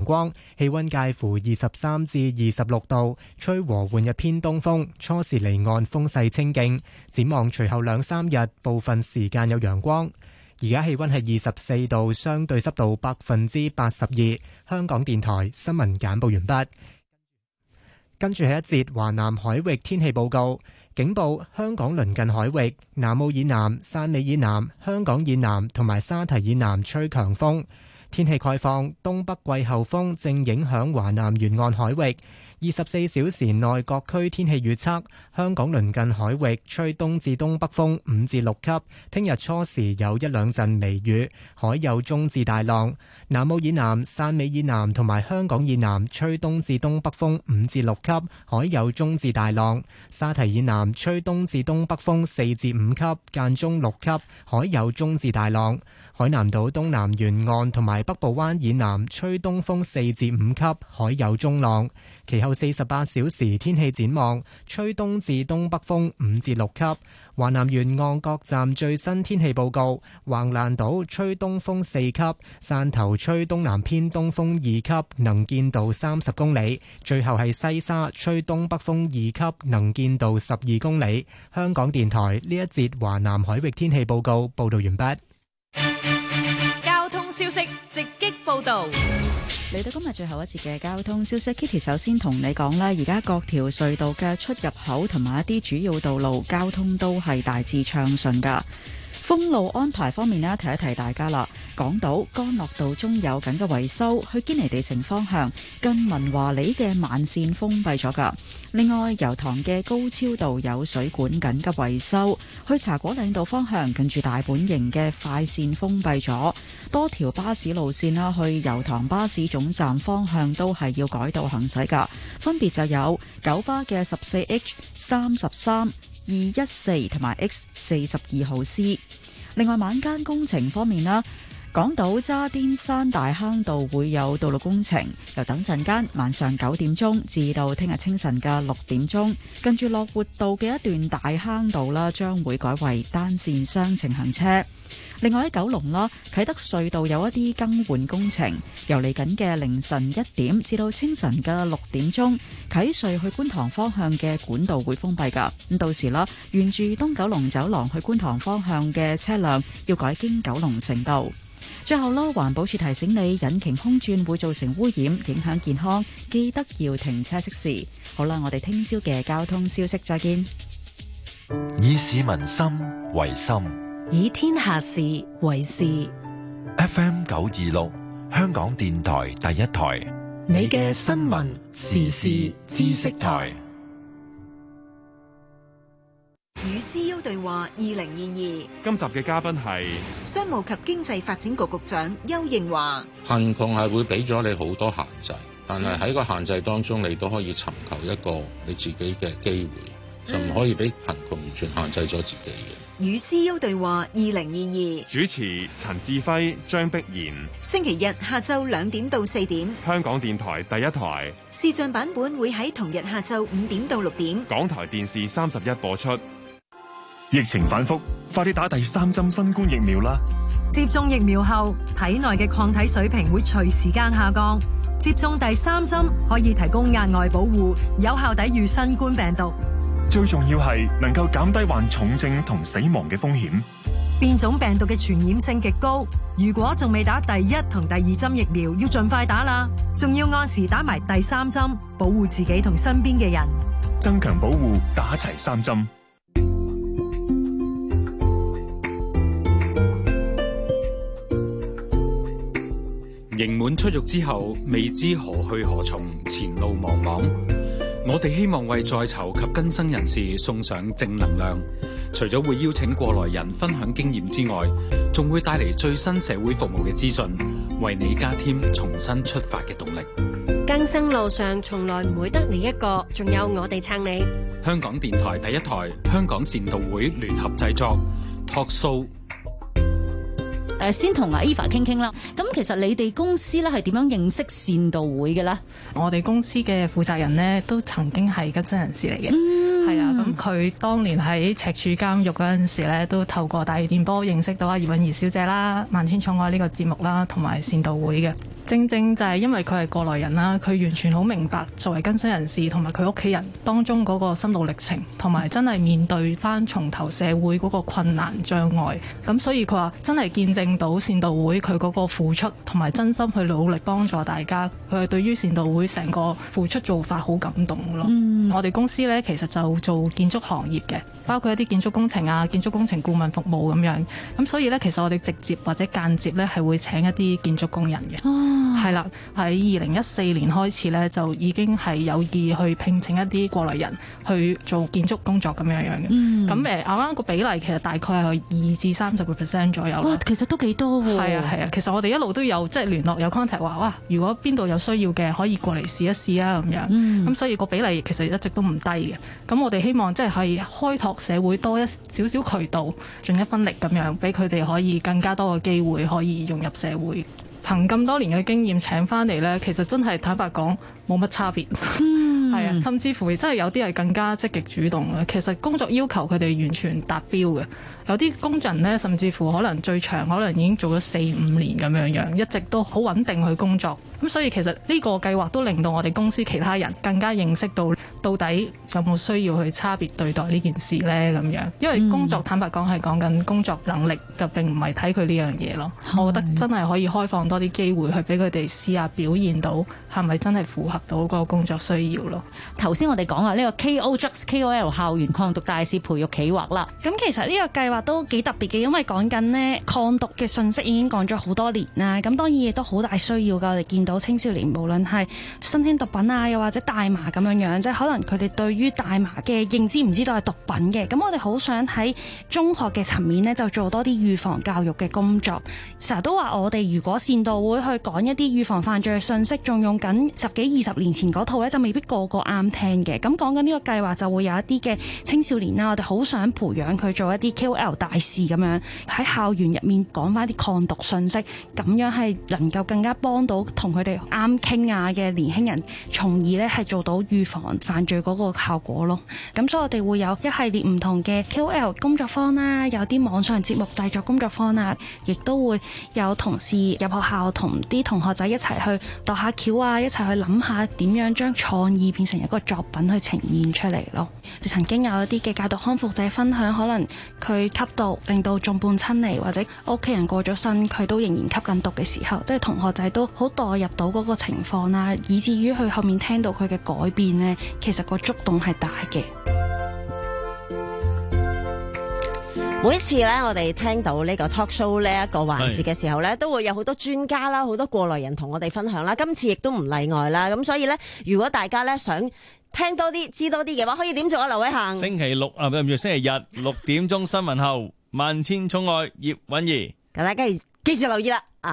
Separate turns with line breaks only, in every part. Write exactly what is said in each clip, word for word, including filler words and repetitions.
光，氣溫介乎二十三至二十六度，吹和緩嘅偏東風，初時離岸風勢清勁。展望隨後兩三日，部分時間有陽光。而家氣溫係二十四度，相對濕度百分之八十二。香港電台新聞簡報完畢。跟住係一節華南海域天氣報告。警報：香港鄰近海域、南澳以南、汕尾以南、香港以南同埋沙堤以南吹強風。天氣概況：東北季候風正影響華南沿岸海域。二十四小時內各區天氣預測：香港鄰近海域吹東至東北風五至六級，聽日初時有一兩陣微雨，海有中至大浪。南澳以南、汕尾以南同埋香港以南吹東至東北風五至六級，海有中至大浪。沙堤以南吹東至東北風四至五級，間中六級，海有中至大浪。海南島東南沿岸同埋北部灣以南吹東風四至五級，海有中浪。其後四十八小時天氣展望，吹東至東北風五至六級。華南沿岸各站最新天氣報告：橫瀾島吹東風四級，汕頭吹東南偏東風二級，能見度三十公里。最後係西沙吹東北風二級，能見度十二公里。香港電台呢一節華南海域天氣報告報道完畢。
交通消息直擊報道。
嚟到今日最後一節嘅交通消息 ，Kitty 首先同你講啦，而家各條隧道嘅出入口同埋一啲主要道路交通都係大致暢順噶。封路安排方面呢，提一提大家啦。港島干諾道中有緊嘅維修，去堅尼地城方向近文華里嘅慢線封閉咗噶。另外，油塘嘅高超道有水管緊急維修，去茶果嶺道方向近住大本營嘅快線封閉咗。多條巴士路線啦，去油塘巴士總站方向都係要改道行駛噶。分別就有九巴嘅十四 H、三十三、二一四同埋 X 四十二號 C。另外，晚間工程方面啦，港島渣甸山大坑道會有道路工程，由等陣間晚上九點鐘至到聽日清晨嘅六點鐘，跟住樂活道嘅一段大坑道啦，將會改為單線雙程行車。另外喺九龍啦，啟德隧道有一啲更換工程，由嚟緊嘅凌晨一點至到清晨嘅六點鐘，啟隧去觀塘方向嘅管道會封閉噶。咁到時啦，沿住東九龍走廊去觀塘方向嘅車輛要改經九龍城道。最後啦，環保署提醒你，引擎空轉會造成污染，影響健康，記得要停車熄匙。好啦，我哋聽朝嘅交通消息再見。
以市民心為心，
以天下事為事。
F M 九二六，香港電台第一台，
你嘅新聞時事知識台。與 C E O 對話二零二二，
今集嘅嘉賓係
商務及經濟發展局局長邱應華。
貧窮係會俾咗你好多限制，但係喺個限制當中，你都可以尋求一個你自己嘅機會，就唔可以俾貧窮完全限制咗自己嘅。
與 C E O 對話二零二二，
主持陳志輝、張碧然。
星期日下晝兩點到四點，
香港電台第一台
視像版本會喺同日下晝五點到六點，
港台電視三十一播出。
疫情反覆，快啲打第三針新冠疫苗啦！
接種疫苗後，體內嘅抗體水平會隨時間下降。接種第三針可以提供額外保護，有效抵禦新冠病毒。
最重要係能夠減低患重症同死亡嘅風險。
變種病毒嘅傳染性極高，如果仲未打第一同第二針疫苗，要盡快打啦！仲要按時打埋第三針，保護自己同身邊嘅人。
增強保護，打齊三針。
刑滿出獄之後，未知何去何從，前路茫茫。我哋希望為在囚及更生人士送上正能量，除咗會邀請過來人分享經驗之外，仲會帶嚟最新社會服務嘅資訊，為你加添重新出發嘅動力。
更生路上從來唔會得你一個，仲有我哋撐你。
香港電台第一台，香港善導會聯合製作 Talk Show。
誒，先同阿 Eva 傾傾啦。咁其實你哋公司咧係點樣認識善導會嘅咧？
我哋公司嘅負責人呢，都曾經係更生人士嚟嘅，係、嗯、啊。咁佢當年喺赤柱監獄嗰陣時咧，都透過大氣電波認識到阿葉韻儀小姐啦、萬千寵愛呢個節目啦，同埋善導會嘅。 正正就係因為佢係過來人啦，佢完全好明白作為更生人士同埋佢屋企人當中嗰個心路歷程，同埋真係面對翻從頭社會嗰個困難障礙。咁所以佢話真係見證到善道會佢嗰個付出，同埋真心去努力幫助大家。佢係對於善道會成個付出做法好感動咯。嗯、我哋公司呢，其實就做建築行業嘅，包括一啲建築工程啊、建築工程顧問服務咁樣。咁所以呢，其實我哋直接或者間接呢，係會請一啲建築工人嘅。哦，係啦，喺二零一四年開始呢，就已經係有意去聘請一啲過來人去做建築工作咁樣樣嘅。嗯，咁誒啱啱個比例其實大概係二至三十個 percent 左右。
哇，其實都幾多喎。
係啊係啊，其實我哋一路都有即係聯絡有 contact 話，哇，如果邊度有需要嘅可以過嚟試一試啊咁樣。嗯，咁所以個比例其實一直都唔低嘅。咁我哋希望即係係開拓社會多一少少渠道，盡一分力咁樣，俾佢哋可以更加多嘅機會可以融入社會。憑咁多年嘅經驗請翻嚟呢，其實真係坦白講冇乜差別。嗯，係啊，甚至乎真係有啲係更加積極主動嘅。其實工作要求佢哋完全達標嘅。有啲工人呢，甚至乎可能最長可能已經做咗四五年咁樣樣，一直都好穩定去工作。咁所以其實呢個計劃都令到我哋公司其他人更加認識到到底有冇需要去差別對待呢件事呢咁樣。因為工作、嗯、坦白講係講緊工作能力，就並唔係睇佢呢樣嘢咯。嗯、我覺得真係可以開放多啲機會去俾佢哋試下表現到係咪真係符合到嗰個工作需要咯。
頭先我哋講啊，呢個 K O Drugs K O L 校園抗毒大使培育企劃啦。
咁其實呢個計劃都幾特別嘅，因為講緊呢抗毒嘅信息已經講咗好多年啦。咁當然亦都好大需要㗎。我哋見到青少年無論係新興毒品啊，又或者大麻咁樣樣，即係可能佢哋對於大麻嘅認知唔知道係毒品嘅。咁我哋好想喺中學嘅層面呢，就做多啲預防教育嘅工作。成日都話我哋如果善道會去講一啲預防犯罪嘅信息，仲用緊十幾二十年前嗰套呢，就未必個個啱聽嘅。咁講緊呢個計劃就會有一啲嘅青少年啦，我哋好想培養佢做一啲 K O L 大使咁樣，喺校園入面講翻啲抗毒信息，咁樣係能夠更加幫到同佢哋啱傾啊嘅年輕人，從而咧係做到預防犯罪嗰個效果咯。咁所以我哋會有一系列唔同嘅 K O L 工作坊啦，有啲網上節目製作工作坊啊，亦都會有同事入學校同啲同學仔一齊去度下橋啊，一齊去諗下點樣將創意變成一個作品去呈現出嚟咯。曾經有一啲嘅戒毒康復者分享，可能佢吸毒令到眾叛親離，或者屋企人過咗身，佢都仍然吸緊毒嘅時候，即係同學仔都好代入到嗰個情況啦，以至於佢後面聽到佢嘅改變呢，其實個觸動係大嘅。
每一次咧，我哋聽到呢個 talk show 呢一個環節嘅時候咧，都會有好多專家啦，好多過來人同我哋分享啦。今次亦都唔例外啦。咁所以咧，如果大家咧想聽多啲、知多啲嘅話，可以點做啊？劉偉恒，
星期六啊，唔係星期日六點鐘新聞後，萬千寵愛葉韻儀，
大家記住留意啦。啊，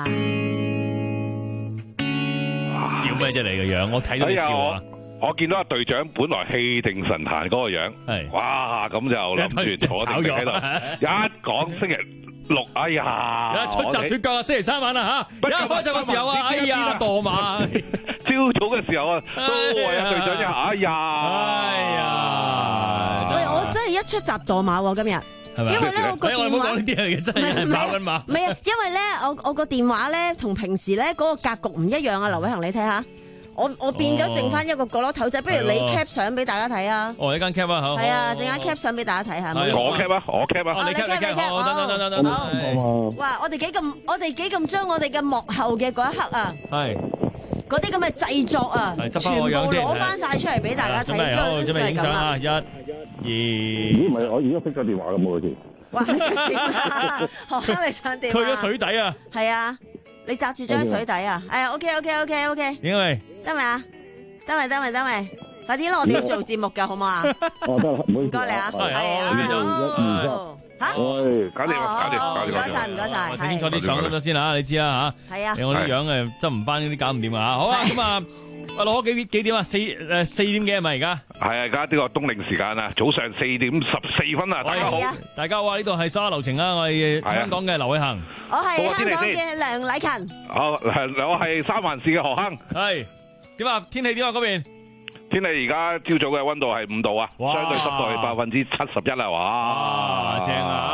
笑咩啫？你嘅樣，我睇到你笑啊！
我見到阿隊長本來氣定神閒嗰個樣，係哇咁就諗住坐定定喺度，一講星期六，哎呀，
出閘脫腳啊！星期三晚啊嚇，一開閘嘅時候啊，哎呀墮馬，
朝早嘅時候啊，都為阿隊長一下，哎呀，哎
呀，喂，我真係一出閘墮馬喎今日。因為咧，我個電話唔係唔係唔係啊！因為咧，我我個電話咧同平時咧嗰個格局唔一樣啊！劉偉恒，你睇下，我我變咗剩翻一個角落頭仔，不如你 cap 相俾大家睇啊！
哦，一間 cap 啊，好係
啊，陣間 cap 相俾大家睇下。
我 cap 啊，我 cap 啊，
你 cap 你 cap，好，等等等等等，好。哇！我哋幾咁，我哋幾咁將我哋嘅幕後嘅嗰一刻啊，係嗰啲咁嘅製作啊，全部攞翻晒出嚟俾大家睇。
好，準備影相啊！一二，
咦？唔係，我而家熄咗電話咁喎，好似。
哇！學生你想點啊？
去咗水底啊！
係啊，你揸住張水底啊！誒 ，OK OK OK OK，
因為
得未啊？得未？得未？得未？快啲啦！我哋要做節目㗎，好唔好啊？
哦，得啦，唔好意思。
唔該你啊，係啊，好。嚇！
喂，搞掂，搞掂，搞掂，
唔該曬，唔該曬。
睇清楚啲相得先啦，你知啦嚇。
係啊。
我啲樣誒執唔翻，呢啲搞唔掂啊！好啊，咁啊。啊，攞幾幾點啊？四誒四點幾係咪而家？
係啊，而家呢個冬令時間啊，早上四點十四分啊！大家好，
大家好啊！呢度係沙流情啊，我係香港嘅劉偉恒，
我係香港嘅梁禮勤，
哦，係我係三藩市嘅何亨，
係點啊？天氣點啊？嗰邊
天氣而家朝早嘅溫度係五度啊，相對濕度係百分之七十一啊！哇，
正啊，係啊！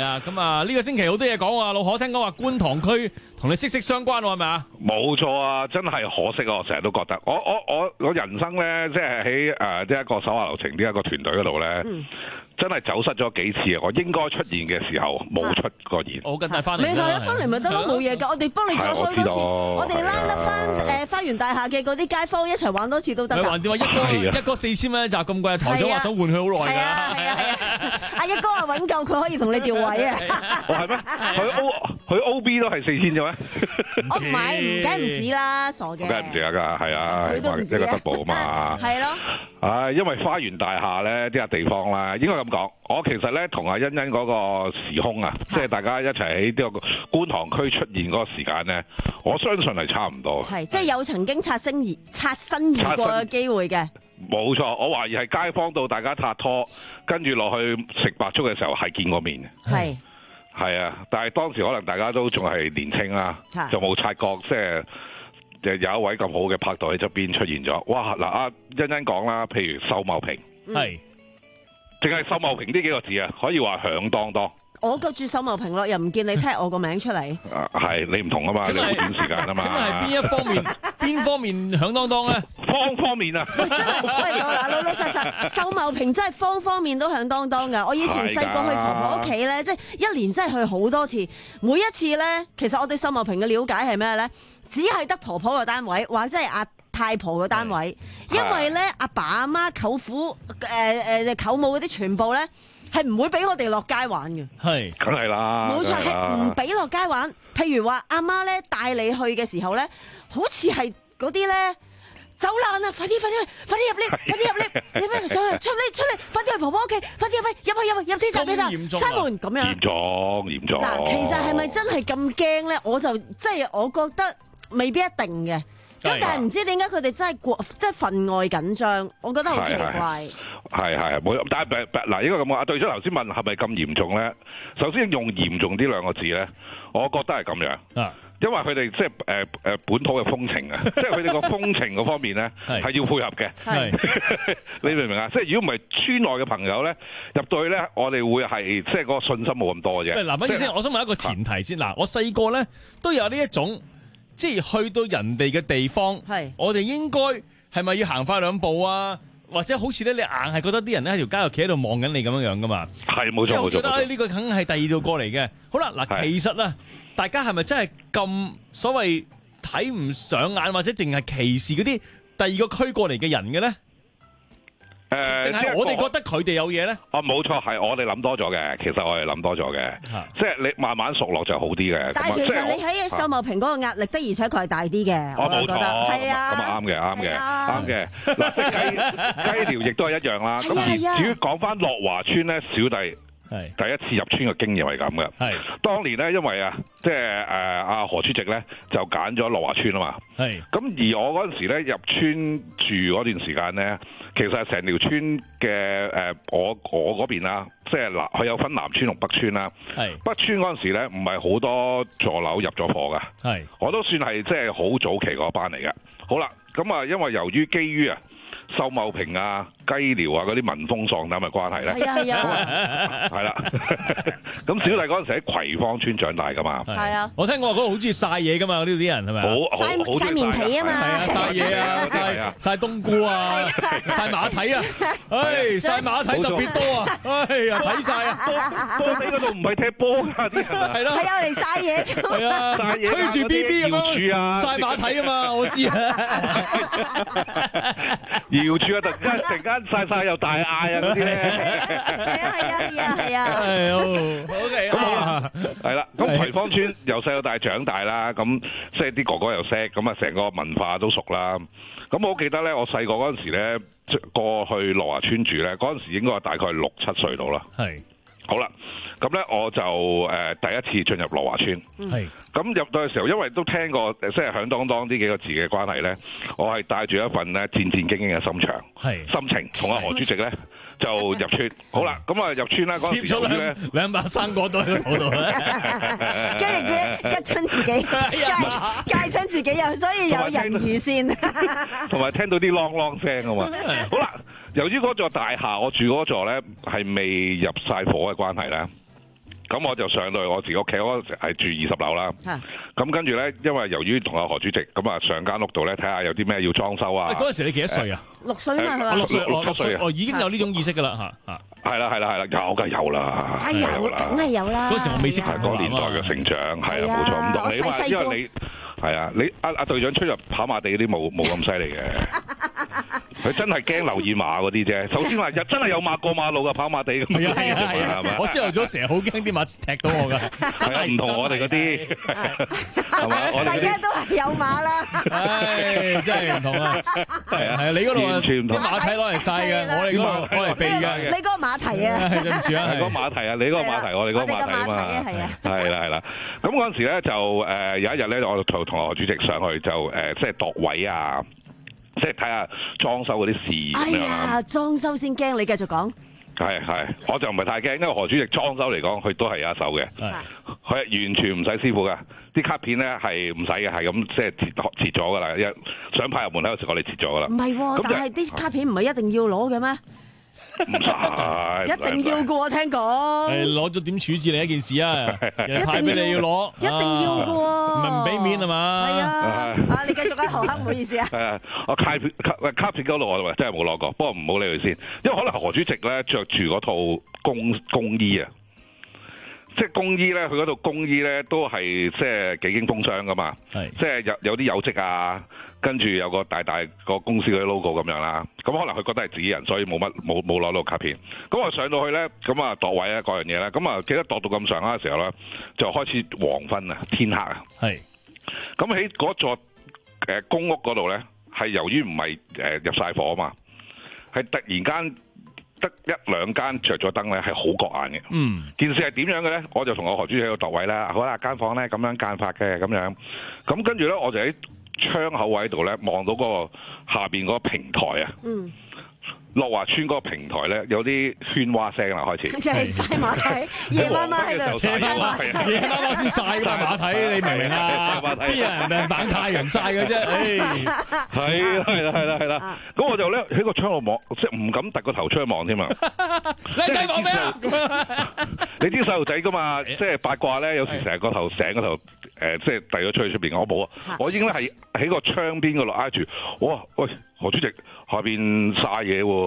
啊，咁啊呢個星期好多嘢講啊，老可聽講話觀塘區同你息息相關喎，係咪啊？
冇錯啊，真係可惜啊！我成日都覺得，我我我我人生咧，即係喺誒即係一個手下留情呢一個團隊嗰度咧。嗯真係走失咗幾次啊！我應該出現嘅時候冇出過現。
我近日翻嚟，
你係翻嚟咪得咯，冇嘢㗎。我哋幫你再開多次，我哋拉得翻誒花園大廈嘅嗰啲街坊一齊玩多次都得㗎。
橫掂話一哥一哥四千蚊一集咁貴，台長話想換佢好耐㗎。係啊係啊係啊！
阿一哥啊揾夠，佢可以同你調位啊。
哦係咩？佢 O 佢 O B 都係四千啫咩？
我唔係，唔梗唔止啦，傻嘅。
梗係唔止啊㗎，係啊，一個 double 啊嘛。
係咯。
唉，因為花園大廈咧呢個地方啦，應該咁講。我其實咧同阿欣欣嗰個時空啊，即係大家一齊喺呢個觀塘區出現嗰個時間咧，我相信係差唔多。
係，即係有曾經擦身而擦身而過嘅機會嘅。
冇錯，我懷疑係街坊到大家拍拖，跟住落去食白粥嘅時候係見過面嘅。係。係啊，但係當時可能大家都仲係年青啦，就冇察覺即係。就有一位咁好嘅拍檔喺側邊出現咗，哇！嗱，阿欣欣講啦，譬如秀茂坪，係、嗯，淨係秀茂坪呢幾個字啊，可以話響當當。
我個住秀茂坪咯，又唔見你踢我個名出嚟。
啊，係你唔同啊嘛，你好短時間啊嘛。
咁係邊一方面？邊方面響當當咧？
方方面啊！
喂，真係，喂，嗱，老老實實，秀茂坪真係方方面都響當當㗎。我以前細個去婆婆屋企咧，即係一年真係去好多次，每一次咧，其實我對秀茂坪嘅了解係咩咧？只係得婆婆個單位，或者係阿太婆個單位，因為咧阿爸阿媽、舅父、誒誒舅母嗰啲全部咧係唔會俾我哋落街玩嘅。係，
梗係啦，
冇錯，係唔俾落街玩。譬如話阿媽咧帶你去嘅時候咧，好似係嗰啲咧走爛啊！快啲快啲快啲入嚟，快啲入嚟！你咩上嚟出嚟出嚟？快啲去婆婆屋企！快啲入去入去入去入天閘呢度閂門咁樣。
嚴重嚴重。
嗱，其實係咪真係咁驚咧？我就即係我覺得。未必一定嘅，咁但係唔知點解佢哋真係過，即係分外緊張，我覺得好奇怪。
係係冇，但係嗱，應該咁講。阿隊長頭先問係咪咁嚴重咧？首先用嚴重呢兩個字咧，我覺得係咁樣。啊，因為佢哋即係誒誒本土嘅風情啊，即係佢哋個風情嗰方面咧係要配合嘅。係，你明唔明啊？即係如果唔係村內嘅朋友咧入到去咧，我哋會係即係嗰個信心冇咁多啫。
嗱，乜意思？我想問一個前提先。嗱，我細個咧都有呢一種。即係去到人哋嘅地方，我哋應該係咪要行快兩步啊？或者好似咧，你硬係覺得啲人咧喺條街度企喺度望緊你咁樣樣噶嘛？
係冇錯冇錯。
即係我覺得呢個梗係第二度過嚟嘅。好啦，嗱，其實啊，大家係咪真係咁所謂睇唔上眼，或者淨係歧視嗰啲第二個區過嚟嘅人嘅咧？誒，定係我哋覺得佢哋有嘢咧？
哦，冇錯，係我哋諗多咗嘅。其實我哋諗多咗嘅，即係你慢慢熟落就好啲嘅。
但係其實你喺秀茂坪嗰個壓力的而且確係大啲嘅。我冇覺得，係啊，
咁啊啱嘅，啱嘅，啱嘅。嗱，雞雞寮亦都係一樣啦。咁而至於講翻樂華村咧，小弟係第一次入村嘅經驗係咁嘅。係當年咧，因為啊，即係誒阿何主席咧就揀咗樂華村啊嘛。係咁而我嗰陣時咧入村住嗰段時間咧。其實成條村嘅誒、呃，我我嗰邊啦，即係南，佢有分南村同北村啦。係北村嗰陣時咧，唔係好多座樓入咗貨噶。係我都算係即係好早期嗰班嚟嘅。好啦，咁啊，因為由於基於啊秀茂坪啊、雞寮啊嗰啲民風喪膽嘅關係咧，係啊係啊，係啦。咁小弟嗰陣時喺葵芳村長大噶嘛，
係啊。
我聽講話嗰度好中意曬嘢噶嘛，呢度啲人係咪？
好好
曬曬面皮啊嘛，
係啊，曬嘢啊，曬曬冬菇啊，曬馬蹄啊，唉，曬馬蹄特別多啊，哎呀，睇曬啊，
波地嗰度唔係踢波㗎啲人啊，
係咯，
係有嚟曬嘢，
係啊，吹住 B B 咁樣曬馬蹄啊嘛，我知啊。
搖住啊！突然間突然間曬曬又大嗌啊嗰啲咧，
係啊係啊係啊係啊，
係好 OK 啊，
係啦。咁葵芳村由細到大長大啦，咁即係啲哥哥又識，咁啊成個文化都熟啦。咁我記得咧，我細個嗰陣時咧過去樂華村住咧，嗰陣時應該係大概六七歲到啦。係。好啦，咁咧我就誒、呃、第一次進入樂華村，係咁入到嘅時候，因為都聽過即係響當當呢幾個字嘅關係咧，我係帶住一份咧戰戰兢兢嘅心腸，係心情，同阿何主席咧就入村。好啦，咁啊入村啦嗰陣時咧，兩
兩把生果都喺個肚度咧，
跟住佢吉親自己，戒戒親自己又，所以有人魚線，
同埋聽到啲啷啷聲啊嘛。好啦。由於嗰座大廈，我住嗰座咧係未入晒火嘅關係咧， 咁我就上到去我自己屋企，嗰陣時係住二十樓啦。咁跟住咧，因為由於同阿何主席咁啊上間屋度咧，睇下有啲咩要裝修啊。
嗰陣時你幾多歲啊？
六歲啊嘛，
六歲
六歲
哦，已經有呢種意識㗎啦嚇嚇。
係啦係啦係啦，有梗係有啦，
梗係有，梗係有啦。
嗰時我未識
嗰年代嘅成長，係啊冇錯。唔同你話，因為你。係啊，你阿阿隊長出入跑馬地嗰啲冇冇咁犀利嘅，佢真係驚留意馬嗰啲啫。首先話真係有馬過馬路㗎，跑馬地咁樣係啊係啊，
我朝頭早成日好驚啲馬踢到我㗎，
係啊唔同我哋嗰啲係嘛，我哋
大家都係有馬啦，
唉真係唔同啊，係啊係啊，你嗰度
完全唔同，
馬蹄攞嚟曬嘅，我哋嗰度攞嚟避嘅，
你嗰個馬蹄啊，
對唔住啊，
嗰個馬蹄啊，你嗰個馬蹄，我哋嗰個馬蹄啊嘛，
係啊
係啦係啦，咁嗰陣時咧就誒有一日咧，我同同何主席上去就誒即係度位啊，即係睇下裝修嗰啲事咁樣啦。
哎呀，裝修先驚，你繼續講。
係係，我就唔係太驚，因為何主席裝修嚟講，佢都係有一手嘅。佢係完全唔使師傅㗎，啲卡片咧係唔使嘅，係咁即係切切咗㗎啦。一想派入門口嗰時，我哋切咗㗎啦。
唔係喎，但係啲卡片唔係一定要攞嘅咩？
唔使，
一定要嘅喎，聽講。
係攞咗點處置你一件事啊？人派俾你要攞，
一定要嘅喎。
唔係唔俾面係嘛？
係啊，啊你繼續啊，何克，唔好意思啊。
係啊，我卡片卡卡片嗰度我真係冇攞過，不過唔好理佢先，因為可能何主席咧着住嗰套工工衣啊。即係工衣咧，佢嗰度工衣咧都係即係幾經風霜噶嘛，即係有有啲有職啊，跟住有個大大個公司嗰啲 logo 咁樣啦。咁可能佢覺得係自己人，所以冇乜冇冇攞到卡片。咁我上到去咧，咁啊度位啊各樣嘢咧，咁啊記得度到咁上下嘅時候咧，就開始黃昏啊，天黑啊。
係。
咁喺嗰座誒公屋嗰度咧，係由於唔係誒入晒火啊嘛，係突然間。得一兩間着咗燈咧，係好覺眼嘅。嗯，件事係點樣嘅咧？我就同我何主席喺度度位啦。好啦，間房咧咁樣間法嘅咁樣。咁跟住咧，我就喺窗口位度咧望到嗰個下邊嗰個平台啊。嗯。樂華村嗰個平台咧，有啲喧嘩聲啦，開始。
就係曬馬蹄，夜晚晚喺度
曬馬
蹄，夜晚晚先曬㗎馬蹄，你明唔明啊？邊人誒猛太陽曬嘅啫？誒，
係啦係啦係啦係啦。咁我就咧喺個窗度望，即係唔敢突個頭出去望添啊！
你仔望咩啊？
你啲細路仔㗎嘛，即係八卦咧，有時成個頭成個頭誒，即係遞咗出去出邊。我冇啊，我已經咧係喺個窗邊嗰度挨住。哇喂，何主席下邊曬嘢喎！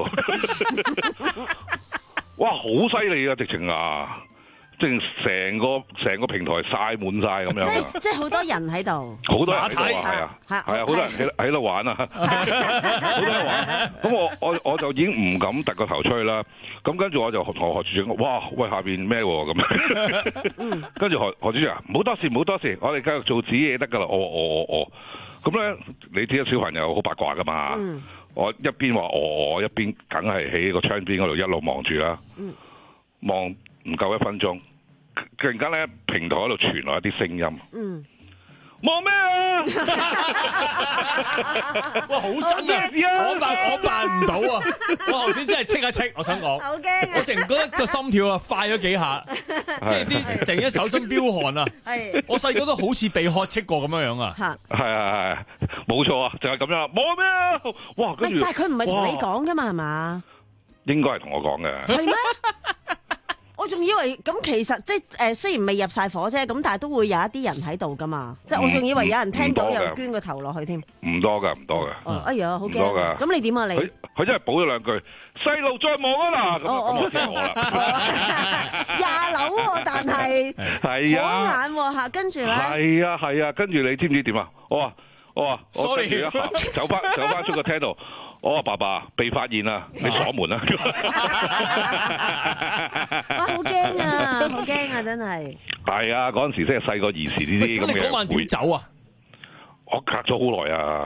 哇，好犀利啊！直情啊，直情成個成個平台曬滿晒咁樣啊！
即即係好多人喺度，
好多人喺度啊，係啊，係啊，好多人喺喺度玩啊，好多人玩。咁我我我就已經唔敢突個頭出去啦。咁跟住我就同何主席講：哇，喂，下邊咩喎？咁，跟住何何主席啊，唔好多事，唔好多事，我哋繼續做自己嘢得㗎啦。我我我我，咁咧，你知小朋友好八卦㗎嘛？嗯我一邊話我我一邊梗係喺個窗邊嗰度一路望住啦，望唔夠一分鐘，突然間咧平台嗰度傳來一啲聲音，嗯，望咩啊？
哇，好真啊！我扮我扮唔到啊！我頭先真係戚一戚，我想講，
好驚！
我淨覺得個心跳啊快咗幾下，即係啲突然間手心飆汗啊！係，我細個都好似被喝斥過咁樣樣啊！
係係係，冇錯啊，就係咁樣。望咩啊？哇！跟住，
但係佢唔係同你講噶嘛，係嘛？
應該係同我講嘅。
係咩？我仲以為咁，其實即係誒，雖然未入晒火啫，咁但係都會有一啲人喺度噶嘛。即係我仲以為有人聽到又捐個頭落去添。唔
多噶，唔多噶。
哦，哎呀，好驚。
唔多噶。
咁你點啊？你
佢佢真係補咗兩句，細路再望啊嗱。咁咁我聽我啦。
廿樓喎，但係
係啊，
好眼喎嚇，跟住咧。
係啊係啊，跟住你知唔知點啊？我話我話我跟住一行走翻走翻出個廳度。我話爸爸被發現啦，你鎖門啦！
哇，好驚啊，好驚啊，真係。
係啊，嗰陣時即係細個兒時呢啲咁嘅。
咁你嗰晚點走啊？
我隔咗好耐啊！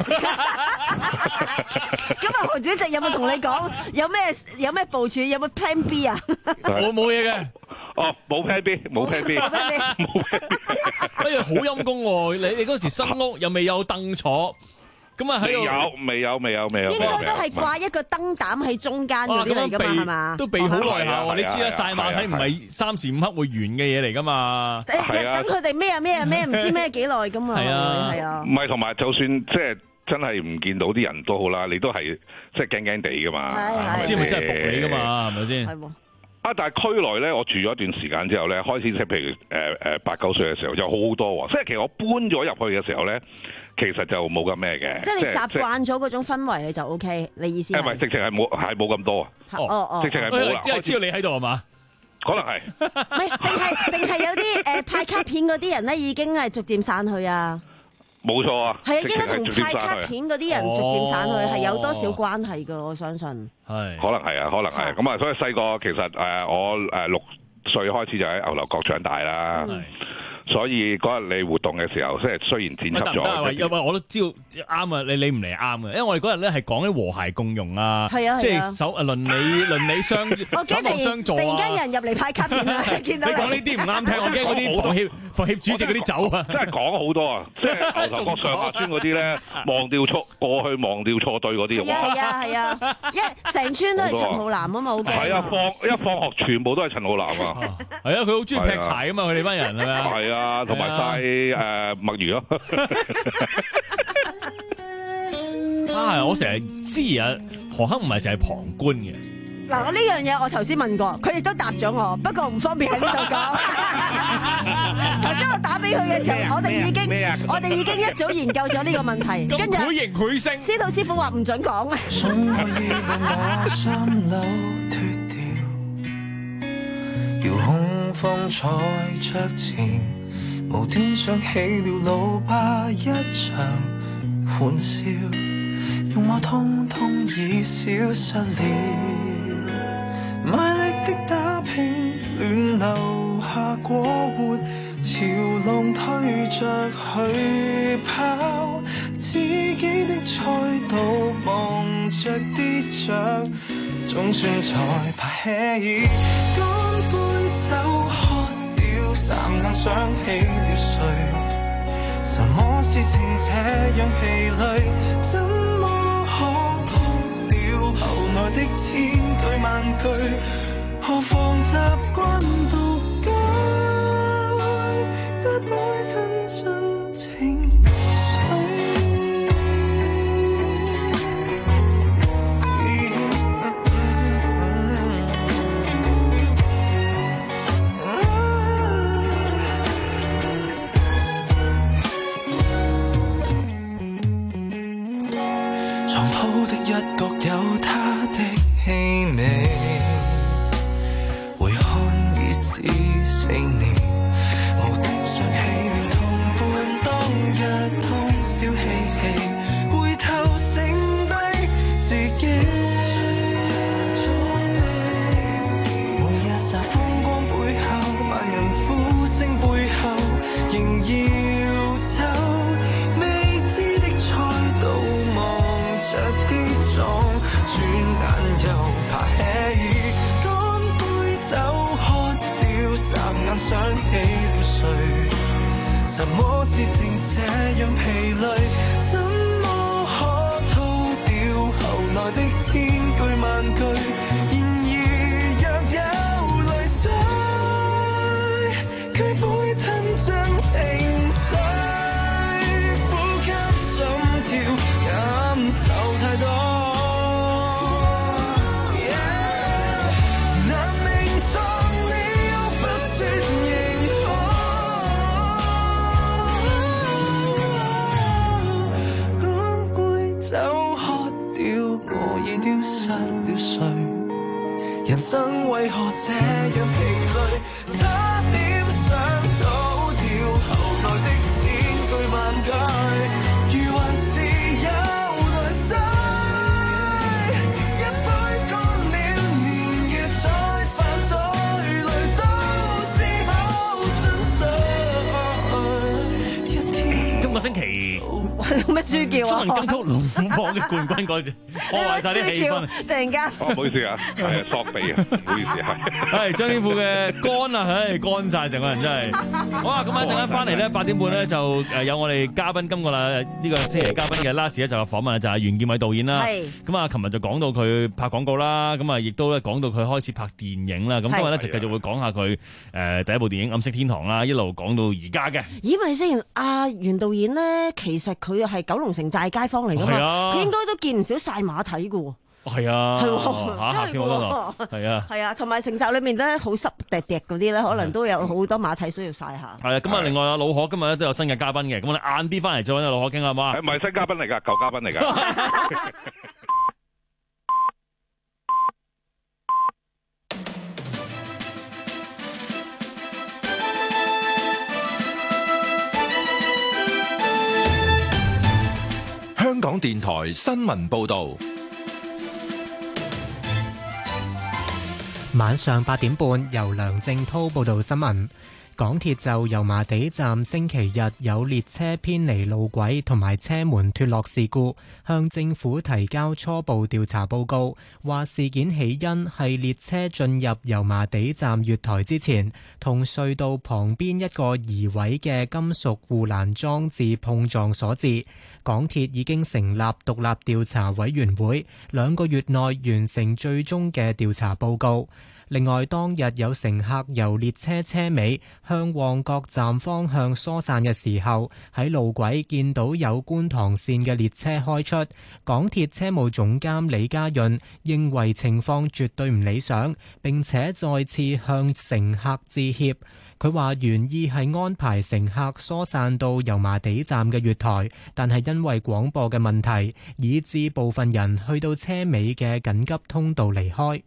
咁啊，何主席有冇同你講有咩有咩部署？有冇 plan B 啊？
我冇嘢嘅。
哦，冇 plan B，冇 plan B，冇
plan B。哎呀，好陰功喎！你你嗰時新屋又未有凳坐。咁啊，喺度
未有未有未有未有，
應該都係掛一個燈膽喺中間嗰啲嚟噶嘛，係嘛？
都避好耐下喎，你知啦，曬馬蹄唔係三時五刻會完嘅嘢嚟噶嘛。
等佢哋咩啊咩啊咩，唔知咩幾耐噶嘛。係啊係啊。
唔係，同埋就算即係真係唔見到啲人都好啦，你都係即係驚驚地噶嘛。
唔知係咪真係仆你噶嘛？係咪先？
啱啊！但係區內咧，我住咗一段時間之後咧，開始即係譬如誒誒八九歲嘅時候，就好好多喎。即係其實我搬咗入去嘅時候咧，其實就冇咁咩嘅。
即係你習慣咗嗰種氛圍，你就 O K。你意思係？
誒唔係，直情係冇係冇咁多啊！
哦哦，
直情係冇啦。
即係知道你喺度係嘛？
可能係。
唔係，定係定係有啲誒派卡片嗰啲人咧，已經係逐漸散去啊！
冇錯啊，
係啊，應該同派卡片嗰啲人逐漸散去係、哦、有多少關係㗎？我相信
係可能係啊，可能係咁啊。所以細個其實誒、呃、我誒六歲開始就喺牛樓角長大啦。嗯所以嗰日你活動嘅時候，即係雖然剪輯咗，
因為我都知道啱啊！你你唔嚟啱嘅，因為我哋嗰日咧係講啲和諧共融啊，即係手倫理倫理相守望相助啊！
突然間有人入嚟派卡片啊！見到
你講呢啲唔啱聽，我驚嗰啲房協房協主席嗰啲走啊！
真係講好多啊！即係牛頭角上下村嗰啲咧，忘掉錯過去忘掉錯對嗰啲
係啊係啊係啊！一成村都係陳浩南啊嘛，好驚！
係啊，放一放學全部都係陳浩南啊！
係啊，佢好中意劈柴啊嘛，佢哋班人係咪啊？
係啊。啊，同埋晒誒墨魚咯！
啊，我成日知啊，何鏗唔係淨係旁觀嘅。
嗱，我呢樣嘢我頭先問過，佢亦都答咗我，不過唔方便喺呢度講。頭先我打俾佢嘅時候，我哋已經我哋已經一早研究咗呢個問題，跟住
佢型佢聲，
司徒師傅話唔準講啊。
風在桌前，無端想起了老爸一場玩笑，容貌通通已消失了，賣力的打拼，亂留下過活，潮浪推着去跑，自己的賽道望着跌着，總算才爬起。酒喝掉，霎眼想起了誰？什麼事情這樣疲累？怎麼可脫掉後來的千句萬句？何況習慣獨居，不會吞進情緒。一角有他的氣味，回看已是四年，無端想起了同伴當日通宵嬉戲，回頭剩低自己，每日撒風光背後，萬人呼聲背後，仍要走未知的賽道，望着啲轉眼又爬起，乾杯酒喝掉，霎眼想起了誰？什麼事情這樣疲累？怎麼可吐掉後來的千句萬句？然而若有淚水，卻不會吞進情緒，呼吸心跳感受太多。丟失了誰？人生為何這樣疲累？差點想倒掉後來的千句萬句，如還是有淚水，一杯乾了，年月再犯罪，淚都是好真實。一天
今個星期
咩豬叫啊？
中文金曲龍虎榜嘅冠軍嗰隻，破壞晒啲氣氛。
突然間，
哦，唔好意思啊，係啊，索鼻啊，唔好意思係。
係張天賦嘅乾啊，唉，乾晒成個人真係。好啊，咁一陣間翻嚟咧，八點半咧就誒有我哋嘉賓今個啦呢個星期嘉賓嘅 last 咧就有訪問就係袁健偉導演啦。係。咁啊，琴日就講到佢拍廣告啦，咁啊亦都咧講到佢開始拍電影啦。咁今日咧就繼續會講下佢誒第一部電影《暗色天堂》啦，一路講到而家嘅。
咦，咪先阿袁導演咧，其實佢係九龍城寨街坊嚟噶嘛，佢、啊、應該都見唔少晒馬蹄噶喎。
係啊，
係喎，
嚇嚇
真係喎，
係啊，
係啊，同埋成集裏面咧好濕滴滴嗰啲咧，可能都有好多馬蹄需要曬下。
係啊，咁啊，另外啊，老何今日咧都有新嘅嘉賓嘅，咁我哋晏啲翻嚟再揾阿老何傾好嘛？
係唔係新嘉賓嚟㗎？舊嘉賓嚟㗎。
香港電台新聞報道，
晚上八點半由梁正滔報道新聞。港鐵就油麻地站星期日有列車偏離路軌同埋車門脫落事故，向政府提交初步調查報告，話事件起因係列車進入油麻地站月台之前，同隧道旁邊一個移位嘅金屬護欄裝置碰撞所致。港鐵已經成立獨立調查委員會，兩個月內完成最終嘅調查報告。另外，當日有乘客由列車車尾向旺角站方向疏散嘅時候，喺路軌見到有觀塘線嘅列車開出。港鐵車務總監李家潤認為情況絕對唔理想，並且再次向乘客致歉。佢話原意係安排乘客疏散到油麻地站嘅月台，但係因為廣播嘅問題，以致部分人去到車尾嘅緊急通道離開。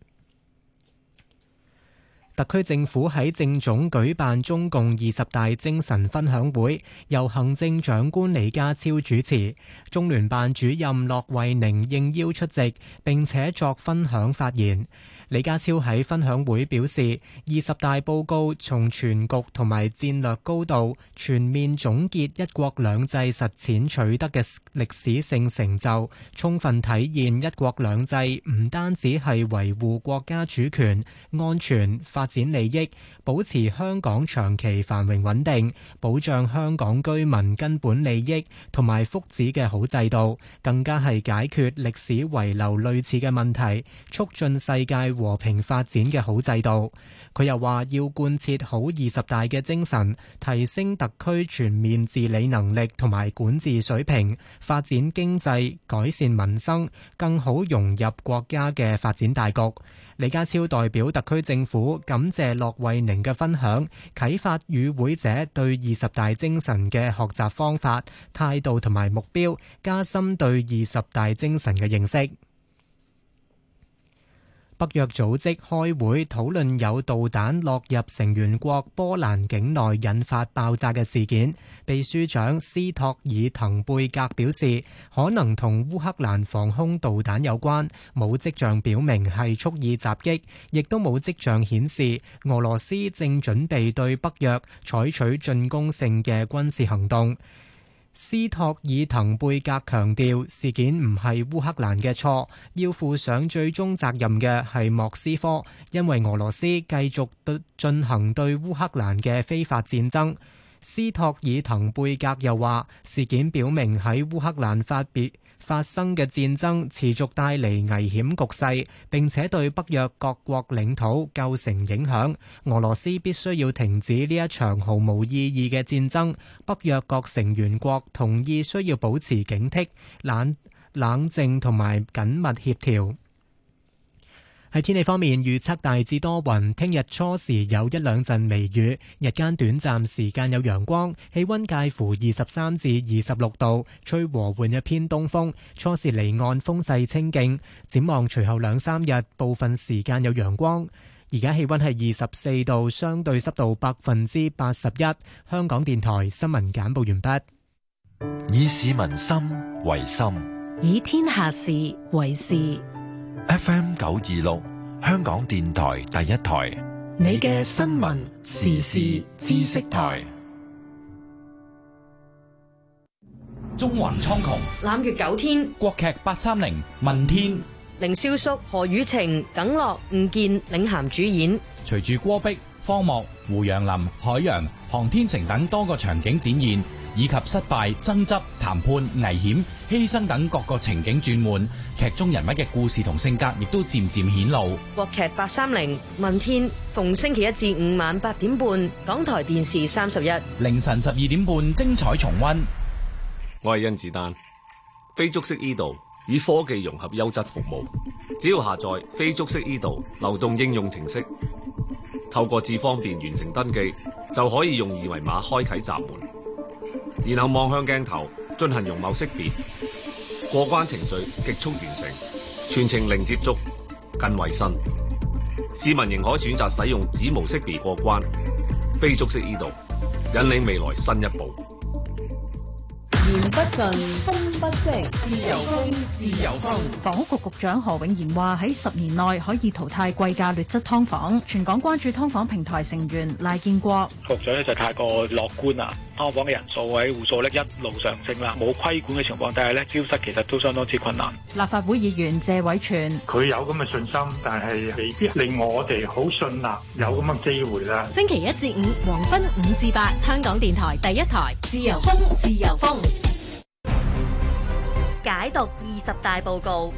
特區政府喺政總舉辦中共二十大精神分享會，由行政長官李家超主持，中聯辦主任駱惠寧應邀出席，並且作分享發言。李家超喺分享會表示，二十大報告從全局同埋戰略高度全面總結一國兩制實踐取得嘅歷史性成就，充分體現一國兩制唔單止係維護國家主權、安全、發展利益，保持香港長期繁榮穩定，保障香港居民根本利益同埋福祉嘅好制度，更加係解決歷史遺留類似嘅問題，促進世界和平發展嘅好制度。佢又話要貫徹好二十大嘅精神，提升特區全面治理能力同埋管治水平，發展經濟，改善民生，更好融入國家嘅發展大局。李家超代表特區政府感謝駱惠寧嘅分享，啟發與會者對二十大精神嘅學習方法、態度同埋目標，加深對二十大精神嘅認識。北約組織開會討論有導彈落入成員國波蘭境內引發爆炸嘅事件。秘書長斯托爾滕貝格表示，可能同烏克蘭防空導彈有關，冇跡象表明係蓄意襲擊，亦都冇跡象顯示俄羅斯正準備對北約採取進攻性嘅軍事行動。斯托爾滕貝格強調，事件唔係烏克蘭嘅錯，要負上最終責任嘅係莫斯科，因為俄羅斯繼續進行對烏克蘭嘅非法戰爭。斯托爾滕貝格又話，事件表明喺烏克蘭發別發生嘅戰爭持續帶嚟危險局勢，並且對北約各國領土構成影響。俄羅斯必須要停止呢一場毫無意義嘅戰爭。北約各成員國同意需要保持警惕、冷冷靜同埋緊密協調。喺天氣方面，預測大致多雲，聽日初時有一兩陣微雨，日間短暫時間有陽光，氣溫介乎二十三至二十六度，吹和緩一偏東風，初時離岸風勢清勁。展望隨後兩三日，部分時間有陽光。而家氣溫係二十四度，相對濕度百分之八十一。香港電台新聞簡報完畢。
以市民心為心，
以天下事為事。
F M 九二六，香港電台第一台，
你嘅新聞時事知識台。
中環蒼穹，
攬月九天，
國劇八三零問天，
凌瀟肅、何雨晴、耿樂、吳健領銜主演。
隨住戈壁、荒漠、胡楊林、海洋、航天城等多個場景展現，以及失敗、爭執、談判、危險、犧牲等各個情景轉換，劇中人物嘅故事同性格亦都漸漸顯露。
國劇八三零問天，逢星期一至五晚八點半，港台電視三十一，
凌晨十二點半精彩重溫。
我係甄子丹，非足式呢度以科技融合優質服務。只要下載非觸式 e 道流動應用程式，透過智方便完成登記，就可以用二維碼開啟閘門，然後望向鏡頭進行容貌識別，過關程序極速完成，全程零接觸，更衛生。市民仍可選擇使用指模識別過關，非觸式 e 道引領未來新一步。
言不盡，風不息，自由風，自由風。
房屋局局長何永賢話：喺十年內可以淘汰貴價劣質劏房。全港關注劏房平台成員賴建國，
局長咧就太過樂觀啦。劏房嘅人數喺戶數咧一路上升啦，冇規管嘅情況底下咧，消失其實都相當之困難。
立法會議員謝偉銓，
佢有咁嘅信心，但係未必令我哋好信納有咁嘅機會啦。
星期一至五黃昏五至八，香港電台第一台，自由風，自由風。
解讀二十大報告。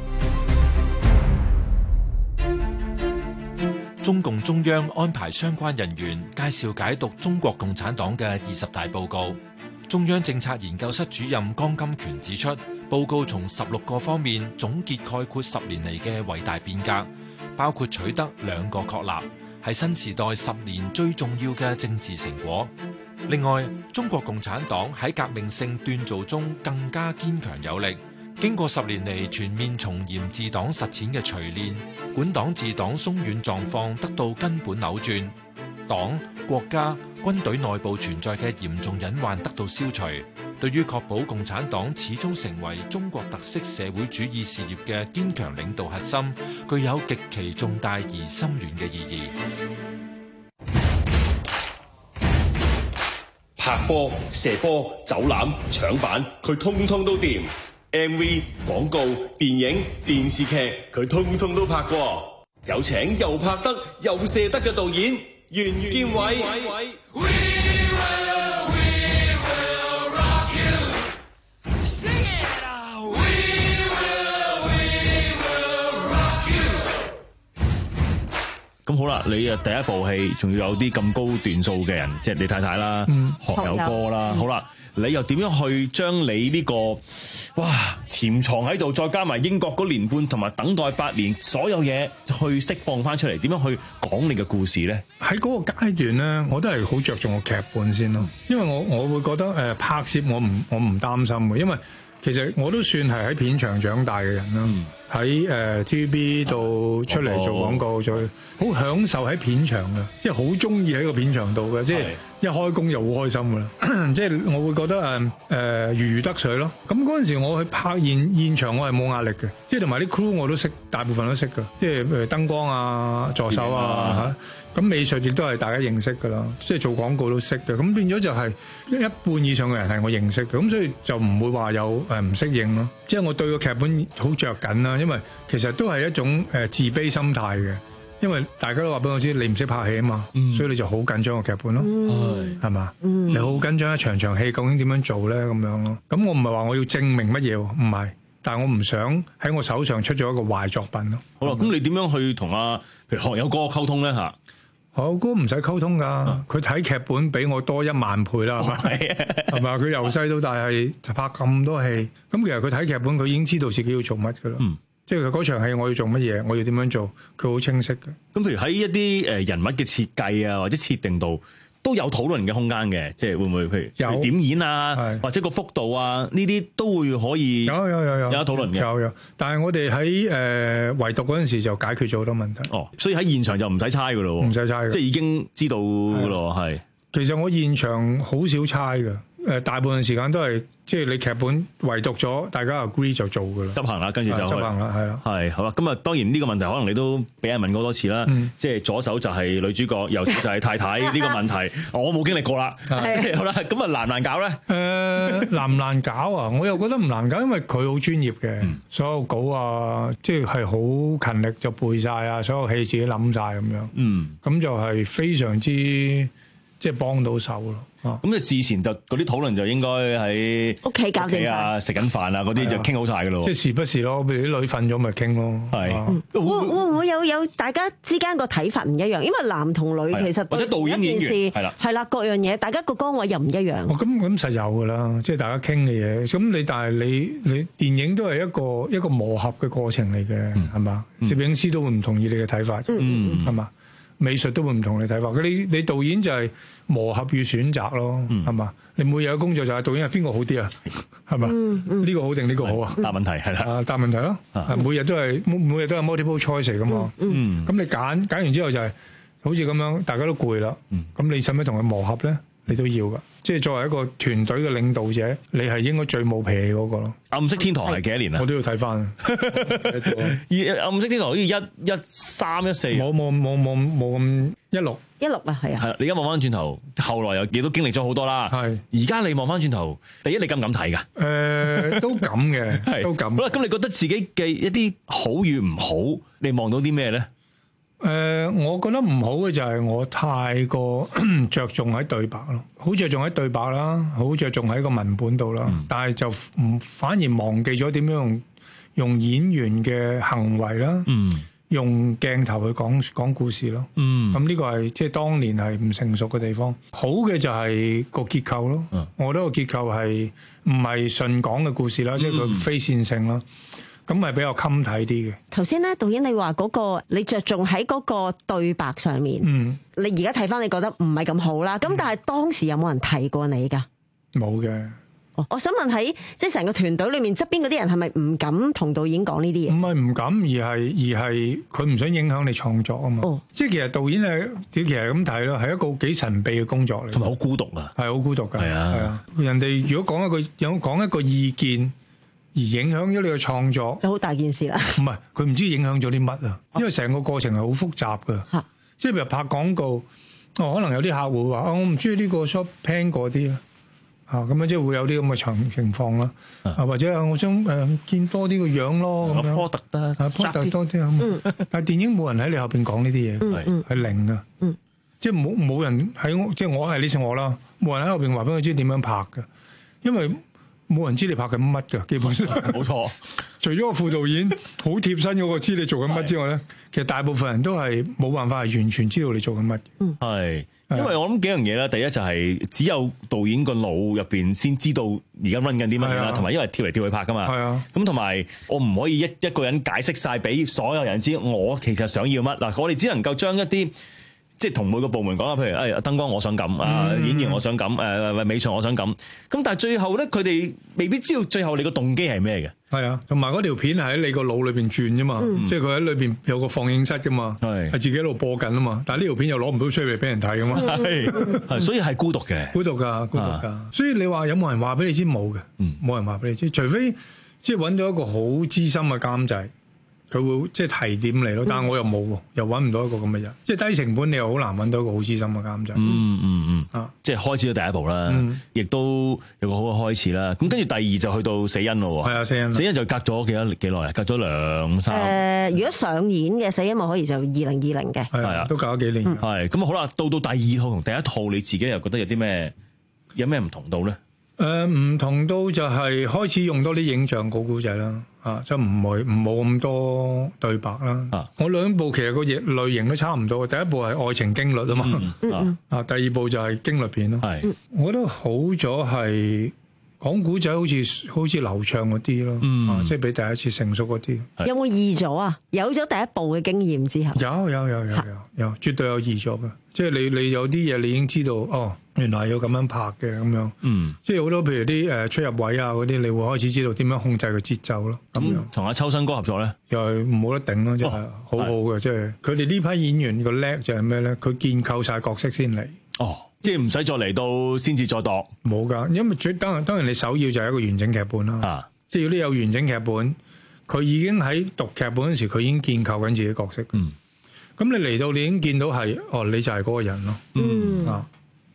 中共中央安排相關人員介紹解讀中國共產黨嘅二十大報告。中央政策研究室主任江金權指出，報告從十六個方面總結概括十年嚟嘅偉大變革，包括取得兩個確立，係新時代十年最重要嘅政治成果。另外，中國共產黨喺革命性鍛造中更加堅強有力。經過十年嚟全面從嚴治黨實踐嘅錘煉，管黨治黨鬆軟狀況得到根本扭轉，黨、國家、軍隊內部存在嘅嚴重隱患得到消除。對於確保共產黨始終成為中國特色社會主義事業嘅堅強領導核心，具有極其重大而深遠嘅意義。
拍波、射波、走籃、搶板，佢通通都掂。M V、廣告、電影、電視劇，佢通通都拍過。有請又拍得又射得嘅導演袁建偉。
咁好啦，你啊第一部戲仲要有啲咁高段數嘅人，即係你太太啦，嗯、學友哥啦，嗯、好啦，你又點樣去將你呢、這個哇潛藏喺度，再加埋英國嗰年半同埋等待八年，所有嘢去釋放翻出嚟，點樣去講你嘅故事咧？
喺嗰個階段咧，我都係好着重個劇本先咯，因為我我會覺得誒、呃、拍攝我唔我唔擔心嘅，因為其實我都算係喺片場長大嘅人啦。嗯喺誒 T V B 度出嚟做廣告，再好享受喺片場嘅，即係好中意喺個片場度嘅，即係一開工就好開心噶啦。即係我會覺得誒誒如魚得水咯。咁嗰陣時我去拍現現場，我係冇壓力嘅，即係同埋啲 crew 我都識，大部分都識嘅，即係誒燈光啊、助手啊嚇。咁美術亦都係大家認識㗎啦，即係做廣告都識嘅。咁變咗就係一半以上嘅人係我認識嘅，咁所以就唔會話有誒唔適應咯。即係我對個劇本好着緊啦，因為其實都係一種誒自卑心態嘅，因為大家都話俾我知你唔識拍戲啊嘛，嗯、所以你就好緊張個劇本咯，係嘛？你好緊張一場場戲究竟點樣做咧咁樣咯。咁我唔係話我要證明乜嘢，唔係。但係我唔想喺我手上出咗一個壞作品咯。
好啦，咁你點樣去同阿譬如學友哥溝通咧嚇？
學友哥唔使溝通㗎，佢睇劇本比我多一萬倍啦，係咪？係咪？佢由細到大係就拍咁多戲，咁其實佢睇劇本佢已經知道自己要做乜㗎啦。嗯，即係佢嗰場戲我要做乜嘢，我要點樣做，佢好清晰嘅。
咁譬如喺一啲誒人物嘅設計啊，或者設定度，都有討論嘅空間嘅，即係會唔會譬如有點演啊，或者個幅度啊，呢啲都會可以有有有有有討論嘅。
有有，但係我哋喺誒圍讀嗰陣時就解決咗好多問題。
哦，所以喺現場就唔使猜噶咯，
唔使猜，
即係已經知道噶咯，係。
其實我現場好少猜噶，誒大部分時間都係即係你劇本圍讀咗，大家 agree 就做噶啦，
執行啦，跟住就
執行啦，係啦，
係好啦。咁啊，當然呢個問題可能你都俾人問過多次啦，嗯、即係左手就係女主角，右手就係太太呢個問題，我冇經歷過啦。係好啦，咁啊難唔難搞咧？誒、
呃、難唔難搞啊？我又覺得唔難搞，因為佢好專業嘅，嗯、所有稿啊，即係係好勤力就背晒啊，所有戲自己諗晒咁樣。嗯，咁就係非常之。 即係幫到手咯。
咁你事前就嗰啲討論就應該喺
屋企搞掂
啊，食緊飯啊嗰啲就傾好晒噶咯。
即係時不時咯，譬如啲女瞓咗咪傾咯。
係、
嗯、會會唔會有有大家之間個睇法唔一樣？因為男同女其實
或者導演演員
係啦係啦各樣嘢，大家個崗位又唔一樣。
哦，咁咁實有噶啦，即係大家傾嘅嘢。咁你但係你你電影都係一個一個磨合嘅過程嚟嘅，係嘛、嗯？攝影師都會唔同意你嘅睇法，
嗯
係嘛？美術都會唔同你睇法。你你導演就係磨合與選擇咯，係嘛、嗯？你每日嘅工作就係導演係邊個好啲啊？係嘛？呢、嗯嗯呢個好定呢個好啊？
答問題係啦，
啊答問題咯。啊、每日都係每日都係 multiple choice 咁嘛。
嗯，
咁你揀揀完之後就係、是、好似咁樣，大家都攰啦。咁、嗯、你使唔使同佢磨合咧？你都要噶。即係作為一個團隊嘅領導者，你係應該最冇脾氣嗰個咯。
暗色天堂係幾多年啊？
我都要睇翻。
暗色天堂好似一一三一四，
冇冇冇冇冇咁一六
一六啊，係啊。
係啦，你而家望翻轉頭，後來又亦都經歷咗好多啦。
係。
而家你望翻轉頭，第一你敢唔敢睇㗎？誒、
呃，都敢嘅，都敢。
好啦，咁你覺得自己嘅一啲好與唔好，你望到啲咩咧？
誒、呃，我覺得唔好嘅就係我太過着重喺對白咯，好着重喺對白啦，好着重喺個文本度啦，嗯、但係就唔反而忘記咗點樣用用演員嘅行為啦，嗯、用鏡頭去講講故事咯。咁呢、嗯、個係即係當年係唔成熟嘅地方。好嘅就係個結構咯，嗯、我覺得個結構係唔係純講嘅故事啦，即係佢非線性啦。咁咪比較襟睇啲嘅。頭先咧，導演你話嗰、嗰個你着重喺嗰個對白上面，嗯，你而家睇翻你覺得唔係咁好啦。咁、嗯、但係當時有冇人提過你㗎？冇嘅。哦，我想問喺即係成個團隊裏面側邊嗰啲人係咪唔敢同導演講呢啲嘢？唔係唔敢，而係而係佢唔想影響你創作啊嘛。哦，即係其實導演係其實咁睇咯，係一個幾神秘嘅工作嚟，同埋好孤獨啊。係好孤獨㗎。係啊，係啊。人哋如果講一個有講一個意見，而影響咗你嘅創作，就好大件事啦。唔係，佢唔知影響咗啲乜啊，因為成個過程係好複雜㗎。即係譬如拍廣告，哦，可能有啲客戶話，哦，我唔中意呢個 shop pan 嗰啲啊，嚇咁樣即係會有啲咁嘅情情況啦。啊，或者我想誒、呃、見多啲個樣咯，咁樣。科特得，科特多啲咁。嗯、但係電影冇人喺你後邊講呢啲嘢，係、嗯、零啊。嗯、即係冇冇人喺我，即係我係呢次我啦，冇人喺後邊話俾我知點樣拍㗎，因為。冇人知你拍緊乜㗎，基本上冇錯。除咗個副導演好貼身嗰個知你做緊乜之外咧，其實大部分人都係冇辦法係完全知道你做緊乜。嗯，係，因為我諗幾樣嘢啦。第一就係只有導演個腦入邊先知道而家 run 緊啲乜嘢啦，同埋因為跳嚟跳去拍㗎嘛。係啊。咁同埋我唔可以一一個人解釋晒俾所有人知，我其實想要乜嗱。我哋只能夠將一啲。即係同每個部門講啦，譬如誒燈光我想咁啊，嗯、演員我想咁誒美術我想咁，咁但係最後咧，佢哋未必知道最後你個動機係咩嘅。係啊，同埋嗰條片係喺你個腦裏邊轉啫嘛，嗯、即係佢喺裏邊有個放映室噶嘛，係係自己喺度播緊啊嘛，但係呢條片又攞唔到出嚟俾人睇噶嘛，係所以係孤獨嘅，孤獨㗎，孤獨㗎。啊、所以你話有冇人話俾你知冇嘅？冇、嗯、人話俾你知，除非即係揾到一個好資深嘅監製。佢會即係提點你咯，但係我又冇喎，又揾唔到一個咁嘅人，即係低成本，你又好難揾到一個好資深嘅監製。嗯嗯嗯，啊，即係開始咗第一步啦，亦、嗯、都有個好嘅開始啦。咁跟住第二就去到死因咯喎。係啊，死因。死因就隔咗幾多幾耐啊？隔咗兩三。誒、呃，如果上演嘅死因咪可以就二零二零嘅。係啊，都隔咗幾年。係咁、嗯、好啦，到到第二套同第一套，你自己又覺得有啲咩有咩唔同到咧？誒、呃，唔同到就係開始用多啲影像講故仔啦。啊，即係唔會唔冇咁多對白啦。啊，我兩部其實個嘢類型都差唔多。第一部係愛情驚慄啊嘛，嗯、啊，第二部就係驚慄片咯。係、嗯，我覺得好咗係講古仔，好似好似流暢嗰啲咯。嗯、啊，即係比第一次成熟嗰啲。有冇易咗啊？有咗第一部嘅經驗之後，有有有有有有，絕對有易咗嘅。即係你你有啲嘢你已經知道哦。原來要咁樣拍嘅咁樣，嗯，即係好多譬如啲誒出入位啊嗰啲，你會開始知道點樣控制個節奏咯。咁樣同阿秋生哥合作咧，又係冇得頂咯，即係好好嘅，即係佢哋呢批演員個叻就係咩咧？佢建構晒角色先嚟，哦，即係唔使再嚟到先至再度，冇㗎，因為最當然當然你首要就係一個完整劇本啦，啊，即係如果你有完整劇本，佢已經喺讀劇本嗰時，佢已經建構緊自己角色，嗯，咁你嚟到你已經見到係，哦，你就係嗰個人咯，嗯啊。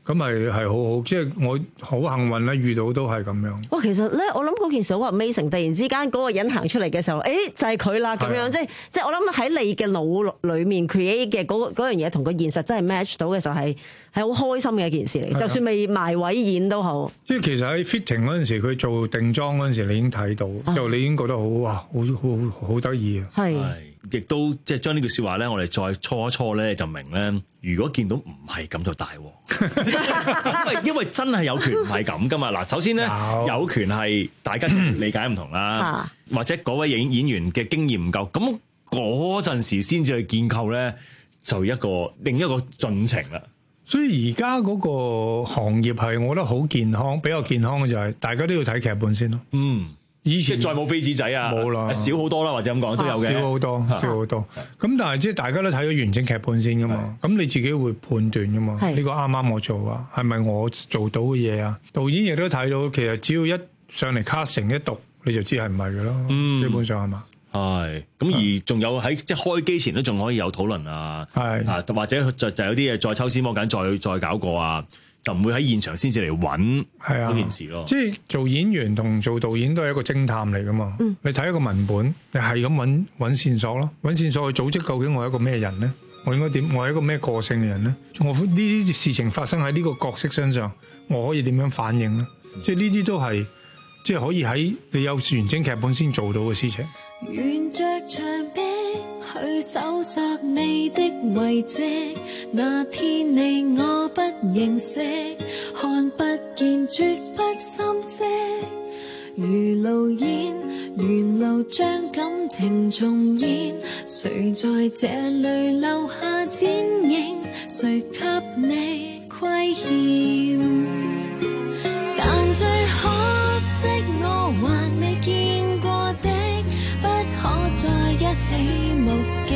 咁咪係好好，即係我好幸運咧，遇到都係咁樣。
哇，其實咧，我諗嗰件事好 Amazing，突然之間嗰個人行出嚟嘅時候，誒就係佢啦咁樣，即係即係我諗喺你嘅腦裡面 create 嘅嗰嗰樣嘢同個現實真係 match 到嘅時候係係好開心嘅一件事嚟，就算未埋位演都好。即係其實喺 fitting 嗰陣時，佢做定妝嗰陣時，你已經睇到，啊、就你已經覺得好哇，好好好得意啊！係。
亦都即係將呢句説話咧，我哋再搓一搓咧，就明咧。如果見到唔係咁就大鑊，因為因為真係有權唔係咁噶嘛。嗱，首先咧有，有權係大家理解唔同啦，或者嗰位演演員嘅經驗唔夠，咁嗰陣時先至去建構咧，就一個另一個進程啦。所以而家嗰個行業係我覺得好健康，比較健康嘅就係大家都要睇劇本先咯。嗯。以前再冇飛紙仔啊，冇啦，少好多啦，或者咁講都有嘅，少好多，少好多。咁但係即係大家都睇咗完整劇本先噶嘛，咁你自己會判斷噶嘛，呢個啱啱我做啊，係咪我做到嘅嘢啊？導演亦都睇到，其實只要一上嚟 casting 一讀，你就知係唔係噶咯，嗯、基本上係嘛。係，咁而仲有喺即係開機前都仲可以有討論啊，係啊，或者就就有啲嘢再抽絲剝繭，再再搞過啊。就唔會喺現場先至嚟揾嗰件事咯。即係做演員同做導演都係一個偵探嚟噶嘛。嗯、你睇一個文本，你係咁揾揾線索咯，揾線索去組織究竟我係一個咩人咧？我應該點？我係一個咩個性嘅人咧？我呢啲事情發生喺呢個角色身上，我可以點樣反應咧？嗯、即係呢啲都係即係可以喺你有完整劇本先做到嘅事情。沿着牆壁去搜索你的遺跡，那天你我不認識，看不見絕不心息，如路煙沿路將感情重現，誰在這裡留下剪影，誰給你虧欠，但最可惜我還未見過的，不可再一起目擊，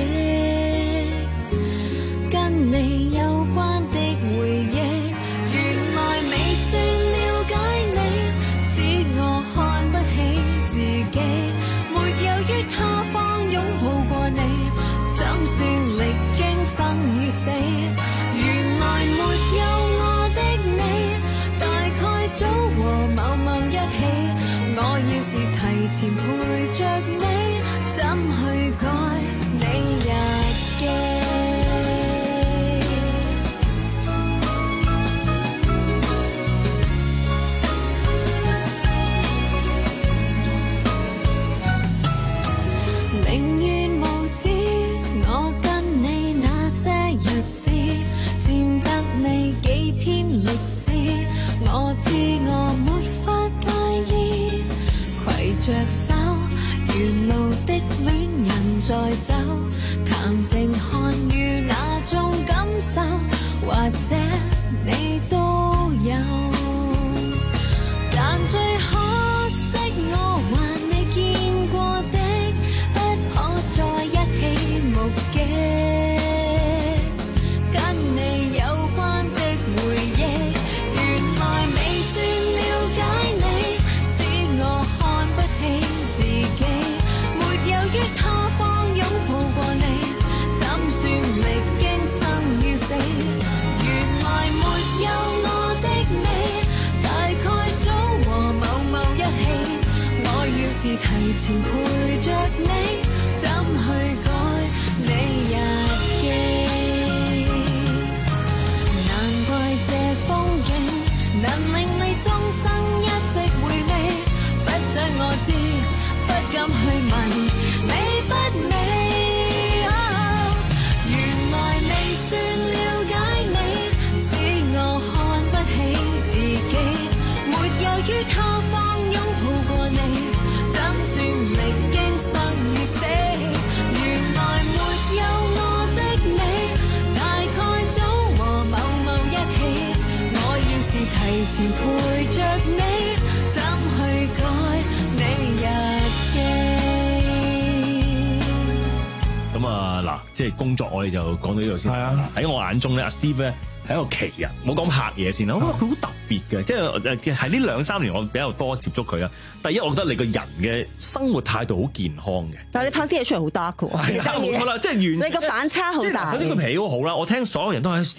跟你有關的回憶，原來未算了解你，使我看不起自己，沒有於他方擁抱過你，怎算歷經生與死，原來沒有我的你，大概早和某某一起，我要是提前陪着你，怎去改你日記？寧願無知，我跟你那些日子，佔得你幾天歷史，我知我沒法介意，攜着手沿路的戀人在走，談情看雨那種感受，或者你都有，但最可惜我還未見過的，不可再一起目擊，跟你有關的回憶，原來未算了解你，使我看不起自己，沒有於他方擁抱過你，怎算歷經生與死，原來沒有我的你，大概早和某某一起，我要是提前陪着你，怎去改你日記？難怪這風景能令你終生一直回味，不想我知，不敢去問美不美，哦，原來未算了解你，使我看不起自己，沒有於他方擁抱過你，怎算歷經生與死，原來沒有我的你，大概早和某某一起，我要是提前陪着你，怎去改你日記？咁啊嗱，即係工作我哋就講到呢度先。係啊，喺我眼中咧，阿 Steve 咧係一個奇人。冇講拍嘢先啦，我覺得佢好特別嘅，即係喺呢兩三年我比較多接觸佢啊。第一，我覺得你個人嘅生活態度好健康嘅。但係你拍啲嘢出嚟好 dark 嘅喎。係啊，冇錯啦，即係完。你個反差好大。首先個脾氣好好啦，我聽所有人都係 Steve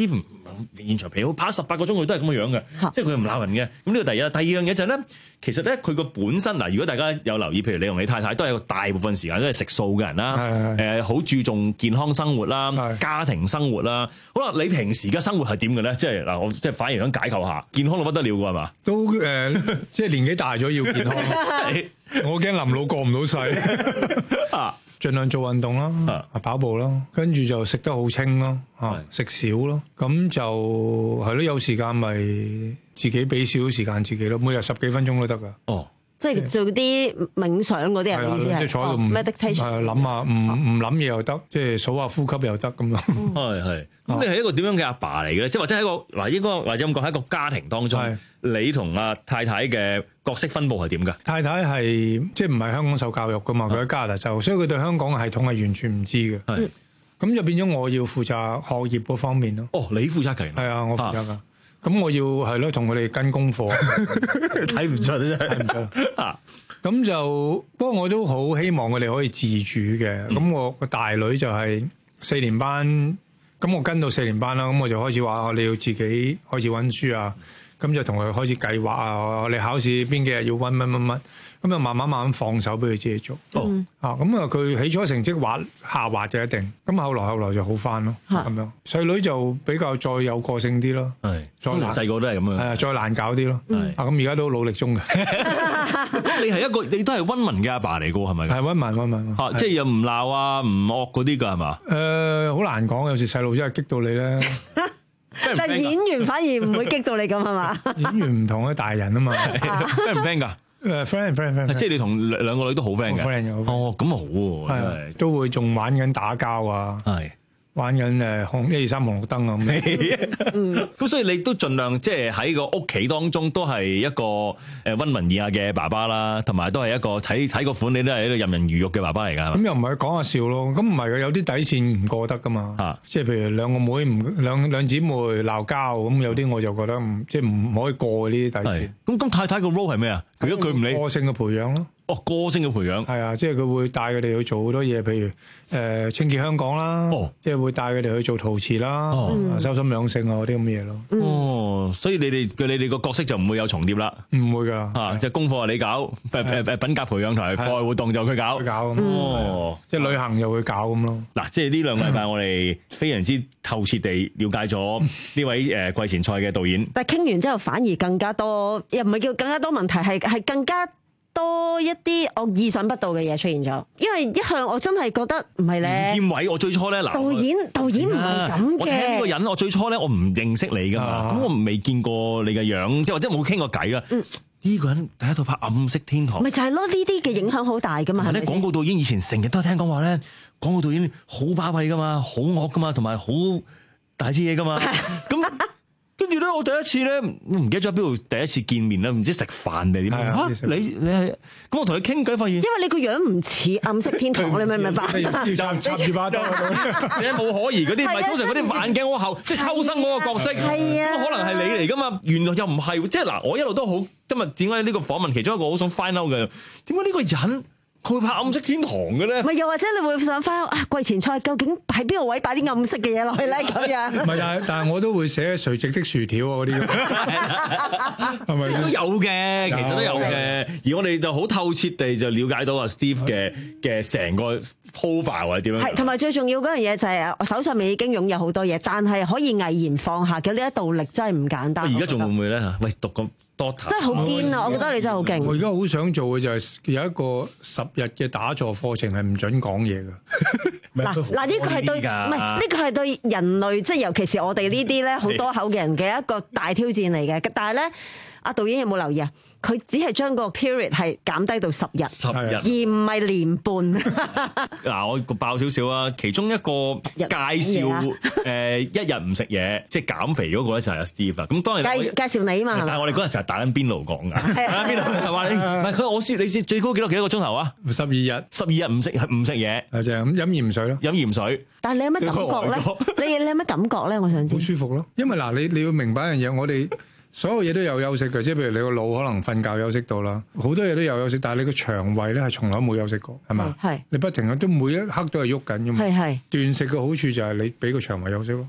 現場皮好拍十八個鐘佢都係咁嘅樣嘅，即係佢唔鬧人嘅。咁呢個第一，第二樣嘢就係、是、咧，其實咧佢個本身嗱，如果大家有留意，譬如你同你太太都係個大部分時間都係食素嘅人啦，誒好、呃、注重健康生活啦，家庭生活啦。好啦，你平時嘅生活係點嘅咧？即係嗱，我即係反而想解構下，健康到不得了㗎係嘛？
都誒、呃，即係年紀大咗要健康。我驚臨老過唔到世啊！盡量做運動啦，啊跑步啦，跟住就食得好清咯，啊食少咯，咁就係咯，有時間咪自己俾少少時間自己咯，每日十幾分鐘都得噶。哦，
即係做啲冥想嗰啲人意思係，
即係坐喺度 meditation， 諗下唔唔諗嘢又得，即係數下呼吸又得咁咯。
係係，咁你係一個點樣嘅阿爸嚟嘅咧？即係或者喺一個嗱，應該或者咁講喺一個家庭當中，你同阿太太嘅角色分佈係點㗎？
太太係即係唔係香港受教育㗎嘛？佢喺加拿大州，所以佢對香港嘅系統係完全唔知嘅。係，咁就變咗我要負責學業嗰方面咯。
哦，你負責嘅？
係啊，我負責㗎。咁我要係咯，同佢哋跟功課，
睇唔出真係睇唔出
啊！咁就不過我都好希望佢哋可以自主嘅。咁、嗯、我個大女就係四年班，咁我跟到四年班啦，咁我就開始話你要自己開始溫書啊。咁就同佢開始計劃啊！你考試邊幾日要溫乜乜乜，咁就慢慢慢慢放手俾佢自己做。哦，啊，咁啊，佢起初成績滑下滑就一定，咁後來後來就好翻咯。咁樣細女就比較再有個性啲咯。係，再
細個都係咁樣。係啊，
再難搞啲咯。係啊，咁而家都努力中嘅。
你係一個，你都係溫文嘅阿爸嚟㗎，係咪？
係溫文溫文。
嚇，即係又唔鬧啊，唔惡嗰啲㗎係嘛？
誒，好難講，有時細路真係激到你咧。
但係演員反而唔會激到你咁係嘛？
演員唔同啊，大人啊嘛
，friend 唔 friend 㗎？
誒 friend friend friend，
即係你同兩個女都好 friend 嘅。
friend
哦，咁好喎，
係都會仲玩緊打交啊。係。玩緊誒紅一二三紅綠燈啊咁，
咁所以你都盡量即係喺個屋企當中都係一個誒溫文爾雅嘅爸爸啦，同埋都係一個睇睇個款你都係一個任人魚肉嘅爸爸嚟㗎。
咁又唔係講下笑咯，咁唔係嘅，有啲底線唔過得㗎嘛。啊，即係譬如兩個妹唔兩兩姊妹鬧交，咁有啲我就覺得唔即係唔可以過呢啲底線。
咁咁太太個 role 係咩啊？如果佢唔理
個性嘅培養咯。
哦，個性嘅培養
係啊，即係佢會帶佢哋去做好多嘢，譬如誒、呃、清潔香港啦，哦、即係會帶佢哋去做陶瓷啦，哦、修心養性啊嗰啲咁嘅嘢咯。
哦，所以你哋佢你哋個角色就唔會有重疊啦，
唔會㗎，
啊，即係功課係你搞，誒誒品格培養同埋課外活動就佢搞，
佢搞咁。哦，即係旅行又會搞咁咯。
嗱，即係呢兩個禮拜我哋非常之透徹地了解咗呢位誒季前賽嘅導演。
但係傾完之後反而更加多，又唔係叫更加多問題，係係更加多一啲我意想不到嘅嘢出現咗，因為一向我真係覺得唔係咧。
吳建偉，我最初咧嗱，
導演導演唔係咁嘅。
我聽呢個人，我最初咧我唔認識你噶嘛，咁、啊、我未見過你嘅樣，即係或者冇傾過偈啦。嗯，呢個人第一套拍《暗色天堂》，
咪就係咯，呢啲嘅影響好大噶嘛。
係咪？廣告導演以前成日都係聽講話咧，廣告導演好巴閉噶嘛，好惡噶嘛，同埋好大支嘢噶嘛，咁。跟住咧，我第一次咧，我唔記得咗喺邊度第一次見面啦，唔知食飯定點樣？你你係咁，我同你傾偈發現，因
為你個樣唔似暗色天堂，你明唔明白？
要插插住把刀，
你冇可疑嗰啲，唔係通常嗰啲眼鏡好厚，即係秋生嗰個角色，咁可能係你嚟噶嘛？原來又唔係，即係嗱，我一路都好，今日點解呢個訪問其中一個好想 find out 嘅，點解呢個人佢會拍暗色天堂嘅咧？
咪又或者你會想翻啊？季前賽究竟喺邊個位擺啲暗色嘅嘢落去咧？咁樣
唔係，但係但係我都會寫垂直的薯條啊嗰啲，係咪
都有嘅？其實都有嘅。而我哋就好透徹地就了解到阿 Steve 嘅嘅成個 profile 或者點樣。係，
同埋最重要嗰樣嘢就係我手上面已經擁有好多嘢，但係可以毅然放下嘅呢一道力真係唔簡單。
而家仲會唔會咧嚇？喂，讀咁。
真係好堅啊！我覺得你真係好勁。
我而家好想做嘅就係有一個十日嘅打坐課程，係唔準講嘢㗎。
嗱嗱，呢個係對，唔係呢個係對人類，即係尤其是我哋呢啲咧好多口嘅人嘅一個大挑戰嚟嘅。但係咧，阿導演有冇留意啊？佢只係將個 period 係減低到十日，十日，而唔係年半。
嗱，我爆少少啊！其中一個介紹誒一日唔食嘢，即係減肥嗰個咧就係阿 Steve 啦。咁當然
介介紹你啊嘛。
但係我哋嗰陣時係打緊邊爐講㗎，打緊邊爐係話你，唔係佢我先，你先最高幾多幾多個鐘頭啊？
十二日，十
二日唔食唔食嘢，
係就係咁飲鹽水咯，
飲鹽水。
但係你有乜感覺咧？你你有乜感覺咧？我想知。
好舒服咯，因為嗱，你你要明白一樣嘢，我哋。所有嘢都有休息嘅，即係譬如你個腦可能瞓覺休息到啦，好多嘢都有休息，但係你個腸胃咧係從來冇休息過，係咪？係。你不停都每一刻都係喐緊㗎嘛。係係。斷食嘅好處就係你俾個腸胃休息咯。
咁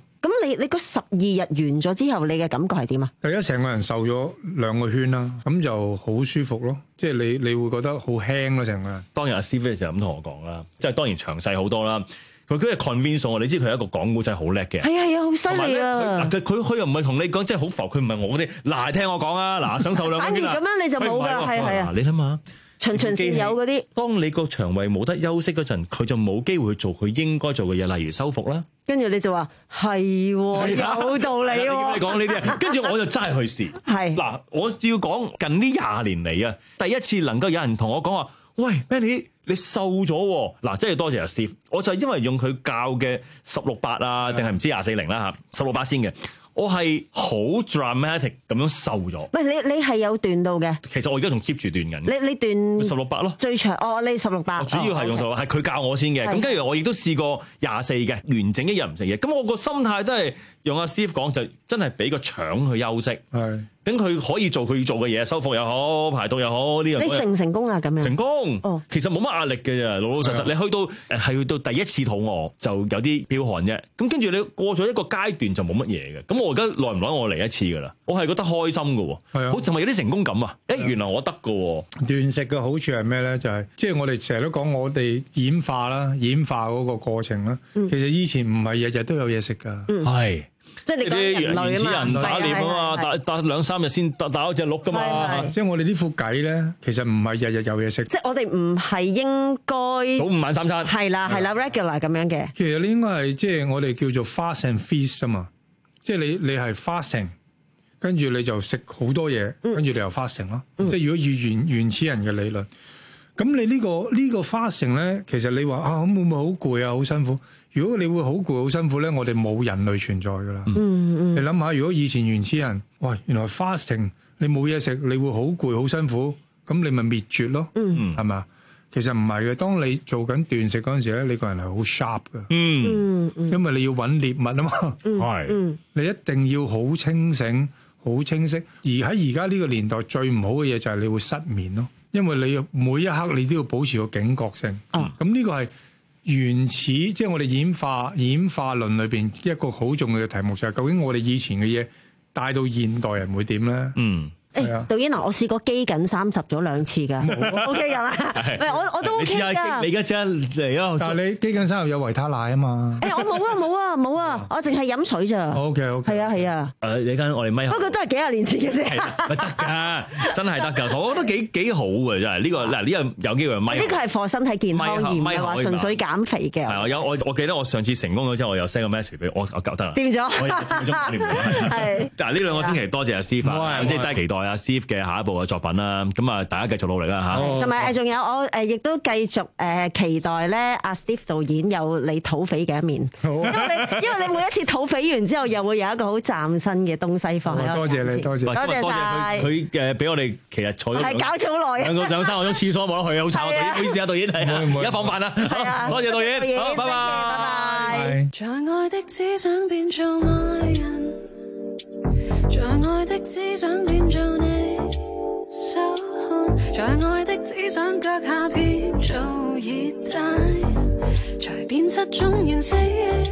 你你嗰十二日完咗之後，你嘅感覺係點啊？
第一，成個人瘦咗兩個圈啦，咁就好舒服咯。即係你你會覺得好輕咯，成個人。
當然阿 Steve 就咁同我講啦，即係當然詳細好多啦。佢佢係 convince 我，你知佢係一個講古仔好叻嘅。
係啊係啊，好犀利啊！
嗱，佢佢又唔係同你講，即係好浮。佢唔係我嗰啲。嗱，聽我講啊，嗱，想瘦兩個圈啦。
反而咁樣你就冇㗎，係係啊。
你諗下，
循循善誘嗰啲。當
你個腸胃冇得休息嗰陣，佢就冇機會去做佢應該做嘅嘢，例如修復啦。
跟住你就話係有道理喎。
你講呢啲，跟住我就真係去試。
係
嗱，我要講近呢廿年嚟啊，第一次能夠有人同我講話，喂 Benny，你瘦咗喎。嗱，真係多謝阿 Steve，我就係因為用佢教嘅十六八啊，定係唔知廿四零啦嚇，十六八先嘅。我係好 dramatic 咁樣瘦咗。喂，
你你係有斷到嘅？
其實我而家仲 keep 住斷緊。
你你斷
十六八咯，
最長哦，你十六八。
主要係用十六八，係佢教我先嘅。咁跟住我亦都試過廿四嘅，完整一日唔食嘢。咁我個心態都係用阿 Steve 講，就真係俾個腸去休息。係。等佢可以做佢要做嘅嘢，修復又好，排毒又好，呢樣。
你成唔成功啊？咁樣
成功。哦，其實冇乜壓力嘅啫，老老實實。你去到誒係去到第一次肚餓就有啲飆汗啫。咁跟住你過咗一個階段就冇乜嘢嘅。咁我而家耐唔耐我嚟一次㗎啦？我係覺得開心㗎喎。係啊，好似咪有啲成功感啊！誒，原來我得㗎喎。斷
食嘅好處係咩咧？就係即係我哋成日都講我哋演化啦，演化嗰個過程啦。嗯、其實以前唔係日日都有嘢食㗎。係、嗯。即係啲原始人打獵啊嘛，打打兩三日先打打嗰隻鹿噶嘛。即係我哋呢副計咧，其實唔係日日有嘢食。即係我哋唔係應該
早午晚三餐。
係啦係啦 regular 咁樣嘅。
其實你應該係即係我哋叫做 fast and feast 啊嘛。即係你你係 fasting，跟住你就食好多嘢，跟住你又 fasting 咯。即係如果以原原始人嘅理論，咁你呢個呢個 fasting 咧，其實你話啊，會唔會好攰啊，好辛苦？如果你會好攰好辛苦咧，我哋冇人類存在噶啦。嗯嗯，你諗下，如果以前原始人，喂，原來 fasting 你冇嘢食，你會好攰好辛苦，咁你咪滅絕咯。嗯，係咪？其實唔係嘅，當你做緊斷食嗰陣時咧，你個人係好 sharp 嘅。嗯嗯，因為你要揾獵物啊嘛。係，嗯，你一定要好清醒、好清晰。而喺而家呢個年代最唔好嘅嘢就係你會失眠咯，因為你每一刻你都要保持個警覺性。嗯，咁呢個係原始，即係我哋演化演化論裏邊一個好重要嘅題目，就係究竟我哋以前嘅嘢帶到現代人會點咧？嗯。誒，導演嗱，我試過肌緊三十咗兩次㗎，O K 㗎啦。唔係我我都 O K 㗎。你而家即刻嚟啊！但係你肌緊三十有維他奶啊嘛。誒，我冇啊冇啊冇啊，我淨係飲水咋。O K O K。係啊係啊。誒，你間我哋咪不過都係幾廿年前嘅啫。咪得㗎，真係得㗎。我覺得幾幾好嘅真係呢個嗱呢個有機會咪。呢個係課身體健康而唔係話純粹減肥嘅。係我有我我記得我上次成功咗之後，我又 send 個 message 俾我我搞得啦。掂咗。我有四個鐘搞掂咗。係。嗱呢兩個星期多謝阿 Steve，有先低期待。阿 Steve 嘅下一部嘅作品啦，咁啊大家繼續努力啦嚇。同埋誒仲有我誒亦都繼續誒期待咧，阿 Steve 導演有你土匪嘅一面。因為你因為你每一次土匪完之後，又會有一個好嶄新嘅東西放喺我面前。多謝你，多謝多謝曬。佢誒俾我哋其實坐咗係搞咗好耐，兩個兩三個鐘廁所冇得去，好慘啊！唔好意思啊，導演係啊，而家放飯啦。好，多謝導演，好，拜拜，拜拜。在愛的只想變做愛人，在愛的只想變做你手看，在愛的只想腳下變做熱帶，隨變七種形式，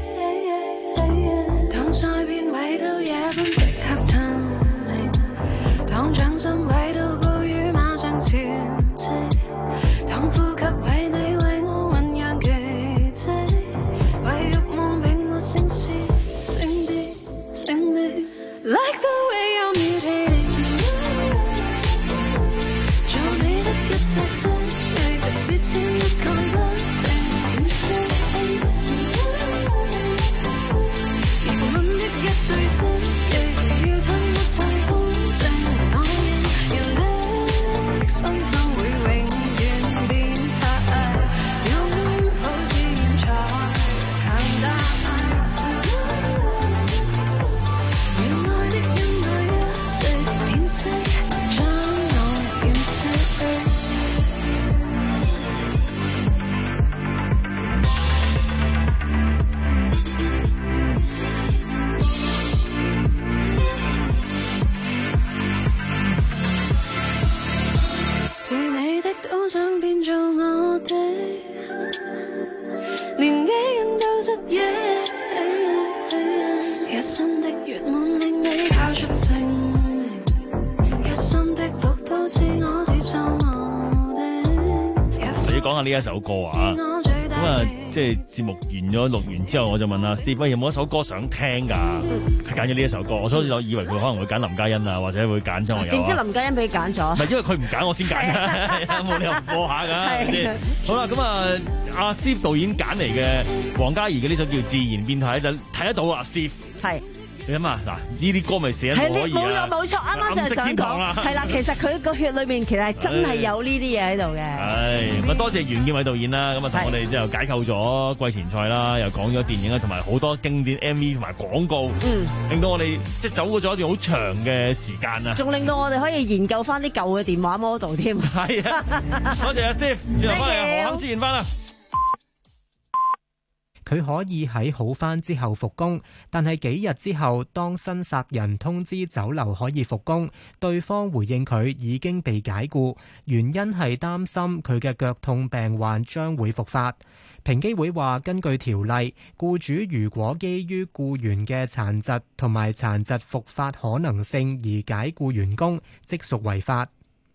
當再變位到夜半即刻探明，當掌心位到暴雨馬上潮汐，當呼吸為你為我醞釀奇蹟，為慾望並沒聲線聲啲聲啲 Like the way you're mutating， 做你的一切色，你就是千一個不定顏色。
下呢一首歌啊。咁啊，即係節目完咗錄完之後，我就問阿 Steve 有冇一首歌想聽㗎？佢揀咗呢一首歌，我所以我以為佢可能會揀林嘉欣啊，或者會揀張學友。
點知林嘉欣俾佢揀咗？
唔係因為佢唔揀，我先揀㗎，冇理由唔播下㗎。好啦，咁啊，阿 Steve 導演揀嚟嘅黃嘉怡嘅呢首叫《自然變態》，就睇得到啊 Steve。係。你諗下嗱，呢啲歌咪寫得可以啊？冇錯冇錯，啱啱就係想講，係啦，其實佢個血裏面其實係真係有呢啲嘢喺度嘅。係，咁多謝袁建偉導演啦，咁啊同我哋之後解構咗季前賽啦，又講咗電影啦，同埋好多經典 M V 同埋廣告，嗯，令到我哋即係走過咗一段好長嘅時間啊！仲令到我哋可以研究翻啲舊嘅電話 model 添。係啊，多謝阿 Steve，轉頭翻嚟何鏗之言翻啦。
佢可以喺好返之後復工，但係幾日之後，當新殺人通知酒樓可以復工，對方回應佢已經被解僱，原因係擔心佢嘅腳痛病患將會復發。平機會話，根據條例，僱主如果基於僱員嘅殘疾同埋殘疾復發可能性而解僱員工，即屬違法。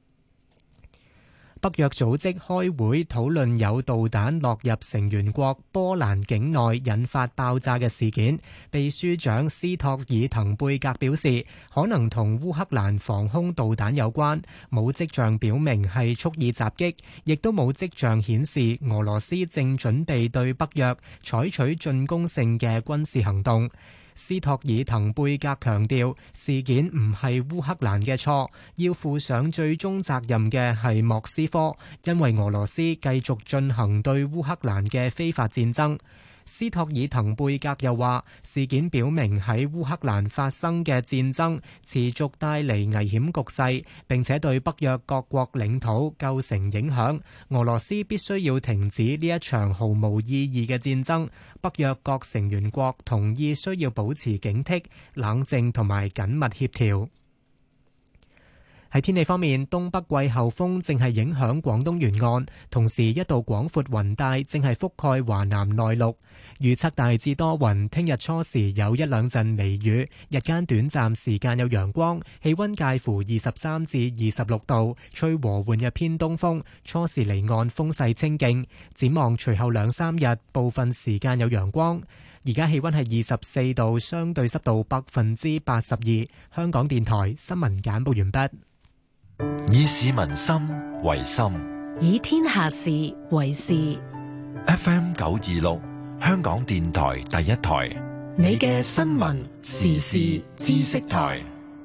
北約組織開會討論有導彈落入成員國波蘭境內引發爆炸嘅事件，秘書長斯托爾滕貝格表示，可能同烏克蘭防空導彈有關，冇跡象表明係蓄意襲擊，亦都冇跡象顯示俄羅斯正準備對北約採取進攻性嘅軍事行動。斯托爾滕貝格強調，事件唔係烏克蘭嘅錯，要負上最終責任嘅係莫斯科，因為俄羅斯繼續進行對烏克蘭嘅非法戰爭。斯托爾滕貝格又話，事件表明喺烏克蘭發生嘅戰爭持續帶嚟危險局勢，並且對北約各國領土構成影響。俄羅斯必須要停止呢一場毫無意義嘅戰爭。北約各成員國同意需要保持警惕、冷靜同埋緊密協調。喺天氣方面，東北季候風正係影響廣東沿岸，同時一道廣闊雲帶正係覆蓋華南內陸。預測大致多雲，聽日初時有一兩陣微雨，日間短暫時間有陽光，氣溫介乎二十三至二十六度，吹和緩嘅偏東風，初時離岸風勢清勁。展望隨後兩三日，部分時間有陽光。而家氣溫係二十四度，相對濕度百分之八十二。香港電台新聞簡報完畢。
以市民心為心，
以天下事為事。
F M 九二六，香港電台第一台，
你嘅新聞時事知識台。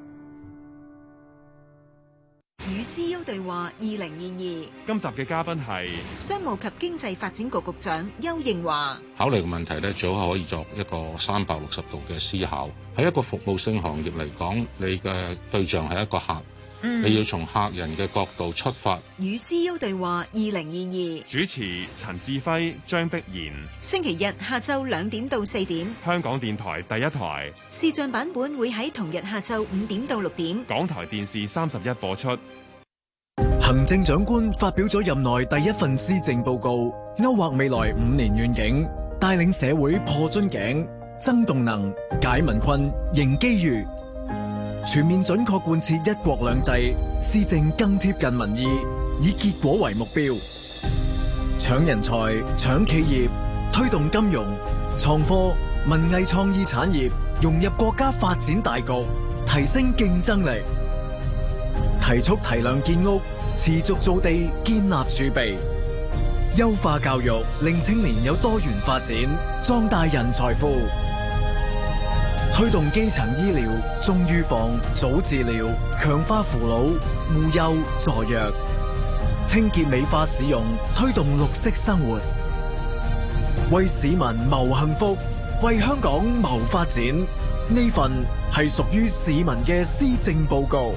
與 C E O 對話二零二二，
今集嘅嘉賓係
商務及經濟發展局局長丘應樺。
考慮嘅問題咧，最好可以作一個三百六十度嘅思考。喺一個服務性行業嚟講，你嘅對象係一個客。你要從客人嘅角度出發。
與 C E O 對話二零二二，
主持陳志輝、張碧然。
星期日下晝兩點到四點，
香港電台第一台。
視像版本會喺同日下晝五點到六點，
港台電視三十一播出。
行政長官發表咗任內第一份施政報告，勾畫未來五年願景，帶領社會破樽頸、增動能、解民困、迎機遇。全面準確貫徹一國兩制，施政更貼近民意，以結果為目標。搶人才、搶企業，推動金融、創科、文藝創意產業融入國家發展大局，提升競爭力。提速提量建屋，持續造地，建立儲備。優化教育，令青年有多元發展，壯大人才庫。推動基層醫療，重預防、早治療，強化扶老、護幼、助弱，清潔美化市容，推動綠色生活，為市民謀幸福，為香港謀發展。呢份係屬於市民嘅施政報告。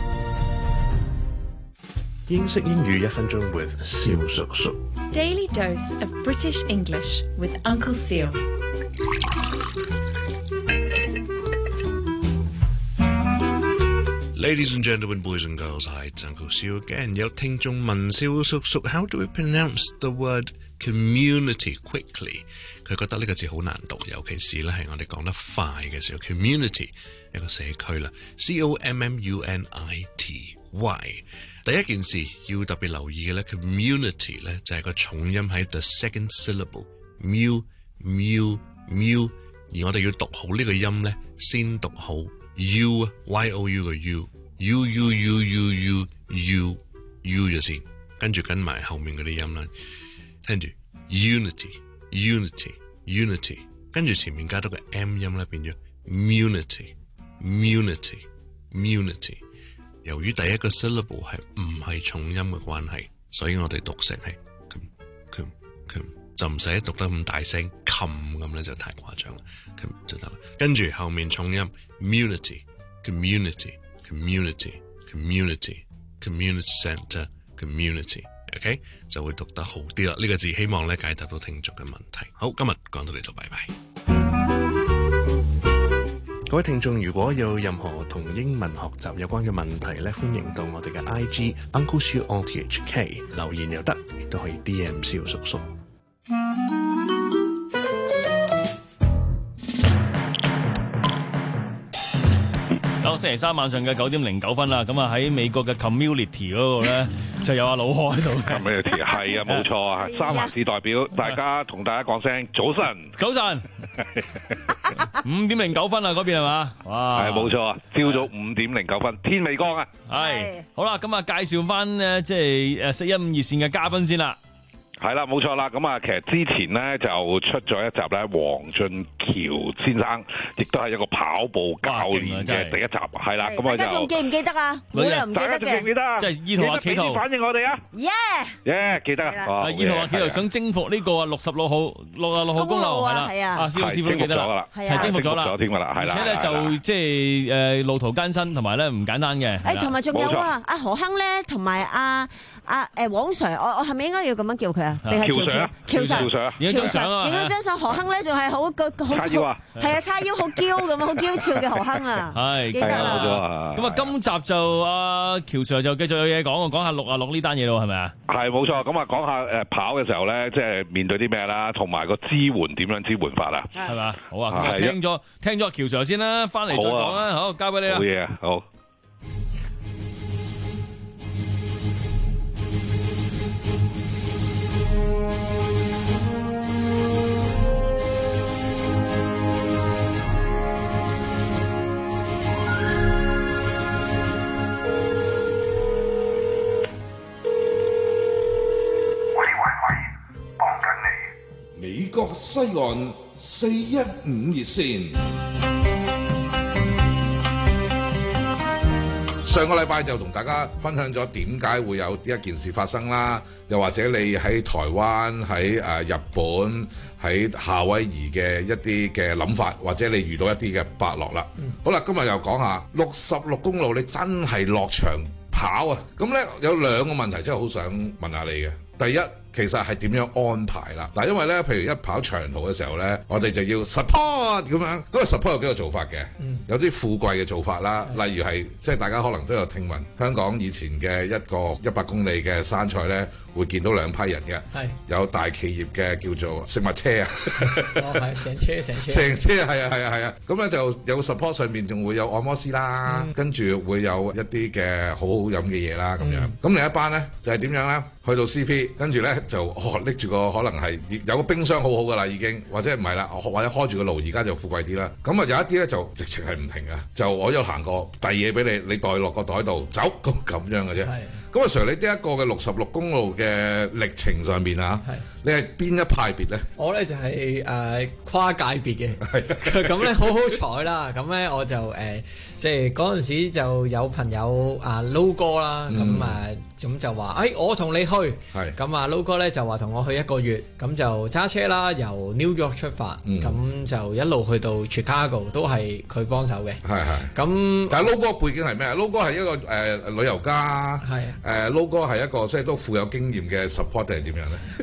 英式英語一分鐘 with 蕭叔叔。
Daily dose of British English with Uncle Seal。
Ladies and gentlemen, boys and girls, hi, it's Uncle Seal again. 有聽眾問蕭叔叔 how do we pronounce the word community quickly? 佢覺得呢個字好難讀，尤其是咧係我哋講得快嘅時候。Community 一個社區啦 ，C O M M U N I T Why？ 第一件事要特別留意嘅咧 community 咧就係個重音喺 the second syllable，mu mu mu， 而我哋要讀好呢個音咧，先讀好 u y o u 嘅 u u u u u u u u 咗先，跟住跟埋後面嗰啲音啦，聽住 unity unity unity， 跟住前面加多個 m 音咧，變咗 munity munity munity。由於第一個 syllable 係唔係重音嘅關係，所以我哋讀成係 com com com， 就唔使讀得咁大聲 com 咁咧就太誇張啦 com 就得啦。跟住後面重音 community community community community community centre community OK 就會讀得好啲啦。呢個字希望咧解答到聽眾嘅問題。好，今日講到呢度，拜拜。各位聽眾，如果有任何同英文學習有關嘅問題咧，歡迎到我哋嘅 I G Uncle Siu O T H K 留言又得，亦都可以 D M 蕭叔叔。
好，星期三晚上嘅九點零九分啦，咁啊喺美國嘅 community 嗰個咧就有阿老何喺度。
community 係啊，冇錯啊，三藩市代表，大家同大家講聲早晨，
早晨，五點零九分啊，嗰邊係嘛？哇，
係冇錯啊，朝早五點零九分，天未光啊。
係，好啦，咁啊介紹翻咧，即係誒四一五熱線嘅嘉賓先啦。
係啦，冇錯啦。咁啊，其實之前咧就出咗一集咧，黃俊橋先生亦都係一個跑步教練嘅第一集，係啦。咁啊就
大家仲記唔記得啊？我又唔記得嘅。
大家仲記唔記得啊？
即係依圖啊，企圖
反應我哋啊！
耶
耶，記得啊！
依圖啊，企圖想征服呢個六十六號六啊六號公路係啦，係啊，啊，師傅師傅記得啦，係征服咗啦，
添㗎啦，係啦。
而且咧就即係誒路途艱辛，同埋咧唔簡單嘅。
誒，同埋仲有啊，阿何鏗咧，同埋阿阿誒黃 Sir，我我係咪應該要咁樣叫佢啊？定係
喬 Sir？
喬 Sir，
影張相啊！
影咗張相，何鏗咧仲係好個好
叉腰啊！
係啊，叉腰好嬌咁好嬌俏嘅何鏗啊！
係
記得啦。
咁啊，今集就阿喬 Sir 就繼續有嘢講，講下六啊六呢單嘢咯，係咪啊？
係冇錯。咁啊，講下誒跑嘅時候咧，即係面對啲咩啦，同埋個支援點樣支援法啊？
係嘛？好啊！咁啊，聽咗聽咗阿喬 Sir 先啦，翻嚟再講啦。好，交俾你啦。
好嘢啊！好。
美國西岸四一五熱線，上個禮拜就同大家分享咗點解會有呢一件事發生啦，又或者你喺台灣、喺誒日本、喺夏威夷嘅一啲嘅諗法，或者你遇到一啲嘅伯樂啦。嗯、好啦，今日又講下六十六公路，你真係落場跑啊！咁呢，有兩個問題真係好想問下你嘅。第一，其實係點樣安排啦？嗱，因為咧，譬如一跑長途嘅時候咧，我哋就要 support 咁樣。咁啊 support 有幾個做法嘅，嗯、有啲富貴嘅做法啦，嗯、例如係即係大家可能都有聽聞，香港以前嘅一個一百公里嘅山賽咧，會見到兩批人嘅，
係
有大企業嘅叫做食物車啊，
哦係成車成車，
成車係啊係啊係啊，咁咧就有 support 上面仲會有按摩師啦，嗯、跟住會有一啲嘅好好飲嘅嘢啦咁樣。咁、嗯、另一班咧就係、是、點樣咧？去到 C P， 跟住咧就哦拎住個可能係有個冰箱好好噶啦已經，或者唔係啦，或者開住個爐，而家就富貴啲啦。咁啊有一啲咧就直情係唔停嘅，就我有行過遞嘢俾你，你袋落個袋度走咁咁樣嘅啫。咁啊 Sir，你呢一個嘅六十六公路嘅歷程上面啊，你係邊一派別咧？
我咧就係、是、誒、呃、跨界別嘅，咁咧好好彩啦。咁咧我就誒即係嗰陣時就有朋友啊撈哥啦，咁啊咁就話誒、哎、我同你去，咁啊撈哥咧就話同我去一個月，咁就揸車啦，由 New York 出發，咁、嗯、就一路去到 Chicago 都係佢幫手嘅。係係。咁
但係撈哥背景係咩啊？撈哥係一個誒、呃、旅遊家。係。誒撈哥係一個即係都富有經驗嘅 support 定係點樣咧？
誒撈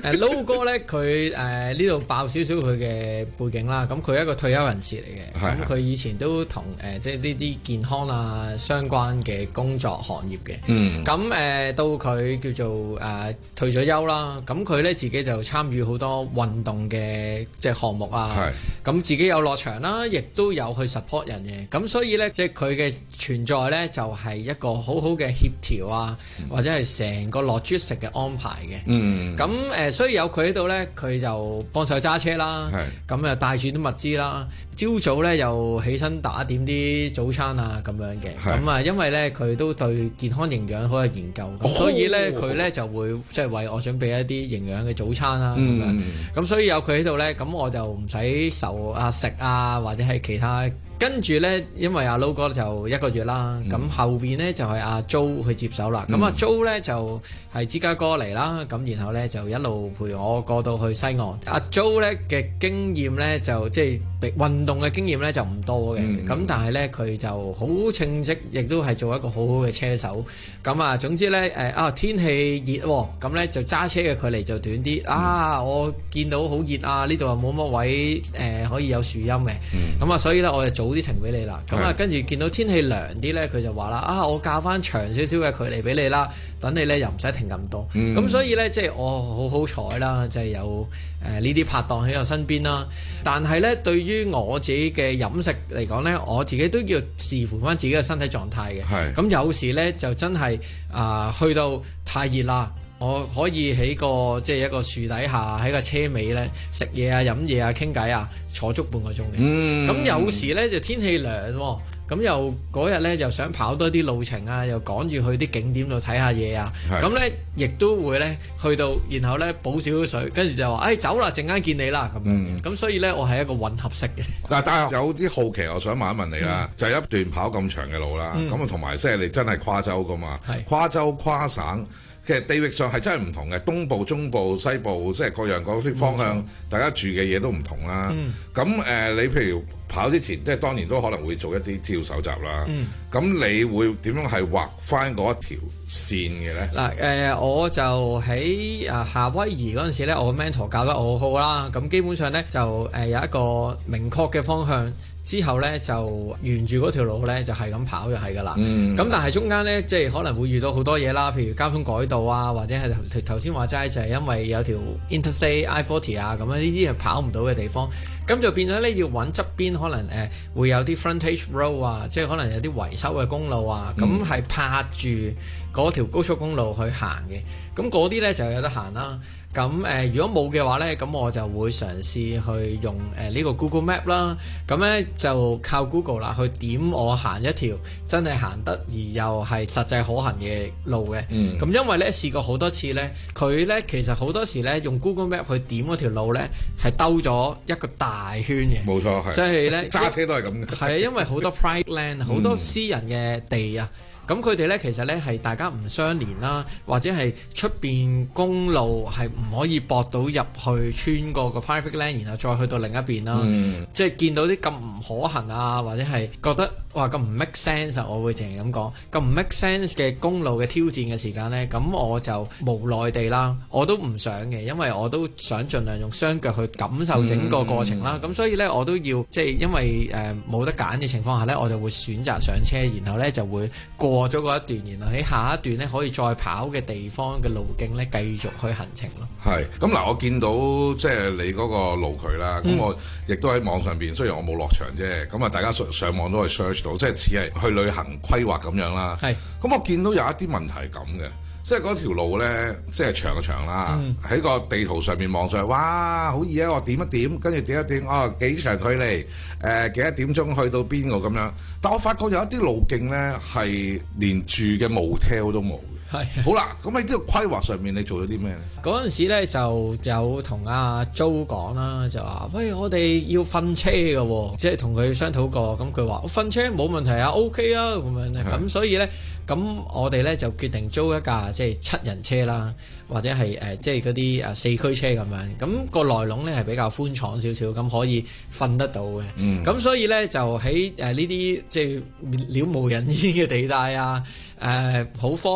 哥咧，佢誒呢度爆少少佢嘅背景啦。咁佢係一個退休人士嚟嘅，咁佢以前都同誒、呃、即係呢啲健康啊相關嘅工作行業嘅。嗯。咁誒、呃、到佢叫做誒、呃、退咗休啦，咁佢咧自己就參與好多運動嘅即係項目啊。係。咁自己有落場啦，亦都有去 support 人嘅。咁所以咧，即係佢嘅存在咧，就係、是、一個好好嘅協調啊，嗯、或者係成個 logistic 嘅安排嘅。嗯。咁誒、呃，所以有佢喺度咧，佢就幫手揸車啦。係。咁啊，帶住啲物資啦。朝早咧又起身打點啲早餐啊，咁樣嘅。咁啊，因為咧佢都對健康營養好有研究，咁、哦、所以咧佢咧就會即係為我準備一啲營養嘅早餐啦。咁樣。咁、嗯、所以有佢喺度咧，咁我就唔使愁啊食啊，或者係其他。跟住咧，因為阿 Low 哥就一個月啦，咁、嗯、後邊咧就係阿 Jo 去接手啦。咁阿 Jo 咧就係芝加哥嚟啦，咁然後咧就一路陪我過到去西岸。阿 Jo 咧嘅經驗咧就即係運動嘅經驗咧就唔多嘅，咁、嗯、但係咧佢就好稱職，亦都係做一個好好嘅車手。咁啊，總之咧誒啊天氣熱喎，咁咧就揸車嘅距離就短啲、嗯。啊，我見到好熱啊，呢度又冇乜位誒、呃、可以有樹蔭嘅。咁、嗯、啊，所以咧我就早啲停俾你啦，咁啊跟住見到天氣涼啲咧，佢就話啦，啊我較翻長少少嘅距離俾你啦，等你咧又唔使停咁多，咁、嗯、所以咧即係我好好彩啦，即係有誒呢啲拍檔喺我身邊啦。但係咧對於我自己嘅飲食嚟講咧，我自己都要視乎翻自己嘅身體狀態嘅。咁有時咧就真係啊、呃、去到太熱啦。我可以喺個即係一個樹底下喺個車尾咧食嘢啊、飲嘢啊、傾偈啊，坐足半個鐘嘅。咁、嗯、有時咧就天氣涼喎，咁又嗰日咧就想跑多啲路程啊，又趕住去啲景點度睇下嘢啊。咁咧亦都會咧去到，然後咧補少少水，跟住就話：誒、哎、走啦，陣間見你啦咁樣。咁、嗯、所以咧我係一個混合式嘅。嗱，
但係有啲好奇，我想問一問你啦、嗯，就係、是、一段跑咁長嘅路啦，咁啊同埋即係你真係跨州噶嘛？跨州跨省。其實地域上係真係唔同嘅，東部、中部、西部，即係各樣嗰啲方向，大家住嘅嘢都唔同啦。咁、嗯、誒、呃，你譬如跑之前，即係當然都可能會做一啲資料搜集啦。咁、嗯、你會點樣係畫翻嗰一條線嘅咧？嗱、
呃，誒，我就喺啊夏威夷嗰陣時咧，我個 mentor 教得我好好啦。咁基本上咧就誒有一個明確嘅方向。之後咧就沿住嗰條路咧就係咁跑就係㗎啦。咁、嗯、但係中間咧即係可能會遇到好多嘢啦，譬如交通改道啊，或者係頭頭先話齋就係因為有條 Interstate I 四十啊咁樣呢啲係跑唔到嘅地方，咁就變咗咧要揾側邊可能誒、呃、會有啲 frontage road 啊，即係可能有啲維修嘅公路啊，咁、嗯、係拍住嗰條高速公路去行嘅，咁嗰啲咧就有得行啦。咁誒、呃，如果冇嘅話咧，咁我就會嘗試去用誒呢、呃這個 Google Map 啦。咁咧就靠 Google 啦，去點我行一條真係行得而又係實際可行嘅路嘅。咁、嗯、因為咧試過好多次咧，佢咧其實好多時咧用 Google Map 去點嗰條路咧係兜咗一個大圈嘅。冇錯，係。即係咧揸車都係咁嘅。係啊，因為好多 private land 好多私人嘅地啊。咁佢哋咧其實咧係大家唔相連啦，或者係出邊公路係唔可以駁到入去穿過個 private land，然後再去到另一邊啦。嗯、即係見到啲咁唔可行啊，或者係覺得哇咁唔 make sense，我會淨係咁講，咁唔 make sense 嘅公路嘅挑戰嘅時間咧，咁我就無奈地啦，我都唔想嘅，因為我都想盡量用雙腳去感受整個過程啦。咁、嗯、所以咧我都要即係因為誒冇、呃、得揀嘅情況下咧，我就會選擇上車，然後咧就會過咗嗰一段，然後喺下一段咧可以再跑嘅地方嘅路徑咧繼續去行程咯。係咁嗱，我見到即係你嗰個路距啦，咁、嗯、我亦都喺網上邊，雖然我冇落場啫，咁啊大家上上網都可以 search 到，即係似係去旅行規劃咁樣啦。係咁，我見到有一啲問題咁嘅，即係嗰條路咧，即係長嘅長啦，喺、嗯、個地圖上面望上去，哇，好易啊！我點一點，跟住點一點，哦，幾長距離，誒、呃、幾多點鐘去到邊個咁樣？但我發覺有一啲路徑咧係連住嘅 motel 都冇。係好啦，咁喺呢個規劃上面，你做咗啲咩咧？嗰陣時咧就有同阿 Jo 講啦，就話喂，我哋要瞓車嘅喎，即係同佢商討過。咁佢話我瞓車冇問題啊 ，OK 啊咁樣咧。咁所以咧，咁我哋咧就決定租一架即係七人車啦，或者係誒即係嗰啲誒四驅車咁樣。咁、個內籠咧係比較寬敞少少，咁可以瞓得到嘅。嗯。咁所以咧就喺誒呢啲即係了無人煙嘅地帶啊，誒、呃、好荒蕪啊。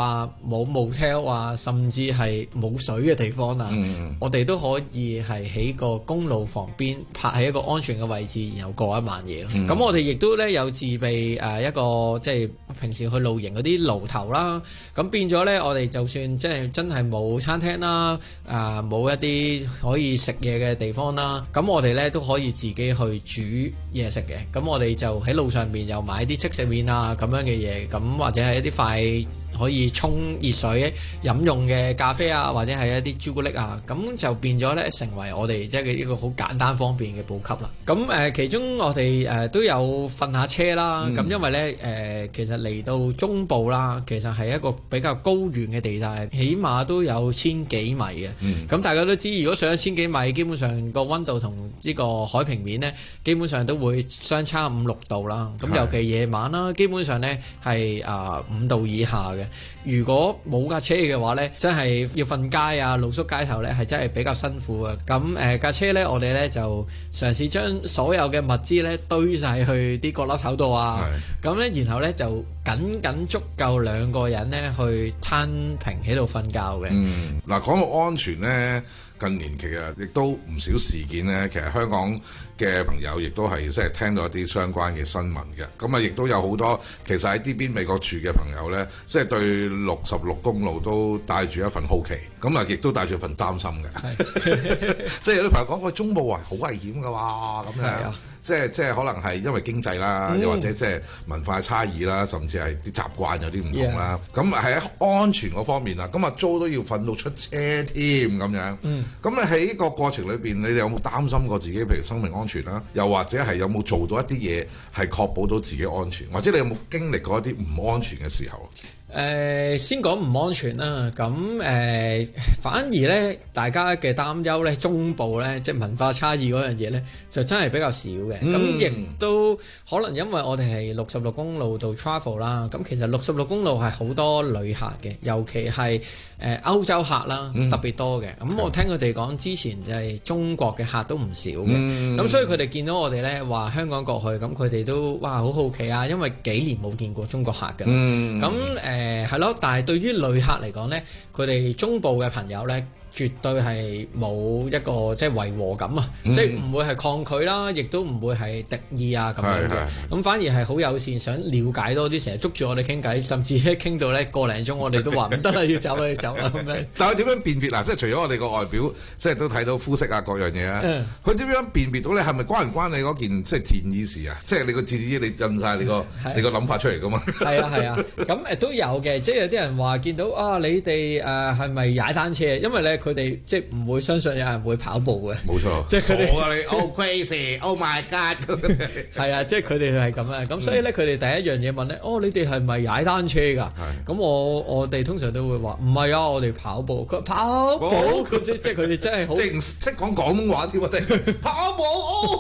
啊、冇 motel 啊，甚至係冇水嘅地方啊，嗯、我哋都可以係喺個公路旁邊泊喺一個安全嘅位置，然後過一晚夜。咁、嗯、我哋亦都咧有自備誒一個即係平時去露營嗰啲爐頭啦。咁變咗咧，我哋就算即係真係冇餐廳啦，啊、呃、冇一啲可以食嘢嘅地方啦，咁我哋咧都可以自己去煮嘢食嘅。咁我哋就喺路上面又買啲即食麵啊咁樣嘅嘢，咁或者係一啲快可以沖熱水飲用嘅咖啡啊，或者係一啲朱古力啊，咁就變咗咧成為我哋即係一個好簡單方便嘅補給啦。咁誒、呃、其中我哋誒、呃、都有瞓下車啦。咁、嗯、因為咧誒、呃、其實嚟到中部啦，其實係一個比較高原嘅地帶，起碼都有千幾米嘅。咁、嗯、大家都知，如果上一千幾米，基本上個溫度同呢個海平面咧，基本上都會相差五六度啦。咁尤其夜晚啦，基本上咧係啊五度以下嘅。如果冇架車嘅話呢，真係要瞓街啊、露宿街頭呢，係真係比較辛苦啊。咁誒架車呢，我哋呢就嘗試將所有嘅物資呢堆晒去啲角落頭度啊。咁呢，然後呢就僅僅足夠兩個人呢去攤平喺度瞓覺嘅。
嗯，嗱講到安全呢，近年其實亦都唔少事件呢，其實香港嘅朋友亦都係即係聽到一啲相關嘅新聞嘅。咁啊，亦都有好多其實喺呢邊美國住嘅朋友呢，即係對六十六公路都帶住一份好奇，咁啊亦都帶住一份擔心嘅。即係有啲朋友講，喂，中部啊好危險㗎喎，咁樣。即係即係可能係因為經濟啦，又、嗯、或者即係文化差異啦，甚至係啲習慣有啲唔同啦。咁係喺安全嗰方面啊，咁啊租都要瞓到出車添咁樣。咁你喺個過程裏邊，你哋有冇擔心過自己，譬如生命安全啦？又或者係有冇做到一啲嘢係確保到自己安全？或者你有冇經歷過一啲唔安全嘅時候？
誒、呃、先講唔安全啦，咁誒、呃、反而咧，大家嘅擔憂咧，中部咧，即係文化差異嗰樣嘢咧，就真係比較少嘅。咁亦、嗯、都可能因為我哋係六十六公路度 travel 啦，咁其實六十六公路係好多旅客嘅，尤其係誒、呃、歐洲客啦，嗯、特別多嘅。咁我聽佢哋講，之前就係中國嘅客都唔少嘅。咁、嗯、所以佢哋見到我哋咧話香港過去，咁佢哋都哇好好奇啊，因為幾年冇見過中國客嘅。咁誒、嗯。誒係咯，但係對於旅客嚟講呢，佢哋中部嘅朋友呢，絕對係冇一個即係違和感啊，嗯、即係唔會係抗拒啦，亦都唔會係敵意啊咁樣嘅。咁反而係好友善，想了解多啲，成日捉住我哋傾偈，甚至一傾到呢個零鐘，我哋都話唔得啦，要走啦，要走啦咁樣。但係點樣辨別嗱？即係除咗我哋個外表，即係都睇到膚色啊各樣嘢啊，佢點、嗯、樣辨別到你係咪關唔關你嗰件即係戰衣事啊？即係你個戰衣，你印晒你個、嗯、你個諗法出嚟噶嘛？係啊係啊，咁誒都有嘅，即係有啲人話見到啊，你哋誒係咪踩單車？因為咧。佢哋即係唔會相信有人會跑步嘅，冇錯。即係佢哋，我你 Oh crazy，Oh my God， 係啊，即係佢哋係咁啊。咁所以咧，佢哋第一樣嘢問咧，哦，你哋係咪踩單車㗎？咁我我哋通常都會話唔係啊，我哋跑步。佢跑步，哦、即即係佢哋真係好，即係唔識講廣東話添，我哋跑步。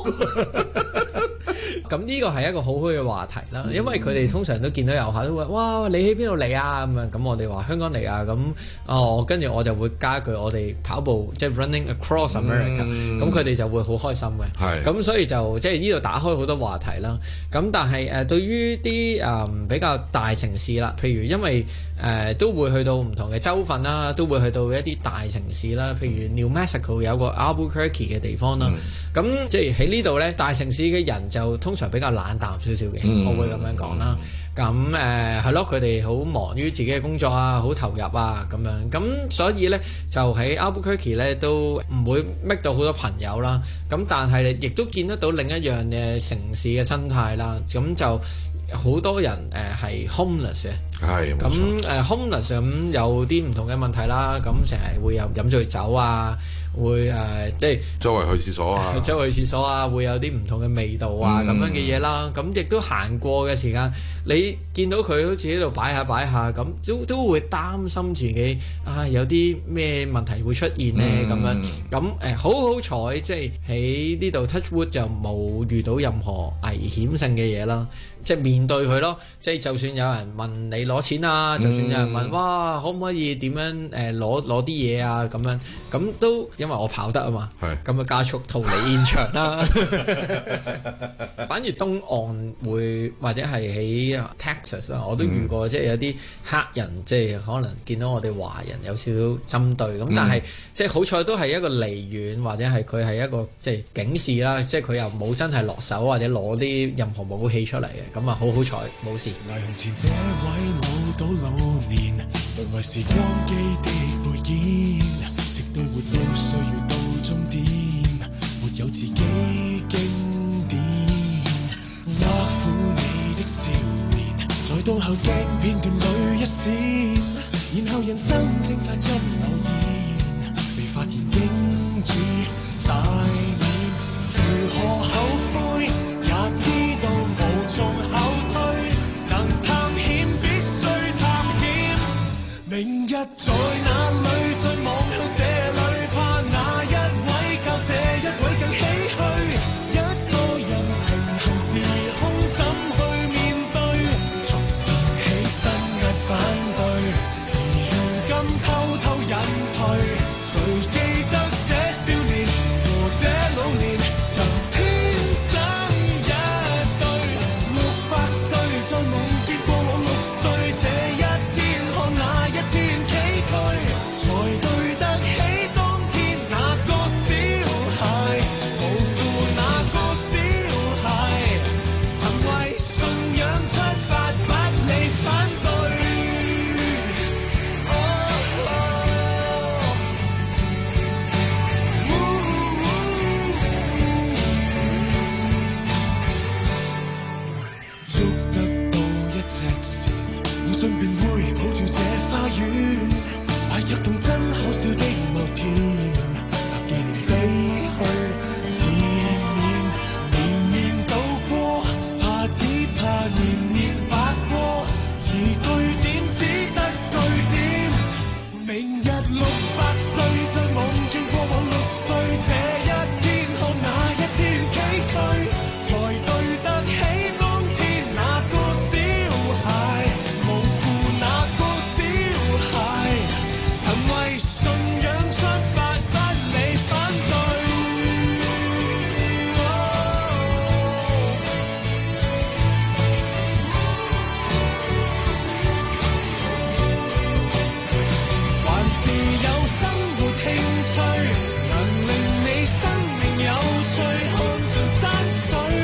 咁呢個係一個好好嘅話題啦，因為佢哋通常都見到遊客都話：哇，你喺邊度嚟啊？咁樣咁我哋話香港嚟啊。咁哦，跟住我就會加一句我哋跑步即係 running across America，咁佢哋就會好開心嘅。咁所以就即係呢度打開好多話題啦。咁但係誒、呃、對於啲誒、呃、比較大城市啦，譬如因為誒、呃、都會去到唔同嘅州份啦，都會去到一啲大城市啦，譬如 New Mexico 有個 Albuquerque 嘅地方啦。咁、嗯、即係喺呢度咧，大城市嘅人就通常比較冷淡少少嘅，嗯、我會咁樣講啦。咁誒係咯，佢哋好忙於自己嘅工作啊，好投入啊咁樣。咁所以咧就喺 Albuquerque 咧都唔會搣到好多朋友啦。咁但係亦都見得到另一樣嘅城市嘅生態啦。咁就好多人誒係 homeless 嘅。係咁誒 homeless 咁有啲唔同嘅問題啦。咁成日會有飲醉酒啊。會誒、呃、即係周圍去廁所啊，周圍去廁所啊，會有啲唔同嘅味道啊咁、嗯、樣嘅嘢啦。咁亦都行過嘅時間，你見到佢好似喺度擺下擺下咁，都都會擔心自己啊有啲咩問題會出現呢咁、嗯、樣。咁誒、呃、好好彩，即係喺呢度 touch wood 就冇遇到任何危險性嘅嘢啦。即係面對佢咯，即係就算有人問你攞錢啊，嗯、就算有人問哇可唔可以點樣誒攞攞啲嘢啊咁樣，咁都因為我跑得啊嘛，咁啊加速逃離現場啦。反而東岸會或者係喺 Texas 啊，我都遇過，嗯、即係有啲黑人，即係可能見到我哋華人有少少針對咁，但係、嗯、即係好彩都係一個離遠，或者係佢係一個即係警示啦，即係佢又冇真係落手或者攞啲任何武器出嚟嘅，咁啊好好彩冇事。
霓虹前這位老到老年，淪為時光機的背演，直到活到歲月到終點，沒有自己經典。挖苦你的少年，在到後鏡片段裏一閃，然後人生蒸發因偶然，被發現經已大免。如何後悔，也知道無從後退，能探險必須探險。明日在哪裏，在望向這裏，怕哪一位較這一位更唏噓。一個人平行時空怎去面對？從前起身壓反對，而如今偷偷隱退。誰記得這少年和這老年曾天生一對？六百歲在夢見過往六歲這一天，看那一天崎嶇，才對得起當天那個小孩，無負那個小孩，曾為信仰出發，不理反對。哦哦捉得到一隻蟬，互信便會抱住這花園，懷着童真可笑的默片，留紀念飛去前面，年年度過，怕只怕年年白過，而據點只得據點。明日六百歲，再夢見過往六歲這一天，看那一天崎嶇，才對得起當天那個小孩，無負那個小孩，曾為信仰出發，不理反對。還是有生活興趣，能令你生命有趣，看盡山水。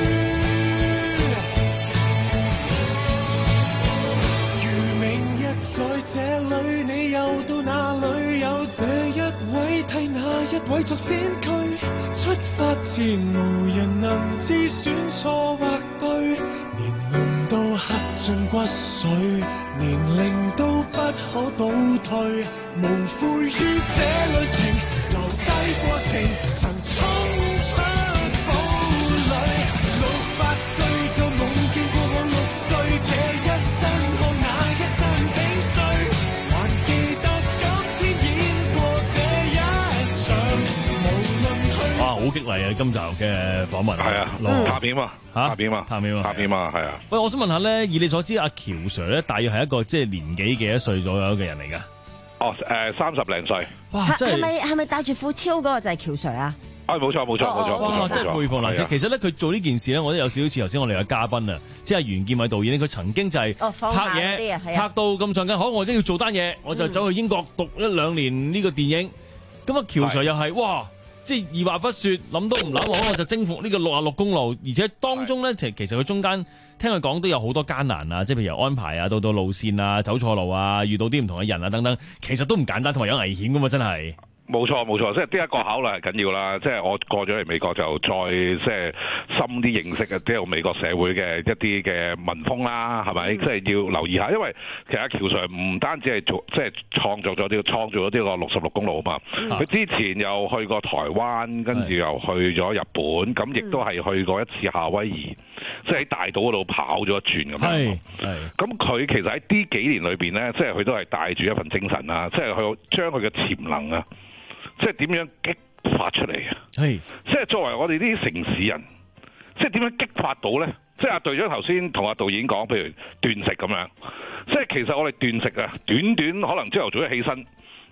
如明日在這裏，你又到哪裏？有這一位替那一位作先驅，出發前無人能知選錯或對，年輪都刻進骨髓，年齡都不可倒退，無悔於這旅程，留低過程，曾衝出堡壘。六百歲就夢見過往六歲這一生，看那一生幾歲，還記得今天演過這一場，無論去。
哇，好激勵啊！今集嘅訪問
係啊，
羅
拍片啊，
嚇
拍片啊，
拍片啊，
拍片啊，係啊。
喂，我想問下咧，以你所知，阿喬 Sir 咧，大約係一個即係年紀幾多歲左右嘅人嚟㗎？
哦，誒三十零歲。
哇，真
係咪係咪戴住副超嗰個就係喬 Sir 啊？
啊，冇錯冇錯冇錯，
哇！真係佩服嗱，其實咧佢做呢件事咧，我都有少少似頭先我哋嘅嘉賓啊，即係袁健偉導演咧，佢曾經就係拍嘢，拍到咁上緊，好，我都要做單嘢，我就走去英國讀一兩年呢個電影。咁啊，喬 Sir 又係哇！即係二話不說，諗都唔諗，我就征服呢個六啊六公路，而且當中咧，其其實佢中間聽佢講都有好多艱難啊，即係譬如由安排啊，到到路線啊，走錯路啊，遇到啲唔同嘅人啊等等，其實都唔簡單，同埋有危險噶嘛，真係。
冇錯冇錯，即係呢一個考慮係緊要啦。即係我過咗嚟美國就再即係深啲認識啊，即係美國社會嘅一啲嘅民風啦，係咪？即係要留意下，因為其實喬 Sir 唔單止係做即係創造咗呢個創造咗呢個六十六公路啊嘛。佢之前又去過台灣，跟住又去咗日本，咁亦都係去過一次夏威夷，即係喺大島嗰度跑咗一轉咁樣。咁佢其實喺呢幾年裏邊咧，即係佢都係帶住一份精神啊，即係佢將佢嘅潛能啊。即係點樣激發出嚟嘅？係，即係作為我哋啲城市人，即係點樣激發到咧？即係阿隊長頭先同阿導演講，譬如斷食咁樣，即係其實我哋斷食啊，短短可能朝頭早一起身，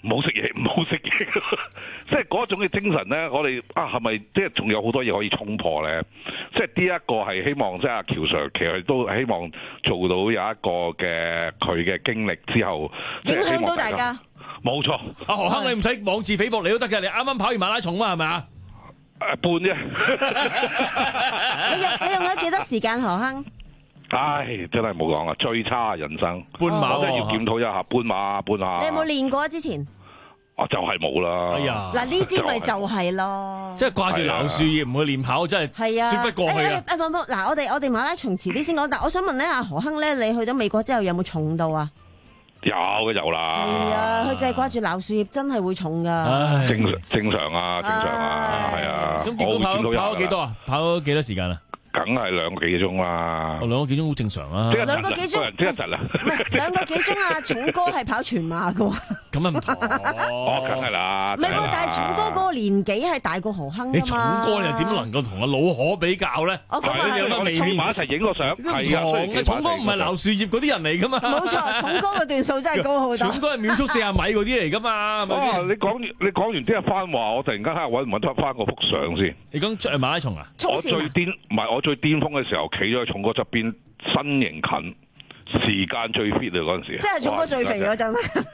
唔好食嘢，唔好食嘢，即係嗰種嘅精神咧，我哋啊係咪即係仲有好多嘢可以衝破咧？即係呢一個係希望，即係阿喬 Sir 其實都希望做到有一個嘅佢嘅經歷之後，
影響到大家。
冇錯，
阿何亨你唔使妄自菲薄，你都得嘅，你啱啱跑完馬拉松嘛係咪啊？
誒半啫。
你用你用咗幾多時間何亨？
唉，真係冇講啦，最差人生
半馬，
真係要檢討一下半馬半馬。
你有冇練過之前？
我就係冇啦。
哎呀，
嗱呢啲咪就係咯，
即係掛住柳樹葉唔去練跑，真係
係啊，
説不過去啊！
誒誒誒，嗱我哋我哋馬拉松遲啲先講，但我想問咧，阿何亨咧，你去到美國之後有冇重到啊？
有嘅有啦。
係啊，佢淨係掛住柳樹葉，真係會重噶。
正正常啊，正常啊，係啊。
咁結果跑跑咗幾多啊？跑咗幾多時間啊？
梗係兩個幾鐘啦，
兩個幾鐘好正常啊。
兩個幾鐘，
即係窒啦。
唔係兩個幾鐘啊！重哥係跑全馬噶喎。
咁啊唔同。
哦，梗係啦。
唔係喎，但係重哥嗰個年紀係大過何亨㗎嘛。
你重哥你又點能夠同阿老可比較咧？
我咁啊
係，我哋重馬一齊影個相。係
啊，重哥唔係柳樹葉嗰啲人嚟㗎嘛。
冇錯，重哥嘅段數真係高好多。
重哥係秒速四十米嗰啲嚟㗎嘛。
哇！你講完你講完啲一番話，我突然間喺度揾唔揾得翻個幅相先。
你講出馬拉松啊？
我最巔唔係我最巔峰嘅時候。企咗喺重哥側邊，身形近，時間最 fit 啊嗰陣時。
即係重哥最肥嗰陣。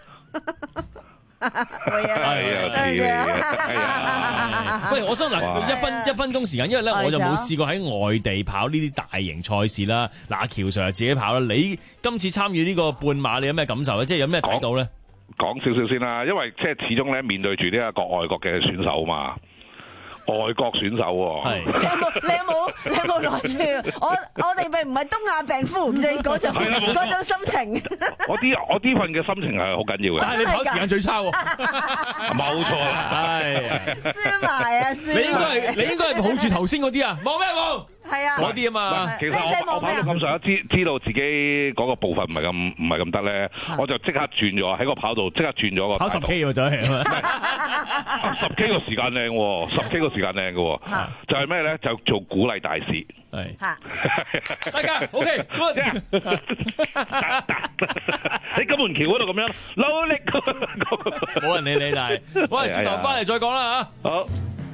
係啊，知你嘅。
喂，我想嗱一分一分鐘時間，因為咧我就冇試過喺外地跑呢啲大型賽事啦。嗱，阿喬 Sir 自己跑啦。你今次參與呢個半馬，你有咩感受咧？即係有咩睇到咧？
講少少先啦，因為即係始終咧面對住呢一個外國嘅選手嘛。外國選手喎，
你有冇你有冇你有冇攞住？我我哋咪唔係東亞病夫，即係嗰種嗰種心情。
我啲我啲份嘅心情係好緊要嘅。
但係你跑時間最差喎，
冇錯啦，
係
輸埋啊！輸。
你應該係你應該係抱住頭先嗰啲啊，望咩望？
係啊，
嗰啲啊嘛。
其實我我跑到咁上下，知知道自己嗰個部分唔係咁唔係咁得咧，我就即刻轉咗喺個跑道，即刻轉咗個
跑十 K 喎，就係
十 K 個時間靚喎，十 K 個時間靚嘅喎，就係咩咧？就做鼓勵大使。
係，大家 OK good。
喺金門橋嗰度咁樣努力，
冇人理你但係，喂，轉頭翻嚟再講啦嚇。
好。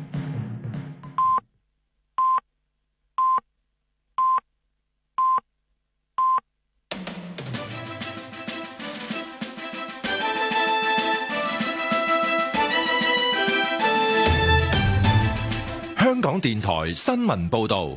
香港電台新聞報導，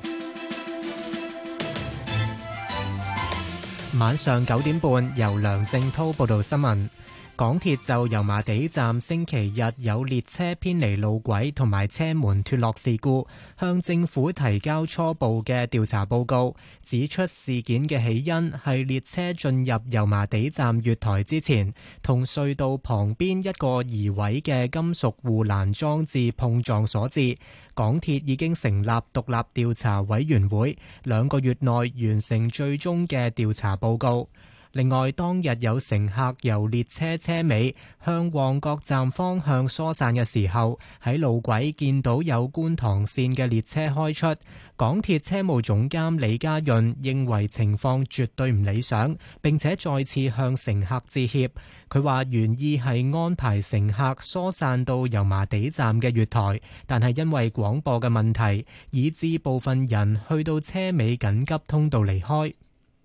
晚上九點半由梁正滔報道新聞。港鐵就油麻地站星期日有列車偏離路軌同埋車門脫落事故，向政府提交初步嘅調查報告，指出事件嘅起因係列車進入油麻地站月台之前，同隧道旁邊一個移位嘅金屬護欄裝置碰撞所致。港鐵已經成立獨立調查委員會，兩個月內完成最終嘅調查報告。另外，當日有乘客由列車車尾向旺角站方向疏散嘅時候，喺路軌見到有觀塘線嘅列車開出。港鐵車務總監李家潤認為情況絕對唔理想，並且再次向乘客致歉。佢話原意係安排乘客疏散到油麻地站嘅月台，但係因為廣播嘅問題，以致部分人去到車尾緊急通道離開。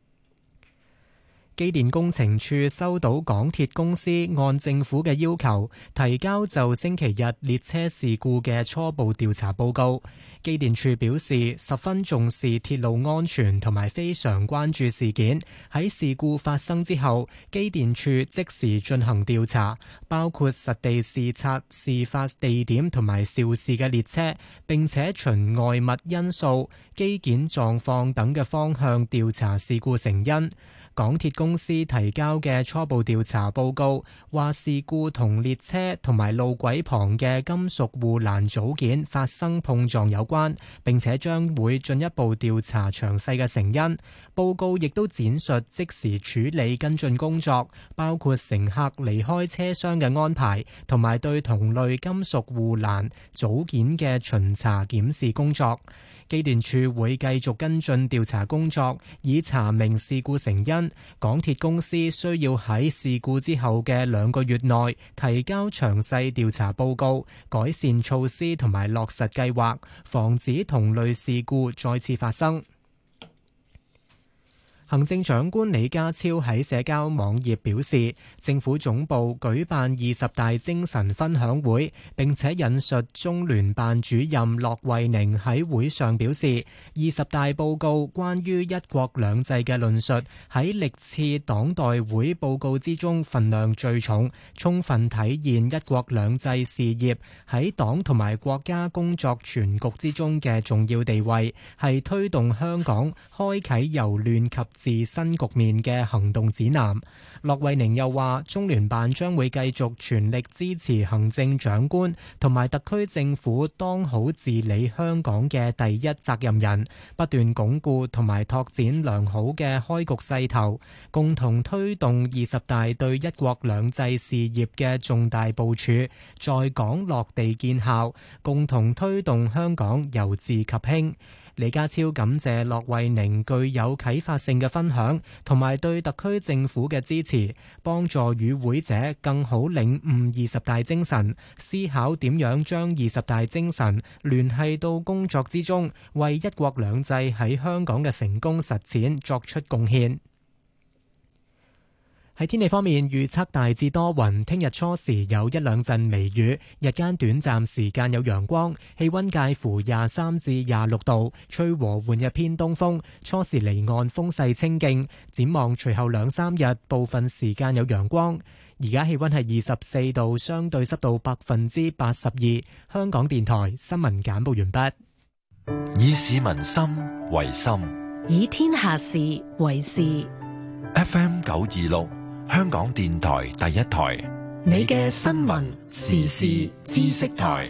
機電工程處收到港鐵公司按政府嘅要求提交就星期日列車事故嘅初步調查報告。機電處表示十分重視鐵路安全同埋非常關注事件。喺事故發生之後，機電處即時進行調查，包括實地視察事發地點同埋肇事嘅列車，並且循外物因素、機件狀況等嘅方向調查事故成因。港鐵公司提交嘅初步調查報告話，事故同列車同埋路軌旁嘅金屬護欄組件發生碰撞有關，並且將會進一步調查詳細嘅成因。報告亦都展述即時處理跟進工作，包括乘客離開車廂嘅安排，同埋對同類金屬護欄組件嘅巡查檢視工作。機電處會繼續跟進調查工作，以查明事故成因。 關，港鐵公司需要喺事故之後嘅兩個月內提交詳細調查報告、改善措施同埋落實計劃，防止同類事故再次發生。行政長官李家超喺社交網頁表示，政府總部舉辦二十大精神分享會，並且引述中聯辦主任駱惠寧喺會上表示，二十大報告關於一國兩制嘅論述喺歷次黨代會報告之中份量最重，充分體現一國兩制事業喺黨同埋國家工作全局之中嘅重要地位，係推動香港開啟由亂及治新局面嘅行動指南。駱惠寧又話，中聯辦將會繼續全力支持行政長官同埋特區政府當好治理香港嘅第一責任人，不斷鞏固同埋拓展良好嘅開局勢頭，共同推動二十大對一國兩制事業嘅重大部署在港落地見效，共同推動香港由治及興。李家超感謝駱惠寧具有啟發性嘅分享，同埋對特區政府嘅支持，幫助與會者更好領悟二十大精神，思考點樣將二十大精神聯繫到工作之中，為一國兩制喺香港嘅成功實踐作出貢獻。喺天氣方面，預測大致多雲，聽日初時有一兩陣微雨，日間短暫時間有陽光，氣溫介乎廿三至廿六度，吹和緩嘅偏東風，初時離岸風勢清勁。展望隨後兩三日，部分時間有陽光。而家氣溫係二十四度，相對濕度百分之八十二。香港電台新聞簡報完畢。
以市民心為心，
以天下事為事。
F M 九二六。香港電台第一台，
你嘅新聞時事知識台。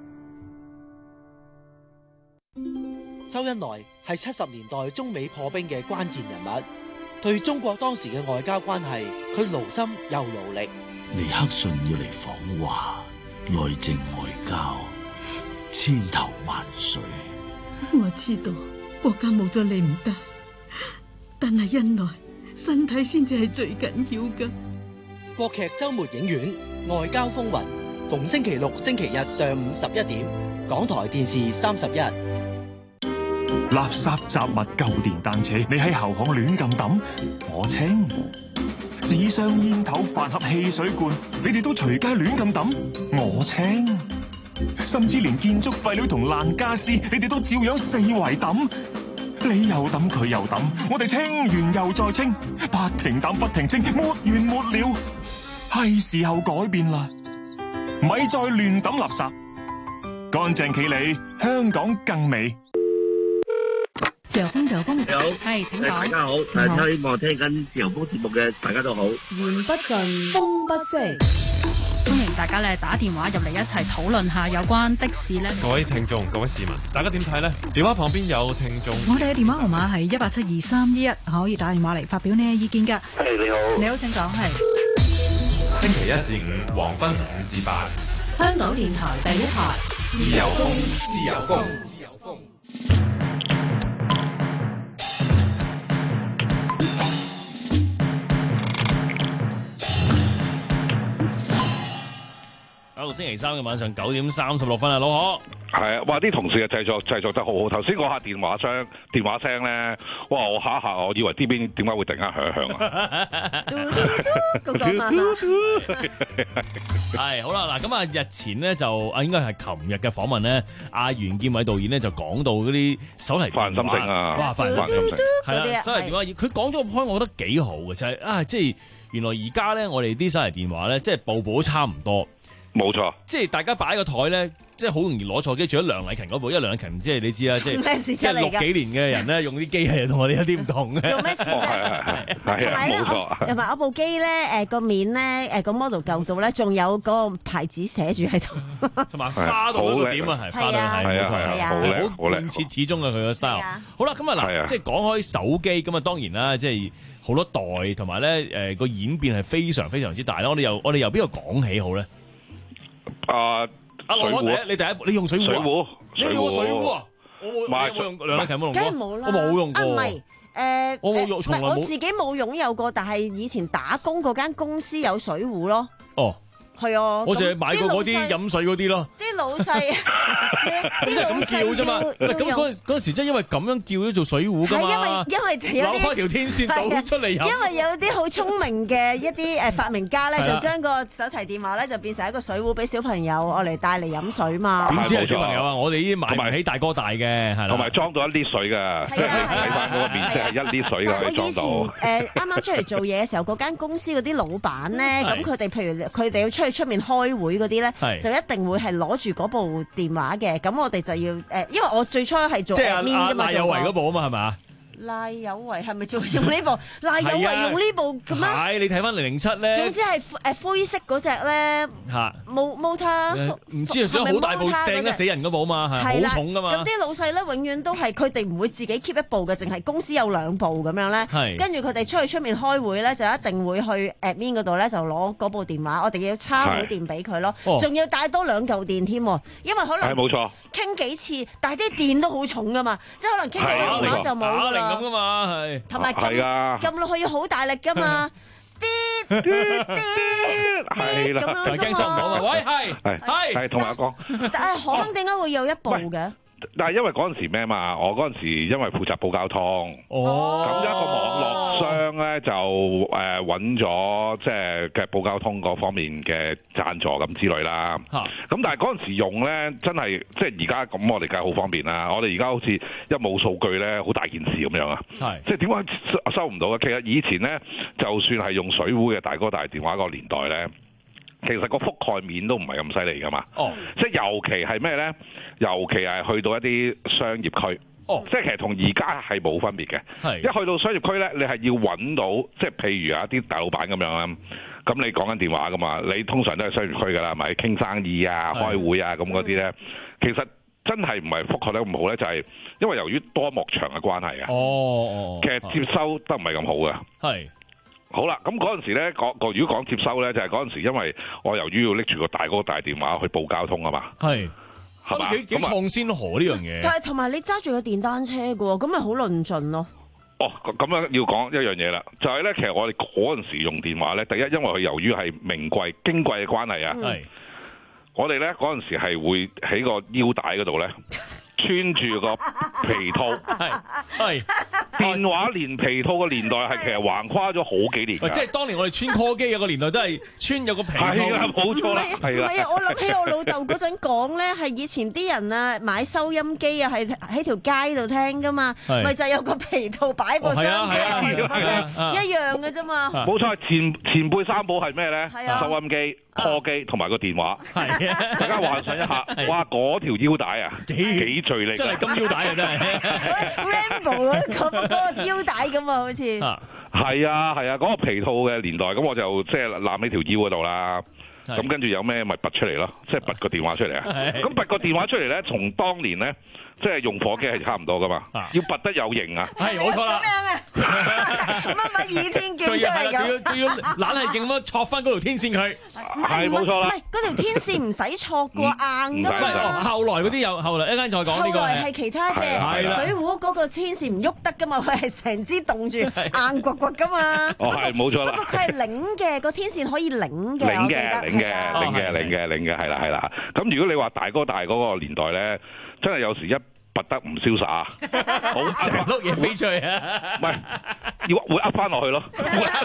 周恩來係七十年代中美破冰嘅關鍵人物，對中國當時嘅外交關係，佢勞心又勞力。
尼克遜要嚟訪華，內政外交千頭萬緒。
我知道國家冇咗你唔得，但係恩來身體先至係最緊要㗎。
國劇周末影院外交風雲，逢星期六、星期日上午十一點，港台電視三十一。
垃圾雜物、舊電單車，你喺後巷亂咁抌，我清；紙箱、煙頭、飯盒、汽水罐，你哋都隨街亂咁抌，我清；甚至連建築廢料同爛家私，你哋都照樣四圍抌。你又抌，佢又抌，我哋清完又再清，不停抌不停清，沒完沒了。係時候改變啦，咪再亂抌垃圾，乾淨企理，香港更美。
自由風，自由風，
你好，
係請講。
大家好，誒，希望聽緊自由風節目嘅大家都好。
言不盡，風不息。
歡迎大家咧打電話入嚟一齊討論下有關的士咧。
各位聽眾、各位市民，大家點睇呢？電話旁邊有聽眾。
我哋嘅電話號碼係一八七二三一一，可以打電話嚟發表你嘅意見㗎。
係你好，
你好，請講。係
星期一至五黃昏五至八，
香港電台第一台，
自由風，自由風，自由風。
好，星期三嘅晚上九點三十六分啊，老何。
係啊，哇！啲同事嘅製作製作得好好。頭先嗰下電話聲電話聲咧，哇！我嚇一嚇，我以為呢邊點解會突然間響一響啊？
係好啦，嗱咁啊，日前咧就啊，應該係琴日嘅訪問咧，阿袁建偉導演咧就講到嗰啲手提
發人心聲啊！
哇，發人心聲係啦，手提電話，佢講咗個 point，我覺得幾好嘅，就係啊，即係原來而家咧，我哋啲手提電話咧，即係部部都差唔多。
冇錯，
即係大家擺個台咧，即係好容易攞錯機。除咗梁禮勤嗰部，因為梁禮勤即係你知啦，即係即係六幾年嘅人咧，用啲機係同我哋有啲唔同嘅。
做咩事啫？係啊，冇錯。同埋我部機咧，誒個面咧，誒個 model 舊到咧，仲有個牌子寫住喺度，
同埋花到嗰個點啊，係花到係冇錯，係啊，好靚，好貫徹始終啊，佢個 style。好啦，咁啊嗱，即係講開手機，咁啊當然啦，即係好多代，同埋咧誒個演變係非常非常之大啦。我哋由我哋由邊個講起好咧？
啊！
阿羅，你第一你用水壺？
水壺，
你用水壺啊？我冇，我冇用梁禮勤冇用過，
梗係冇啦，
我冇用過。
唔係誒，
我冇用，從來冇。
我自己冇擁有過，但係以前打工嗰間公司有水壺咯。
哦。
係啊，
我淨係買過嗰啲飲水嗰啲咯。
啲老細，
啲老細叫啫嘛。咁嗰嗰陣時真係因為咁樣叫咗做水壺㗎嘛。
係因為因為有啲
扭開條天線倒出嚟飲。
因為有啲好聰明嘅一啲誒發明家咧，就將個手提電話咧就變成一個水壺俾小朋友我嚟帶嚟飲水嘛。
點知係小朋友啊？我哋呢啲買唔起大哥大嘅，係啦。
同埋裝到一啲水㗎，即係睇翻嗰個面積係一啲水㗎，可以裝到。
我以前誒啱啱出嚟做嘢嘅時候，嗰間公司嗰啲老闆咧，咁佢哋譬如佢哋要出去出面開會嗰啲咧，就一定會係攞住嗰部電話嘅。咁我哋就要誒，因為我最初係做 admin 㗎嘛，
賴有為嗰部啊嘛，係咪？
賴有為係咪仲用呢部？賴有為用呢部咁樣？
係你睇翻零零七咧。
總之係誒灰色嗰隻咧，冇 motor。
唔知啊，仲有好大部掟得死人嗰部啊嘛，係好重噶嘛。
咁啲老細咧，永遠都係佢哋唔會自己 keep 一部嘅，淨係公司有兩部咁樣咧。係。跟住佢哋出去出面開會咧，就一定會去 admin 嗰度咧，就攞嗰部電話，我哋要叉好電俾佢咯，仲要帶多兩嚿電添，因為可能
係冇錯。
傾幾次，但係啲電都好重噶嘛，即係可能傾幾個電話就冇啦。
咁噶嘛，係。
同埋撳撳落去要好大力噶嘛，啲啲啲，
係啦，
咁樣
驚收唔到嘛？喂，係
係係，同埋講，
但係可能點解會有一部嘅？
但係因為嗰陣時咩嘛，我嗰陣時因為負責報交通，
哦，
咁一個網絡商咧就誒揾咗即係嘅報交通嗰方面嘅贊助咁之類啦。咁、啊、但係嗰陣時用咧，真係即係而家咁，我哋梗係好方便啦。我哋而家好似一冇數據咧，好大件事咁樣啊。係，即係點解收唔到嘅？其實以前咧，就算係用水壺嘅大哥大電話個年代咧。其實個覆蓋面都唔係咁犀利噶嘛，哦、即係尤其係咩咧？尤其係去到一啲商業區，哦、即係其實同而家係冇分別嘅。一去到商業區咧，你係要揾到，即係譬如有一啲大老闆咁樣啦，咁你講緊電話噶嘛，你通常都係商業區噶啦，咪傾生意啊、開會啊咁嗰啲咧，其實真係唔係覆蓋得咁好咧，就係、是、因為由於多幕牆嘅關係啊，哦哦、其實接收得唔係咁好嘅。係。好啦，咁嗰陣時咧，講個如果講接收咧，就係嗰陣時，因為我由於要拎住個大嗰個大電話去報交通啊嘛，係係嘛，
幾幾創先河呢樣嘢。
但係同埋你揸住個電單車嘅喎，咁咪好論盡咯。
哦，咁樣要講一樣嘢啦，就係、是、咧，其實我哋嗰陣時用電話咧，第一因為佢由於係名貴、矜貴嘅關係啊，係、嗯、我哋咧嗰陣時係會喺個腰帶嗰度咧。穿住個皮套，係係電話連皮套嘅年代係其實橫跨咗好幾年。
即係當年我哋穿 call 機嘅個年代都係穿有個皮套。
係啊，冇錯啦，係
啦。唔係啊，我諗起我老豆嗰陣講咧，係以前啲人啊買收音機啊，係喺條街度聽噶嘛，咪就有個皮套擺部收音機，一樣嘅啫嘛。
冇錯，前前輩三寶係咩咧？收音機。call 機同埋個電話，係啊！大家幻想一下，哇！嗰條腰帶啊，幾幾銳利，
真係金腰帶啊！真係
Rambo 嗰嗰個腰帶咁啊，好似
係啊係啊，嗰個皮套嘅年代，咁我就即係攬喺條腰嗰度啦。咁跟住有咩咪拔出嚟咯，即係拔個電話出嚟啊！咁拔個電話出嚟咧，從當年咧，即係用火機係差唔多噶嘛，要拔得有型啊！
係冇錯啦，
乜乜倚天劍出嚟咁，
仲要仲要懶係勁咁戳翻嗰條天線佢，
係冇錯啦。
唔係嗰條天線唔使戳過硬噶嘛。
後來嗰啲有後來一陣再講呢個。
後來係其他嘅水壺嗰個天線唔喐得噶嘛，佢係成支凍住硬骨骨噶嘛。
哦，係冇錯啦。
不過佢係擰嘅，個天線可以擰嘅，
擰嘅。嘅，領嘅，領嘅，領嘅，係啦，係啦。咁如果你話大哥大嗰個年代咧，真係有時一拔得唔瀟灑，好成碌嘢飛出去啊！唔係，要會噏翻落去咯。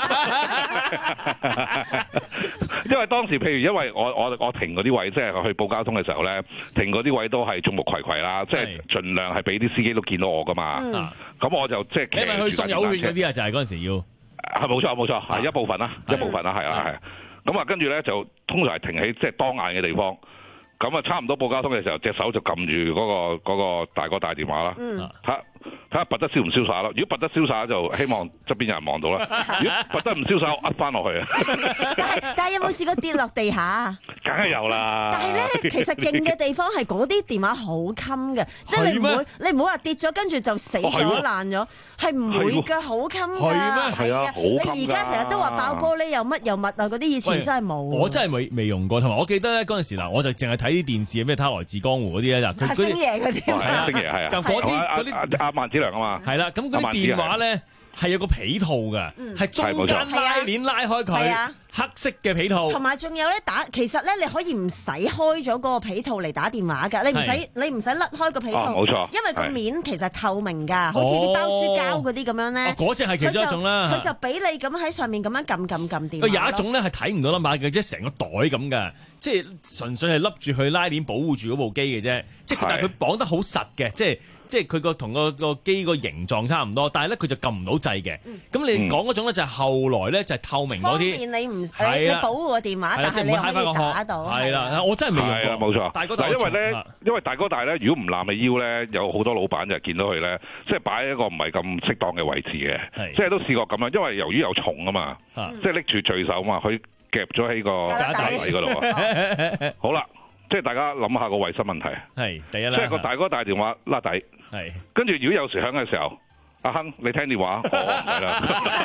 因為當時譬如因為我我我停嗰啲位，即係去報交通嘅時候咧，停嗰啲位都係眾目睽睽啦，即係盡量係俾啲司機都見到我噶嘛。咁我就即係。你咪去信友勸嗰啲啊？就係嗰陣時要。係冇錯冇錯，係一部分啦，一部分啦，係啊係。咁啊，跟住咧就通常係停喺即係當眼嘅地方，咁啊差唔多報交通嘅時候，隻手就撳住嗰個嗰個大哥大電話啦，嚇睇下拔得瀟唔瀟灑咯。如果拔得瀟灑，就希望側邊有人望到啦。如果拔得唔瀟灑，我噏翻落去啊。
但係但係有冇試過跌落地下？
梗係有啦。
但係咧，其實勁嘅地方係嗰啲電話好襟嘅，即係你唔會你唔好話跌咗跟住就死咗爛咗，係唔會㗎，好襟㗎。
係咩？係啊，好襟㗎。
你而家成日都話爆玻璃又乜又乜啊，嗰啲以前真係冇。
我真係未未用過，同埋我記得咧嗰陣時嗱，我就淨係睇啲電視咩《他來自江湖》嗰啲咧，佢
星爺嗰啲。
係啊，星爺係啊。
咁嗰啲嗰啲
阿萬子良啊嘛。
係啦，咁嗰啲電話咧係有個皮套㗎，係中間拉鏈拉開佢，黑色嘅皮套。
同埋仲有咧打，其實咧你可以唔使開咗嗰個皮套嚟打電話㗎，你唔使你唔使甩開個皮套，
冇錯，
因為個面其實透明㗎，好似啲包書膠嗰啲咁樣咧。
嗰隻係其中一種啦。
佢就俾你咁喺上面咁樣撳撳撳電話。
有一種咧係睇唔到啦嘛，嘅，即係成個袋咁㗎，即係純粹係笠住佢拉鏈保護住嗰部機嘅啫。即係但係佢綁得好實嘅，即係即係佢個同個個機個形狀差唔多，但係咧佢就撳唔到掣嘅。咁你講嗰種咧就係後來咧就係透明嗰啲，
方便你唔你保護個電話，但係你可以打到。
係啦，我真係未用過。
冇錯。
大哥大，
因為咧，因為大哥大咧，如果唔攬你腰咧，有好多老闆就見到佢咧，即係擺喺一個唔係咁適當嘅位置嘅，即係都試過咁樣。因為由於有重啊嘛，即係拎住罪手啊嘛，佢夾咗喺個架底嗰度啊。好啦。即係大家諗下個衞生問題，
係第一啦。
即係個大哥大電話甩底，
係跟
住如果有時響嘅時候，阿亨你聽電話，係啦。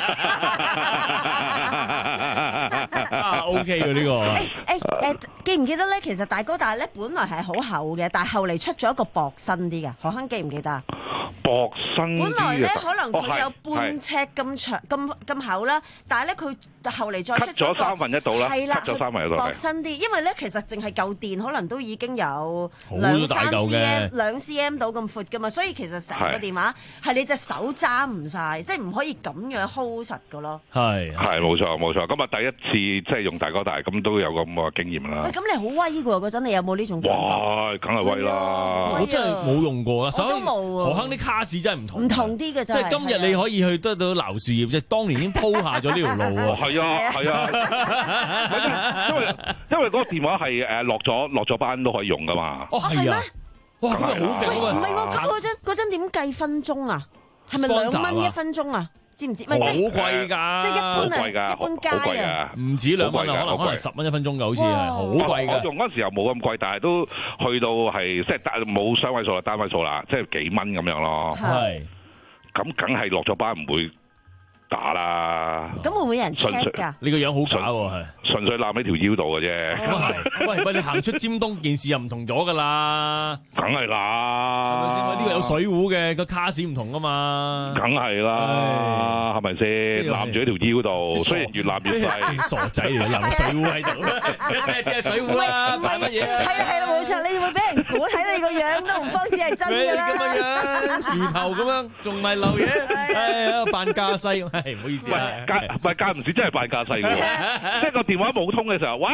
啊 OK 喎呢個。
誒誒誒，記唔記得咧？其實大哥大咧本來係好厚嘅，但係後嚟出咗一個薄身啲嘅，何亨記唔記得啊？
薄身啲
本來咧可能佢有半尺咁長咁咁厚啦，但係咧佢後嚟再出
咗三分一度啦，
係啦，
咗三分一度
薄身啲，因為咧其實淨係舊電可能都已經有兩三 cm 兩 cm 到咁闊噶嘛，所以其實成個電話係你隻手揸唔晒，即係唔可以咁樣 hold 實噶咯。
係係冇錯冇錯，咁啊第一次即係用大哥大，咁都有咁嘅經驗啦。
喂，咁你好威㗎喎！嗰陣你有冇呢種經驗？
哇，梗係威啦！
我真係冇用過啊，
我都冇啊。
何亨啲卡士真係唔同，
唔同啲嘅真係。
即係今日你可以去得到劉樹業，即係當年已經鋪下咗呢條路喎。
係啊係啊，因為因為嗰個電話係誒落咗落咗班都可以用噶嘛。
哦係啊，哇咁咪好勁喎！
唔係喎，咁嗰陣嗰陣點計分鐘啊？係咪兩蚊一分鐘啊？知唔知？
好貴㗎，
即係一般
係
一般街啊，
唔止兩蚊啊，可能可能十蚊一分鐘㗎，好似係好貴㗎。
我用嗰陣時又冇咁貴，但係都去到係即係單冇雙位數啦，單位數啦，即係幾蚊咁樣咯。
係，
咁梗係落咗班唔會打啦。
咁會唔會有人 check 㗎？
你個樣好假喎，係
純粹攬喺條腰度嘅啫。
咁係，喂喂，你行出尖東件事又唔同咗㗎啦。
梗係啦，
係咪先？呢個有水壺嘅個卡士唔同㗎嘛。
梗係啦，係咪先？攬住喺條腰度，雖然越攬越細。
傻仔嚟嘅，攬個水壺喺度。咩即係水壺啊？買乜嘢啊？
係啦係啦，冇錯，你會俾人估睇你個樣都唔方似係真㗎啦。
咁嘅樣，樹頭咁樣，仲唔係流嘢？係喺度扮架勢。係唔好意思啊。
間唔係間唔時真係扮架勢嘅，即係個電話冇通嘅時候，喂，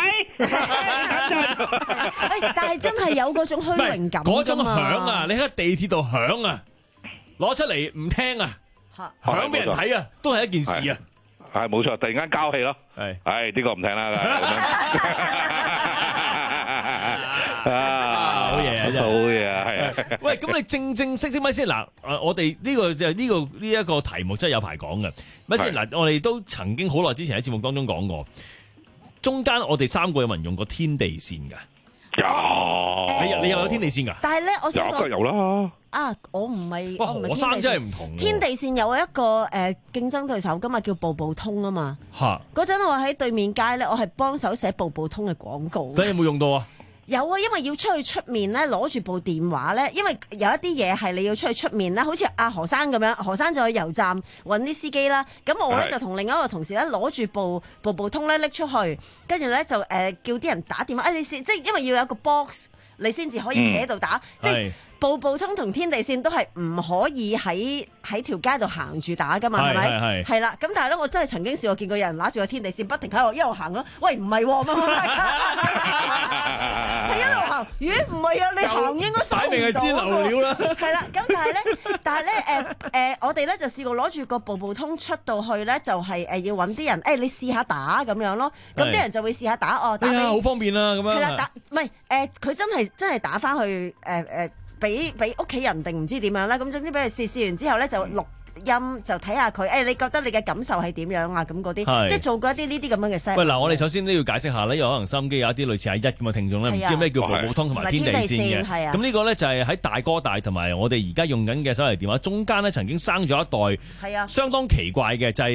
誒，但係真係有嗰種虛榮感㗎嘛。
嗰種響啊，你喺地鐵度響啊，攞出嚟唔聽啊，響俾人睇啊，都係一件事啊。
係冇錯，突然間交氣咯。
係，
唉，呢個唔聽啦。
啊，好嘢啊，真係
好嘢啊，係啊。
喂，咁你正正式式咪先嗱？誒，我哋呢個就係呢個呢一個題目真係有排講嘅。咪先嗱，我哋都曾經好耐之前喺節目當中講過，中間我哋三個有冇人用過天地線㗎？
有，
你你又有天地線㗎？
但係咧，我想講
有啦。
啊，我唔係，
哇，何生真係唔同。
天地線有一個誒競爭對手㗎嘛，叫步步通啊嘛。
嚇！
嗰陣我喺對面街咧，我係幫手寫步步通嘅廣告。
你有冇用到啊？
有啊，因為要出去出面咧，攞住部電話咧，因為有一啲嘢係你要出去出面啦，好似阿何生咁樣，何生就去油站揾啲司機啦。咁我咧就同另一個同事咧攞住部步步通咧拎出去，跟住咧就誒、呃、叫啲人打電話。誒、哎、你先，即係因為要有個 box，你先至可以企喺度打，嗯、即係。步步通同天地線都係唔可以喺喺條街度行住打噶嘛，係咪？係啦，咁但係咧，我真係曾經試過見過有人揦住個天地線，不停喺度一路行咯。喂，唔係喎，係一路行。咦，唔係啊，你行應該收唔到。擺明係知流料啦。係啦，咁但係咧，但係咧，誒誒，我哋咧就試過攞住個步步通出到去咧，就係誒要揾啲人，誒你試下打咁樣咯。咁啲人就會試下打哦，打。係啊，好方便啦，咁樣。係啦，打唔係誒，佢真係真係打翻去誒誒。俾俾屋企人定唔知點樣啦，咁總之俾佢試試完之後咧就錄音就睇下佢，誒、哎、你覺得你嘅感受係點樣啊？咁嗰啲即係做過一啲呢啲咁樣嘅 set。喂，嗱，我哋首先都要解釋下咧，有可能收音機有一啲類似阿一咁嘅聽眾咧，唔知咩叫步步通同埋天地線嘅。咁呢個咧就係喺大哥大同埋我哋而家用緊嘅手提電話中間咧，曾經生咗一代，係啊，相當奇怪嘅就係、是。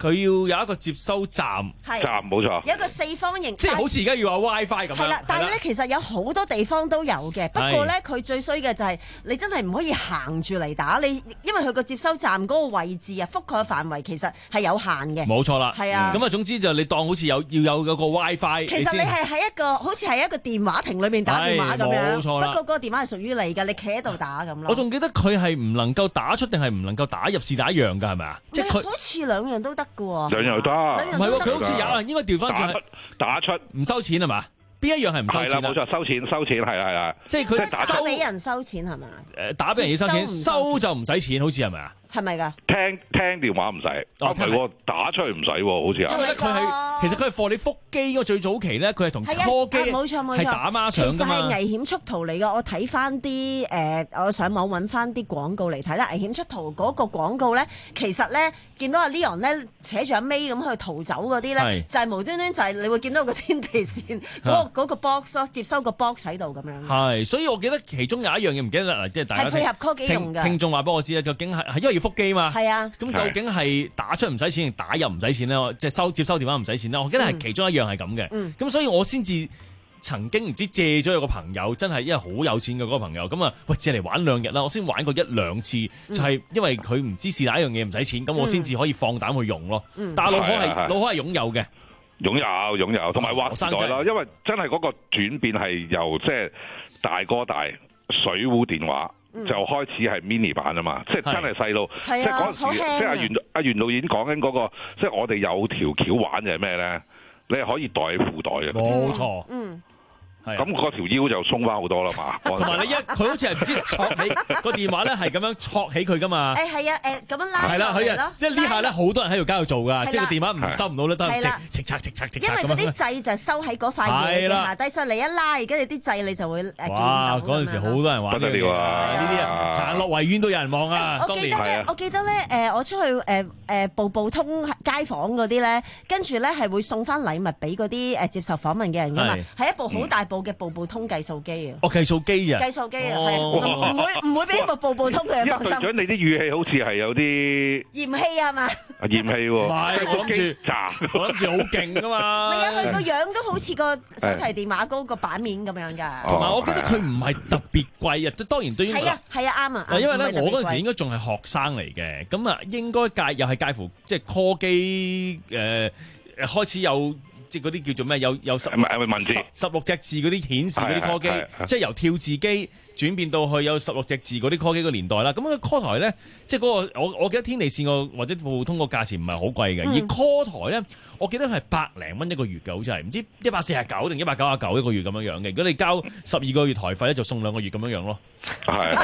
佢要有一個接收站，
係
站冇錯，
有一個四方形，
即係好似而家要有 WiFi 咁樣。
係啦，但係咧其實有好多地方都有嘅，不過咧佢最衰嘅就係你真係唔可以行住嚟打，你因為佢個接收站嗰個位置啊，覆蓋嘅範圍其實係有限嘅。
冇錯啦，
係啊。
咁啊，總之就你當好似有要有嗰個 WiFi。
其實你係喺一個好似係一個電話亭裏面打電話咁樣，
冇錯啦。
不過嗰個電話係屬於你嘅，你企喺度打咁咯。
我仲記得佢係唔能夠打出定係唔能夠打入是打一樣㗎，係咪啊？即係佢
好似兩樣都得㗎喎。
兩樣都得。
唔係喎，佢好似有啊，應該調翻轉係
打出
唔收錢係嘛？邊一樣係唔收錢啊？
係啦，冇錯，收錢收錢係啦係啦。
即係佢
收俾人收錢係咪？
誒，打俾人要收錢，收就唔使錢，好似係咪啊？
係咪㗎？
聽聽電話唔使，啊唔係喎，打出去唔使喎，好似啊。
因為咧佢係其實佢係貨你腹機，因為最早期咧佢係同 call 機
冇錯冇錯
係打孖上㗎嘛。
其實係危險速圖嚟㗎，我睇翻啲誒，我上網揾翻啲廣告嚟睇啦。危險速圖嗰個廣告咧，其實咧見到阿 Leon 咧扯住阿 May 咁去逃走嗰啲咧，就係無端端就係你會見到個天地線嗰個嗰個 box 咯，接收個 box 喺度咁樣。
係，所以我記得其中有一樣嘢唔記得啦，即係大家
係配合 call 機用㗎。
聽眾話俾我知咧，究竟係係因為要腹機嘛。
係啊。
咁究竟係打出唔使錢定打入唔使錢咧？即係收接收電話唔使錢咧？我記得係其中一樣係咁嘅。咁、嗯、所以我先至曾經唔知借咗有個朋友，真係因為好有錢嘅嗰個朋友，咁啊喂借嚟玩兩日啦。我先玩過一兩次，嗯、就係因為佢唔知是哪一樣嘢唔使錢，咁、嗯、我先至可以放膽去用咯。嗯、但係老可係老可係擁有嘅，
擁有擁有，同埋劃時代啦。因為真係嗰個轉變係由即係大哥大水壺電話。嗯、就開始係 mini 版啊嘛，即係真係細路，即係嗰陣時，即係阿袁阿袁導演講緊嗰個，即係我哋有條橋玩就係咩咧？你係可以袋褲袋嘅，
冇錯，
嗯。
咁嗰條腰就鬆翻好多啦嘛，
同埋你一佢好似係唔知戳起個電話咧，係咁樣戳起佢噶嘛。
誒係啊，誒咁樣拉
係啦，佢啊，即係呢下咧，好多人喺條街度做噶，即係個電話唔收唔到咧，都係直直直直直直
因為嗰啲掣就收喺嗰塊嘢下低，所以你一拉，跟住啲掣你就會誒見到。
哇！嗰陣時好多人玩
不得了啊！
呢啲啊，行落維園都有人望啊。
我記得咧，我記得咧，誒我出去誒誒步步通街坊嗰啲咧，跟住咧係會送翻禮物俾嗰啲誒接受訪問嘅人噶嘛，係一部好大部嘅步步通。計數機啊！
哦，計數機啊！
計數機啊，係唔會唔會俾部步步通佢放心。
隊長，你啲語氣好似係有啲
嫌棄啊嘛？
嫌棄喎，
唔係我諗住，我諗住好勁噶嘛。
唔係啊，佢個樣都好似個手提電話嗰個版面咁樣㗎。
同埋我記得佢唔係特別貴啊，當然對於
係啊係啊啱啊。
因為咧，我嗰陣時應該仲係學生嚟嘅，咁啊應該介又係介乎即係 call 機誒開始有。即係嗰啲叫做咩？有有十
文字
十六隻字嗰啲顯示嗰啲 call 機，即係由跳字機轉變到去有十六隻字嗰啲 call 機個年代啦。咁個 call 台咧，即係嗰個我我記得天地線個或者普通個價錢唔係好貴嘅，嗯、而 call 台咧，我記得係百零蚊一個月嘅，好似係唔知一百四十九定一百九十九一個月咁樣樣嘅。如果你交十二個月台費咧，就送兩個月咁樣樣咯。係，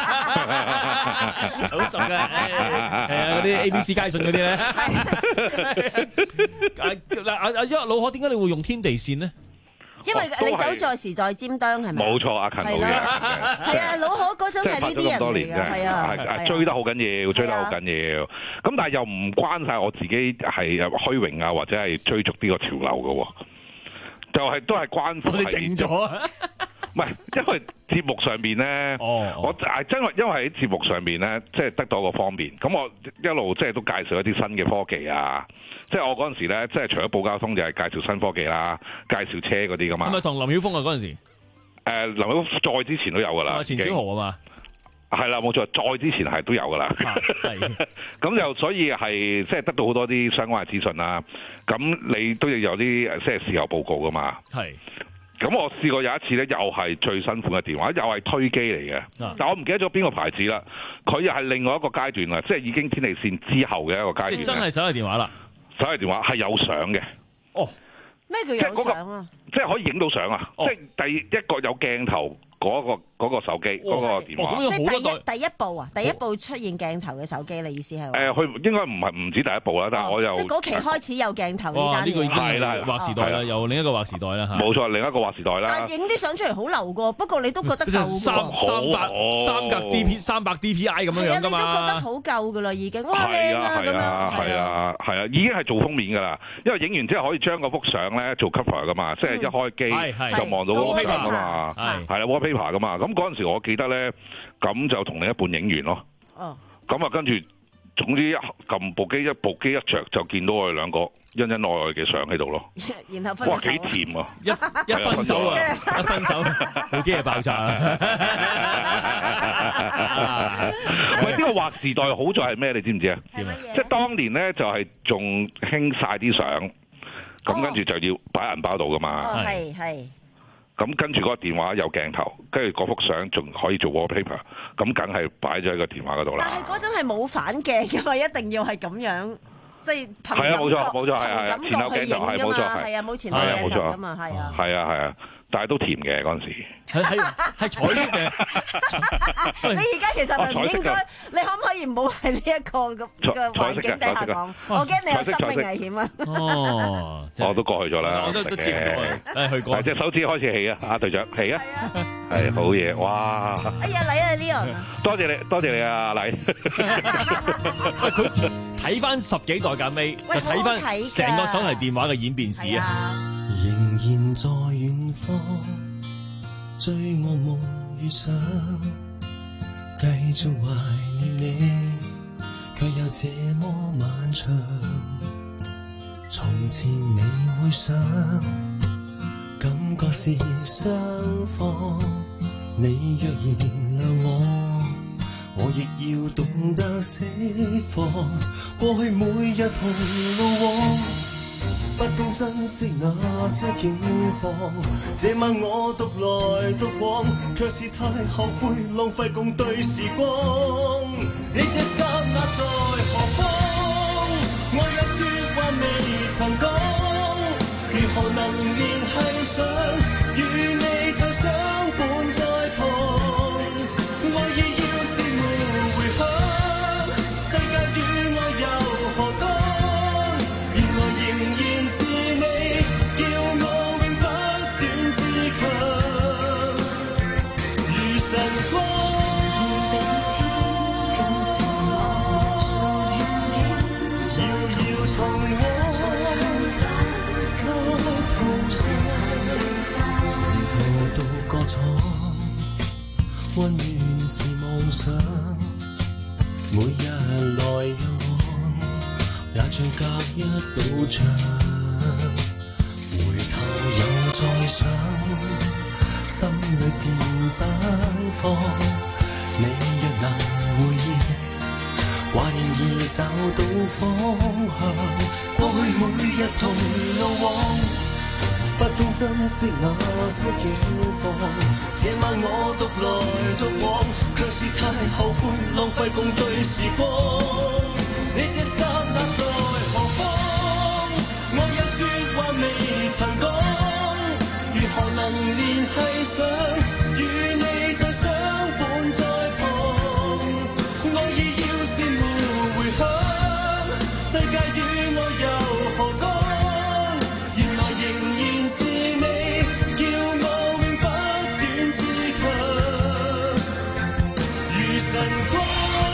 好熟嘅，係啊，嗰啲 A B C 街訊嗰啲咧。嗱，阿阿一老可點解你會用天地線呢？
因為你走在時在尖端係咪？
冇錯，阿勤老嘅。
係啊，老可嗰陣係呢啲人嚟嘅，係啊，
係追得好緊要，追得好緊要。咁但係又唔關晒我自己係虛榮啊，或者係追逐呢個潮流嘅，就係都係關乎係。
你整咗啊？
唔係，因為節目上面咧，哦哦、我係真係因為喺節目上面咧，即係得到個方便。咁我一路即係都介紹一啲新嘅科技啊。即係我嗰陣時咧，即係除咗報交通，就係介紹新科技啦，介紹車嗰啲噶嘛。
係咪同林曉峰啊嗰陣時？
誒，林曉峰再之前都有噶啦。
錢小豪啊嘛。
係啦，冇錯，再之前係都有噶啦。係。咁就所以係即係得到好多啲相關嘅資訊啦。咁你都要有啲即係事後報告噶嘛。係。咁我試過有一次咧，又係最新款嘅電話，又係推機嚟嘅。啊、但我唔記得咗邊個牌子啦。佢又係另外一個階段啦，即係已經天地線之後嘅一個階段。
即係真係手提電話啦。
手提電話係有相嘅。
哦，
咩叫有相啊？
即係可以影到相啊！哦、即係第一個有鏡頭。嗰、那個嗰、那個手機，嗰、哦、個電話，
哦、即係第一第一部啊！第一部出現鏡頭嘅手機，你意思係？誒、
呃，佢應該唔係唔止第一部啦，但係我又、哦、
即係嗰期開始有鏡頭呢單嘢。
呢個已經係
啦，
劃時代啦，又另一個劃時代啦嚇。
冇錯，另一個劃時代啦。
但係影啲相出嚟好流㗎，不過你都覺得夠
三三百三格 D P 三百 D P I 咁樣樣㗎嘛。
你都覺得好夠㗎啦，已經。哇！
係啊係啊係啊係啊，已經係做封面㗎啦。因為影完之後可以將嗰幅相咧做 cover 㗎嘛，即係一開機就望到嗰個相㗎嘛。係係啦 ，wallpaper 㗎嘛。咁嗰陣時我記得咧，咁就同另一半影完咯。哦。咁啊，跟住總之一撳部機，一部機一着就見到我哋兩個恩恩愛愛嘅相喺度咯。
然後分手
哇，幾甜啊！
一一分手啊，一分手，部機係爆炸啊！
喂，呢個劃時代好在係咩？你知唔知啊？即係當年咧就係仲興晒啲相，咁跟住就要擺銀包度噶嘛。
係係。
咁跟住嗰個電話有鏡頭，跟住嗰幅相仲可以做 wallpaper，咁梗係擺咗喺個電話嗰度啦。
但係嗰陣係冇反鏡嘅嘛，一定要係咁樣，即係憑
係啊，冇錯冇錯，係係
感
前後鏡頭係冇錯
係啊，冇前後鏡頭噶嘛，係啊，
係啊係啊，但係都甜嘅嗰陣時。
係係係彩色嘅。
你而家其實咪唔應該，你可唔可以唔好喺呢一個咁嘅環境底下講？我驚你有生命危險啊！
哦，
我都過去咗啦，
我都都知嘅，誒去過。
隻手指開始起啊，阿隊長起啊，係好嘢，哇！
哎呀，嚟啊，Leon！
多謝你，多謝你啊，阿禮。
喂，佢睇翻十幾代架尾，就睇翻成個手提電話嘅演變史啊！
仍然在遠方追我夢與想，繼續懷念你，卻又這麼漫長。從前未會想，感覺是雙方。你若原諒我，我亦要懂得釋放。過去每日同路往，不懂珍惜那些境況，這晚我獨來獨往，卻是太後悔浪費共對時光。你這剎那在何方？我有說話未曾講，如何能聯繫上？與你再相伴在旁，愛意要是沒回響，世界與我又何講？原來仍然是你，叫我永不斷自強，如晨光。遙遙從我在途上，從頭到歌廠，溫暖是夢想，每日來又往，也像隔一道牆。回頭又再想，心裏自不放。你若能回憶，話仍易找到方向。過去每日同路往，不懂珍惜那些境況。這晚我獨來獨往，卻是太後悔浪費共對時光。你這剎那在何方？我有說話未曾講，如何能聯繫上？與你再相伴在旁，愛意要是沒回響，世界與我又何講？原來仍然是你，叫我永不斷自強，如晨光。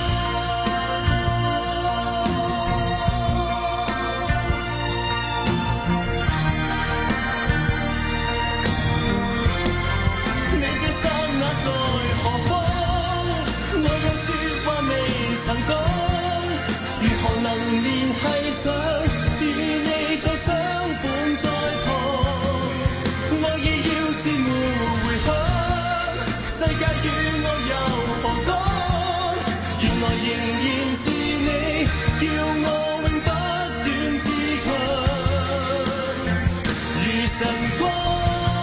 你這剎那在何方？我有說話未曾講，如何能聯繫上？與你再相伴在旁，愛意要是沒回響，世界與我又何講？原來仍然是你，叫我永不斷自強，如晨光。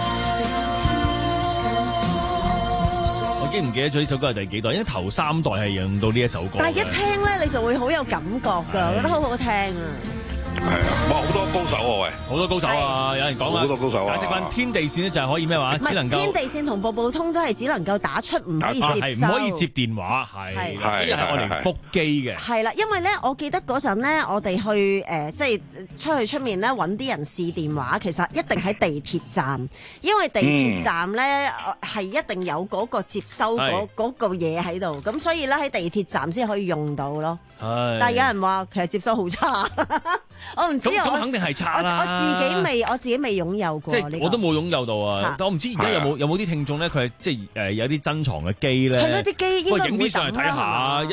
我記唔記得咗呢首歌係第幾代？因為頭三代係用到呢一首歌。
但係一聽咧，你就會好有感覺㗎，我覺得好好聽啊！
係啊，哇！好多高手喎，喂，
好多高手啊！有人講啊，
好多高手啊！
解釋翻天地線咧就係可以咩話？
唔係
只能夠
天地線同步步通都係只能夠打出，唔可以接收，
唔可以接電話，係
係
係係我嚟覆機嘅。
係啦，因為咧，我記得嗰陣咧，我哋去誒，即係出去出面咧揾啲人試電話，其實一定喺地鐵站，因為地鐵站咧係一定有嗰個接收嗰嗰個嘢喺度，咁所以咧喺地鐵站先可以用到咯。但係有人話其實接收好差，我唔知
咁咁肯定係差啦。
我自己未，我自己未擁有過。
即係我都冇擁有到啊！但我唔知而家有冇有冇啲聽眾咧，佢係即係誒有啲珍藏嘅機咧。
係咯，啲機應該唔會抌啦。
影啲上嚟睇下，因為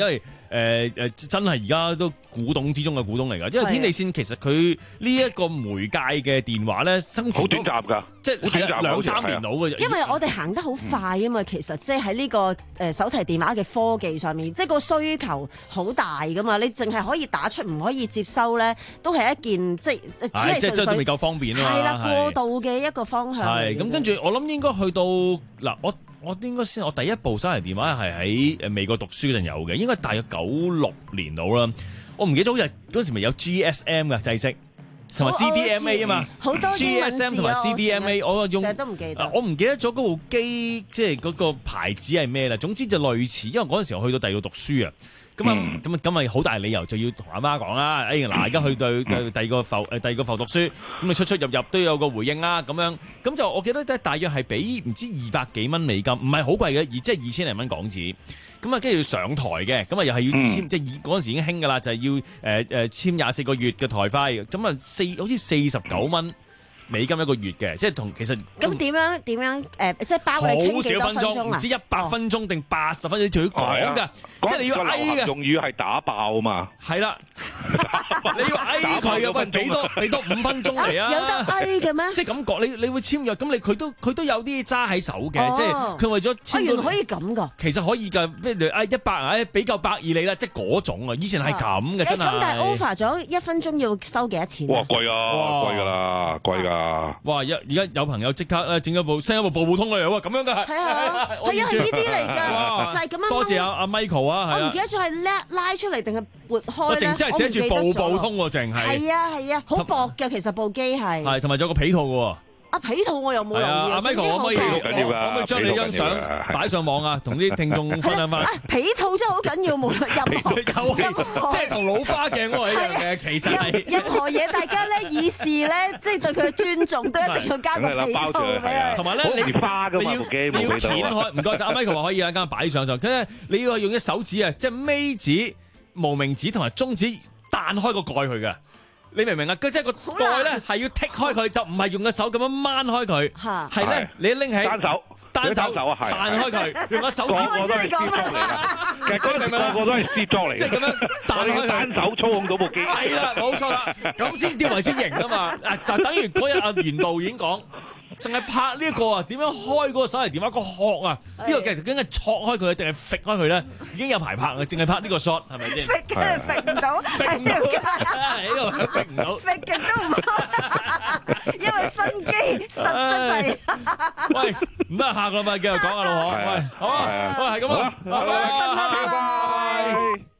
誒誒真係而家都古董之中嘅古董嚟㗎，因為天地線其實佢呢一個媒介嘅電話咧，生存
好短暫㗎，
即係兩三年到嘅。
因為我哋行得好快啊嘛，其實即係喺呢個誒手提電話嘅科技上面，即係個需求好大㗎嘛。你淨係可以打出唔可以接收咧，都係一件即係只係
即係真係未夠方便啊嘛。
係啦，過渡嘅一個方向。
係咁，跟住我諗應該去到嗱，我我應該先，我第一部手提電話係喺誒美國讀書嗰陣有嘅，應該大約九六年到啦。我唔記得好似嗰陣時咪有 G S M 嘅制式，同埋 C D M A 啊嘛，
好多
G S M 同埋 C D M A， 我用
成日都唔記得，
我唔記得咗嗰部機即係嗰個牌子係咩啦。總之就類似，因為嗰陣時我去到第二度讀書啊。咁啊，咁啊，咁咪好大理由就要同阿媽講啦。哎嗱，而家去到第二個埠誒第二個埠讀書，咁你出出入入都有個回應啦。咁樣，咁就我記得咧，大約係俾唔知二百幾蚊美金，唔係好貴嘅，而即係二千零蚊港紙。咁啊，跟住要上台嘅，咁啊又係要簽，嗯、即係嗰陣時已經興㗎啦，就係、是、要誒誒、呃、簽廿四個月嘅台費。咁啊，四好似四十九蚊美金一個月嘅，即係同其實
咁點樣點樣誒、呃，即係包你傾幾多分鐘啊？
唔知一百分鐘定八十分鐘，仲要講㗎，即係你要嗌嘅。
用語係打爆啊嘛，
係啦，你要嗌佢啊，喂，俾多俾多五分鐘嚟啊！
有得嗌嘅咩？
即係咁講，你你會簽約，咁你佢都佢都有啲揸喺手嘅，即係佢為咗簽。
原來可以咁㗎？
其實可以㗎，譬如嗌一百啊，俾夠百二你啦，即係嗰種啊！以前係咁嘅，真係。
咁但係 over 咗一分鐘要收幾多錢？
哇，貴啊，貴㗎啦，貴㗎。
哇！而而家有朋友即刻咧整咗部 send 一部步步通嚟喎，咁樣嘅係。
係啊係啊，係啊係呢啲嚟㗎，就係咁樣。
多謝阿阿 Michael 啊，
我唔記得咗係拉拉出嚟定係撥開咧。
我淨真係寫住步步通喎，淨係。
係啊係啊，好薄嘅其實部機係。
係，同埋仲有個皮套嘅喎。
啊皮套我又冇留意。
阿 Michael 可唔可以可唔可以將你張相擺上網啊？同啲聽眾分享翻。
皮套真係好緊要，無論任何任何，
即係同老花鏡嗰個一樣嘅，其實係。
任何嘢大家咧以示咧，即係對佢嘅尊重，都一定要加個皮套俾佢。
同埋咧，你
花㗎嘛部機，
你要掀開，唔該晒。阿 Michael 話可以啊，間擺上上。佢咧你要用隻手指啊，即係尾指、無名指同埋中指彈開個蓋佢嘅。你明唔明啊？佢即係個蓋咧，係要剔開佢，就唔係用個手咁樣掹開佢，係咧你拎起
單手，
單手
啊，
彈開佢，用個手指。
個個都係攝作嚟㗎，其實嗰啲個個都係攝作嚟。
即係咁樣彈開
單手操控到部機。
係啦，冇錯啦，咁先叫為之型啊嘛！啊，就等於嗰日阿袁導演講。淨係拍呢一個啊，點樣開嗰個手提電話個殼啊？呢個鏡頭究竟係戳開佢定係揈開佢咧？已經有排拍啊，淨係拍呢個 shot 係咪先？
揈嘅揈唔到，
揈唔到，呢個揈唔到，
揈嘅都唔開，因為新機實得滯。
喂，唔得下個禮拜繼續講啊，老何。喂，好啊，喂，係咁啊，拜拜，拜拜。